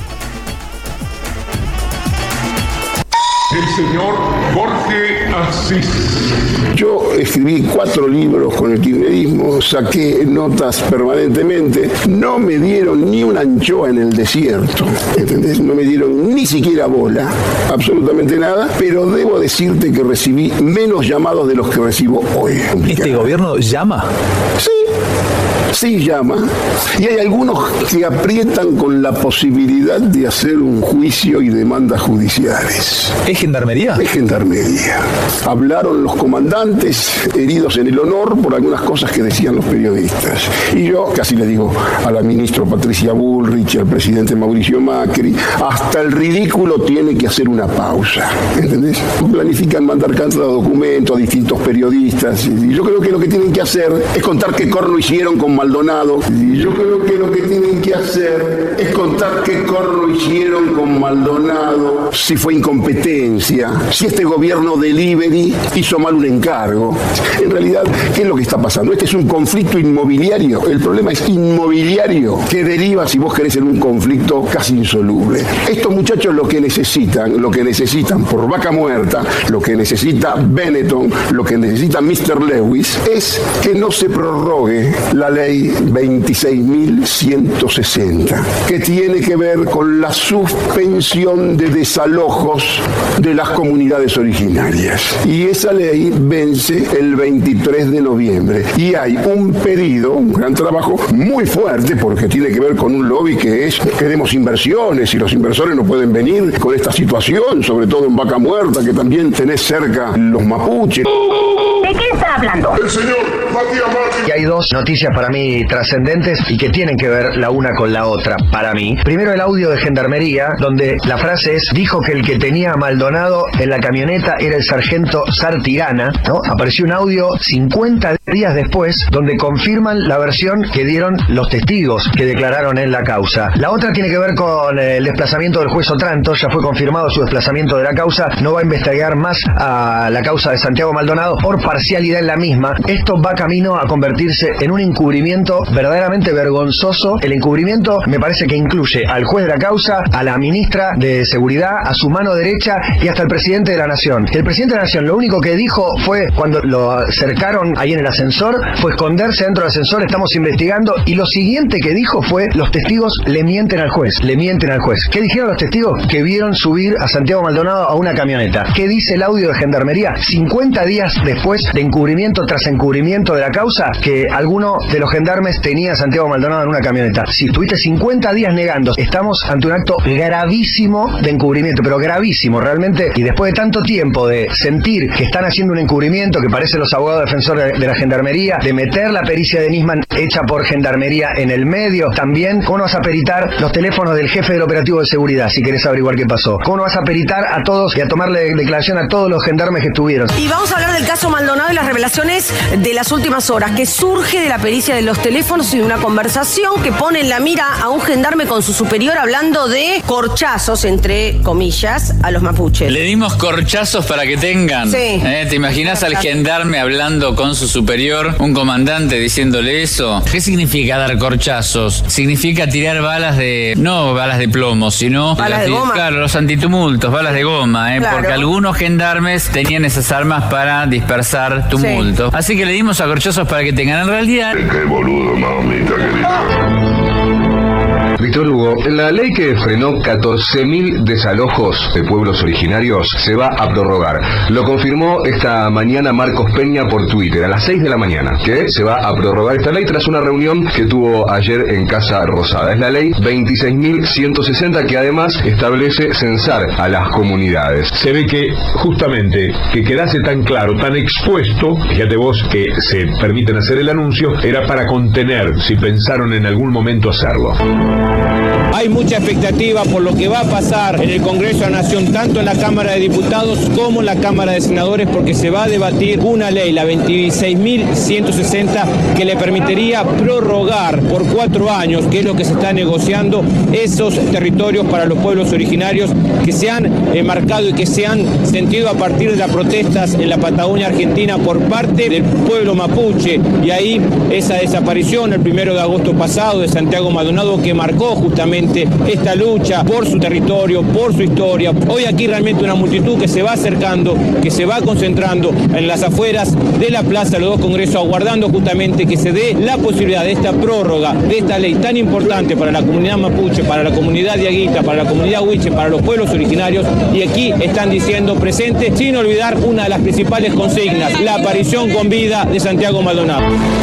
El señor Jorge Asís. Yo escribí 4 libros con el kirchnerismo, saqué notas permanentemente, no me dieron ni una anchoa en el desierto, ¿entendés? No me dieron ni siquiera bola, absolutamente nada, pero debo decirte que recibí menos llamados de los que recibo hoy. ¿Este gobierno llama? Sí llama, y hay algunos que aprietan con la posibilidad de hacer un juicio y demandas judiciales. ¿Es gendarmería? Es gendarmería. Hablaron los comandantes heridos en el honor por algunas cosas que decían los periodistas. Y yo casi le digo a la ministra Patricia Bullrich, al presidente Mauricio Macri, hasta el ridículo tiene que hacer una pausa, ¿entendés? Planifican mandar cada documento a distintos periodistas, y yo creo que lo que tienen que hacer es contar qué corno hicieron con Maldonado. Y yo creo que lo que tienen que hacer es contar qué corno hicieron con Maldonado, si fue incompetencia, si este gobierno delivery hizo mal un encargo. En realidad, ¿qué es lo que está pasando? Este es un conflicto inmobiliario. El problema es inmobiliario, que deriva, si vos querés, en un conflicto casi insoluble. Estos muchachos lo que necesitan por vaca muerta, lo que necesita Benetton, lo que necesita Mr. Lewis, es que no se prorrogue la ley 26.160, que tiene que ver con la suspensión de desalojos de las comunidades originarias. Y esa ley vence el 23 de noviembre. Y hay un pedido, un gran trabajo muy fuerte, porque tiene que ver con un lobby que es: queremos inversiones, y los inversores no pueden venir con esta situación, sobre todo en Vaca Muerta, que también tenés cerca los mapuches. ¿De qué está hablando? El señor Matías Martín. Y hay 2 noticias para mí trascendentes y que tienen que ver la una con la otra para mí. Primero, el audio de Gendarmería, donde la frase es: dijo que el que tenía a Maldonado en la camioneta era el sargento Sartirana, ¿no? Apareció un audio 50 días después donde confirman la versión que dieron los testigos que declararon en la causa. La otra tiene que ver con el desplazamiento del juez Otranto. Ya fue confirmado su desplazamiento de la causa. No va a investigar más a la causa de Santiago Maldonado por parcialidad en la misma. Esto va camino a convertirse en un encubrimiento verdaderamente vergonzoso. El encubrimiento me parece que incluye al juez de la causa, a la ministra de Seguridad, a su mano derecha y hasta el presidente de la Nación. El presidente de la Nación lo único que dijo fue, cuando lo acercaron ahí en el ascensor, fue esconderse dentro del ascensor, estamos investigando, y lo siguiente que dijo fue, los testigos le mienten al juez, le mienten al juez. ¿Qué dijeron los testigos? Que vieron subir a Santiago Maldonado a una camioneta. ¿Qué dice el audio de Gendarmería? 50 días después de encubrimiento tras encubrimiento de la causa, que alguno de los gendarmes tenía a Santiago Maldonado en una camioneta. Si estuviste 50 días negando, estamos ante un acto gravísimo de encubrimiento, pero gravísimo realmente, y después de tanto tiempo de sentir que están haciendo un encubrimiento que parece los abogados defensores de la Gendarmería, de meter la pericia de Nisman hecha por Gendarmería en el medio, también, ¿cómo no vas a peritar los teléfonos del jefe del operativo de seguridad si querés averiguar qué pasó? ¿Cómo no vas a peritar a todos y a tomarle declaración a todos los gendarmes que estuvieron? Y vamos a hablar del caso Maldonado y las revelaciones de las últimas horas, que surge de la pericia de los teléfonos y de una conversación que pone en la mira a un gendarme con su superior hablando de corchazos, entre comillas, a los mapuches. Le dimos corchazos para que tengan. Sí. ¿Te imaginas al gendarme hablando con su superior, un comandante diciéndole eso? ¿Qué significa dar corchazos? Significa tirar balas de, no balas de plomo, sino balas de goma. Claro, los antitumultos, balas de goma, Claro. porque algunos gendarmes tenían esas armas para dispersar tumulto. Así que le dimos a corchazos para que tengan. En realidad, Qué boludo, mamita querida. Víctor Hugo, la ley que frenó 14.000 desalojos de pueblos originarios se va a prorrogar. Lo confirmó esta mañana Marcos Peña por Twitter, a las 6 de la mañana, que se va a prorrogar esta ley tras una reunión que tuvo ayer en Casa Rosada. Es la ley 26.160 que además establece censar a las comunidades. Se ve que justamente que quedase tan claro, tan expuesto, fíjate vos que se permiten hacer el anuncio, era para contener, si pensaron en algún momento hacerlo. Hay mucha expectativa por lo que va a pasar en el Congreso de la Nación, tanto en la Cámara de Diputados como en la Cámara de Senadores, porque se va a debatir una ley, la 26.160, que le permitiría prorrogar por 4 años, que es lo que se está negociando, esos territorios para los pueblos originarios que se han marcado y que se han sentido a partir de las protestas en la Patagonia Argentina por parte del pueblo mapuche. Y ahí esa desaparición el 1 de agosto pasado de Santiago Maldonado, que marcó justamente esta lucha por su territorio, por su historia. Hoy aquí realmente una multitud que se va acercando, que se va concentrando en las afueras de la Plaza de los Dos Congresos, aguardando justamente que se dé la posibilidad de esta prórroga, de esta ley tan importante para la comunidad mapuche, para la comunidad diaguita, para la comunidad huiche, para los pueblos originarios. Y aquí están diciendo presente, sin olvidar una de las principales consignas, la aparición con vida de Santiago Maldonado.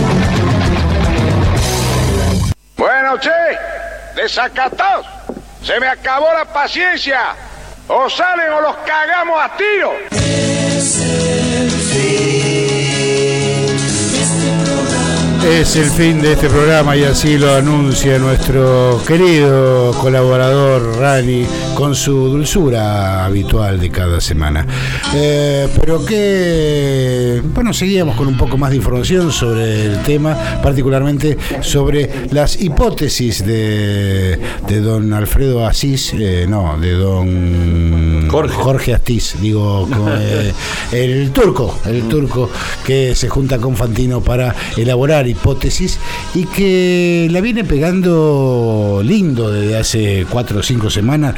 Bueno, che, desacatados, se me acabó la paciencia. O salen o los cagamos a tiro. Es el fin de este programa y así lo anuncia nuestro querido colaborador Rani con su dulzura habitual de cada semana. Pero que, bueno, seguíamos con un poco más de información sobre el tema, particularmente sobre las hipótesis de don Alfredo Asís, de don Jorge Astiz, digo, el turco que se junta con Fantino para elaborar hipótesis y que la viene pegando lindo desde hace 4 o 5 semanas.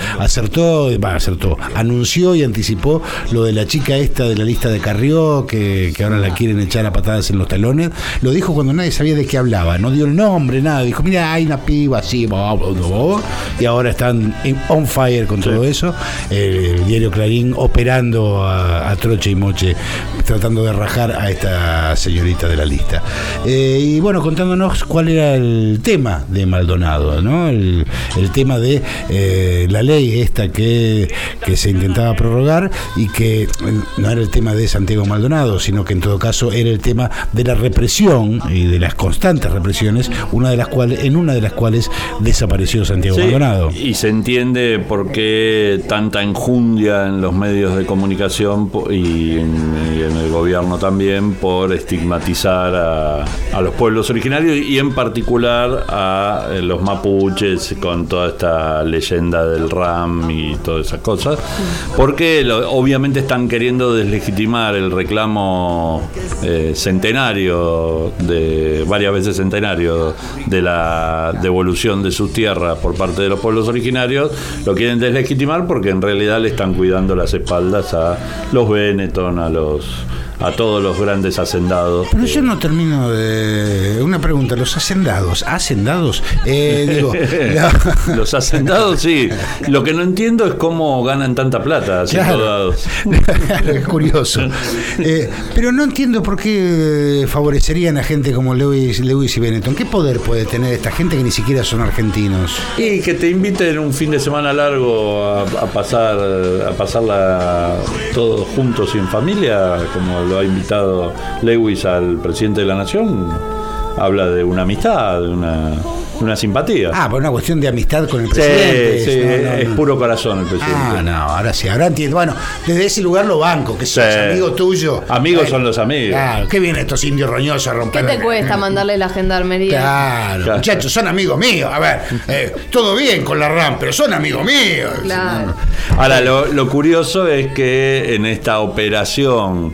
Anunció y anticipó lo de la chica esta de la lista de Carrió, que ahora la quieren echar a patadas en los talones. Lo dijo cuando nadie sabía de qué hablaba, no dio el nombre, nada, dijo, mira, hay una piba así, y ahora están on fire con todo eso. El diario Clarín operando a troche y moche, tratando de rajar a esta señorita de la lista. y bueno, contándonos cuál era el tema de Maldonado, ¿no? El tema de la ley esta que se intentaba prorrogar y que no era el tema de Santiago Maldonado, sino que en todo caso era el tema de la represión y de las constantes represiones, en una de las cuales desapareció Santiago Maldonado. Y se entiende por qué tanta enjundia en los medios de comunicación y en el gobierno también por estigmatizar a los pueblos originarios y en particular a los mapuches con toda esta leyenda del RAM y todas esas cosas, porque obviamente están queriendo deslegitimar el reclamo centenario, varias veces centenario, de la devolución de sus tierras por parte de los pueblos originarios. Lo quieren deslegitimar porque en realidad le están cuidando las espaldas a los Benetton, a todos los grandes hacendados. Pero yo no termino de... Una pregunta, ¿los hacendados? Los hacendados, sí. Lo que no entiendo es cómo ganan tanta plata haciendo dados. Es curioso. Pero no entiendo por qué favorecerían a gente como Lewis y Benetton. ¿Qué poder puede tener esta gente que ni siquiera son argentinos? Y que te inviten un fin de semana largo a pasarla todos juntos y en familia, como lo ha invitado Lewis al presidente de la Nación. Habla de una amistad, de una simpatía. Por una cuestión de amistad con el presidente. Sí, es puro corazón el presidente. Ahora entiendo. Bueno, desde ese lugar lo banco, que sos amigo tuyo. Amigos son los amigos. Claro, qué bien estos indios roñosos a romper. ¿Qué te cuesta mandarle la gendarmería? Claro, muchachos, son amigos míos. A ver, todo bien con la RAM, pero son amigos míos. Claro. Ahora, lo curioso es que en esta operación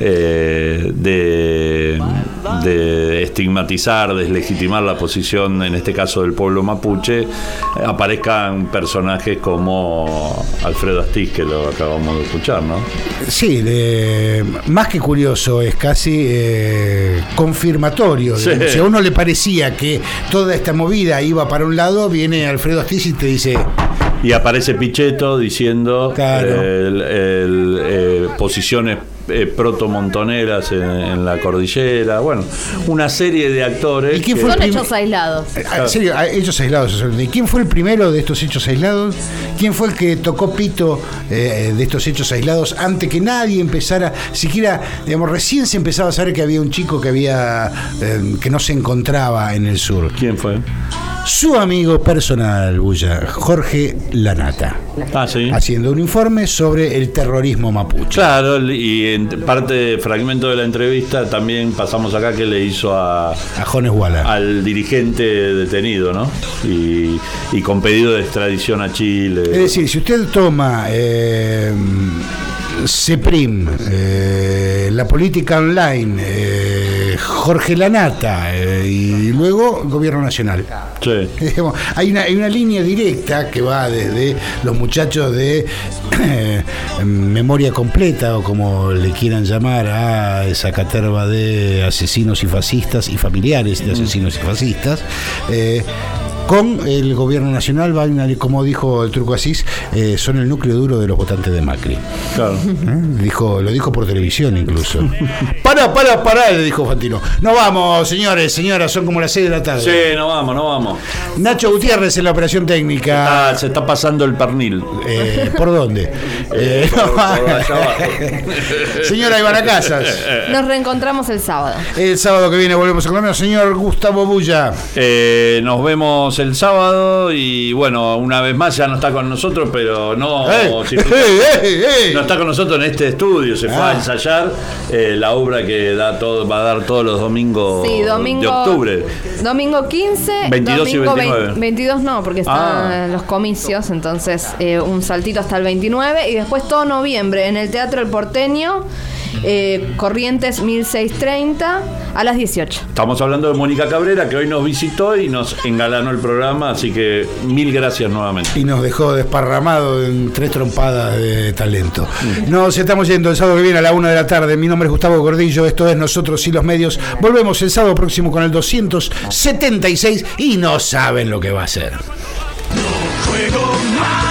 de estigmatizar, deslegitimar la posición, en este caso del pueblo mapuche, aparezcan personajes como Alfredo Astiz, que lo acabamos de escuchar, ¿no? Sí, más que curioso, es casi confirmatorio. Sí. Si a uno le parecía que toda esta movida iba para un lado, viene Alfredo Astiz y te dice... Y aparece Pichetto diciendo posiciones protomontoneras en la cordillera, bueno, una serie de actores. ¿Y son hechos aislados? En serio, hechos aislados. ¿Y quién fue el primero de estos hechos aislados? ¿Quién fue el que tocó pito de estos hechos aislados antes que nadie empezara, siquiera, digamos, recién se empezaba a saber que había un chico que no se encontraba en el sur? ¿Quién fue? Su amigo personal, Bulla, Jorge Lanata, haciendo un informe sobre el terrorismo mapuche. Claro, y en parte, fragmento de la entrevista, también pasamos acá que le hizo a Jones Walla, al dirigente detenido, ¿no? Y con pedido de extradición a Chile. Es decir, si usted toma CEPRIM, la política online, Jorge Lanata y luego el gobierno nacional. Sí. Hay una línea directa que va desde los muchachos de Memoria Completa, o como le quieran llamar, a esa caterva de asesinos y fascistas y familiares de asesinos y fascistas, con el gobierno nacional. Como dijo el Turco Asís, son el núcleo duro de los votantes de Macri. Claro. Lo dijo por televisión incluso. Pará, le dijo Fantino. No vamos, señores, señoras, son como las 6 de la tarde. Sí, no vamos. Nacho Gutiérrez en la operación técnica. Se está pasando el pernil. ¿Por dónde? Por allá abajo. Señora Ivana Casas. Nos reencontramos el sábado. El sábado que viene volvemos a comer. Señor Gustavo Bulla. Nos vemos el sábado y bueno, una vez más ya no está con nosotros, pero no está con nosotros en este estudio. Se fue a ensayar la obra que va a dar todos los domingos de octubre. Domingo 15, 22 domingo y 29. 22 no, porque están los comicios, entonces un saltito hasta el 29 y después todo noviembre en el Teatro El Porteño. Corrientes 1630 a las 18. Estamos hablando de Mónica Cabrera, que hoy nos visitó y nos engalanó el programa, así que 1000 gracias nuevamente. Y nos dejó desparramado en 3 trompadas de talento. Nos estamos yendo el sábado que viene a la 1 de la tarde. Mi nombre es Gustavo Gordillo, esto es Nosotros y los Medios. Volvemos el sábado próximo con el 276 y no saben lo que va a ser. No juego más.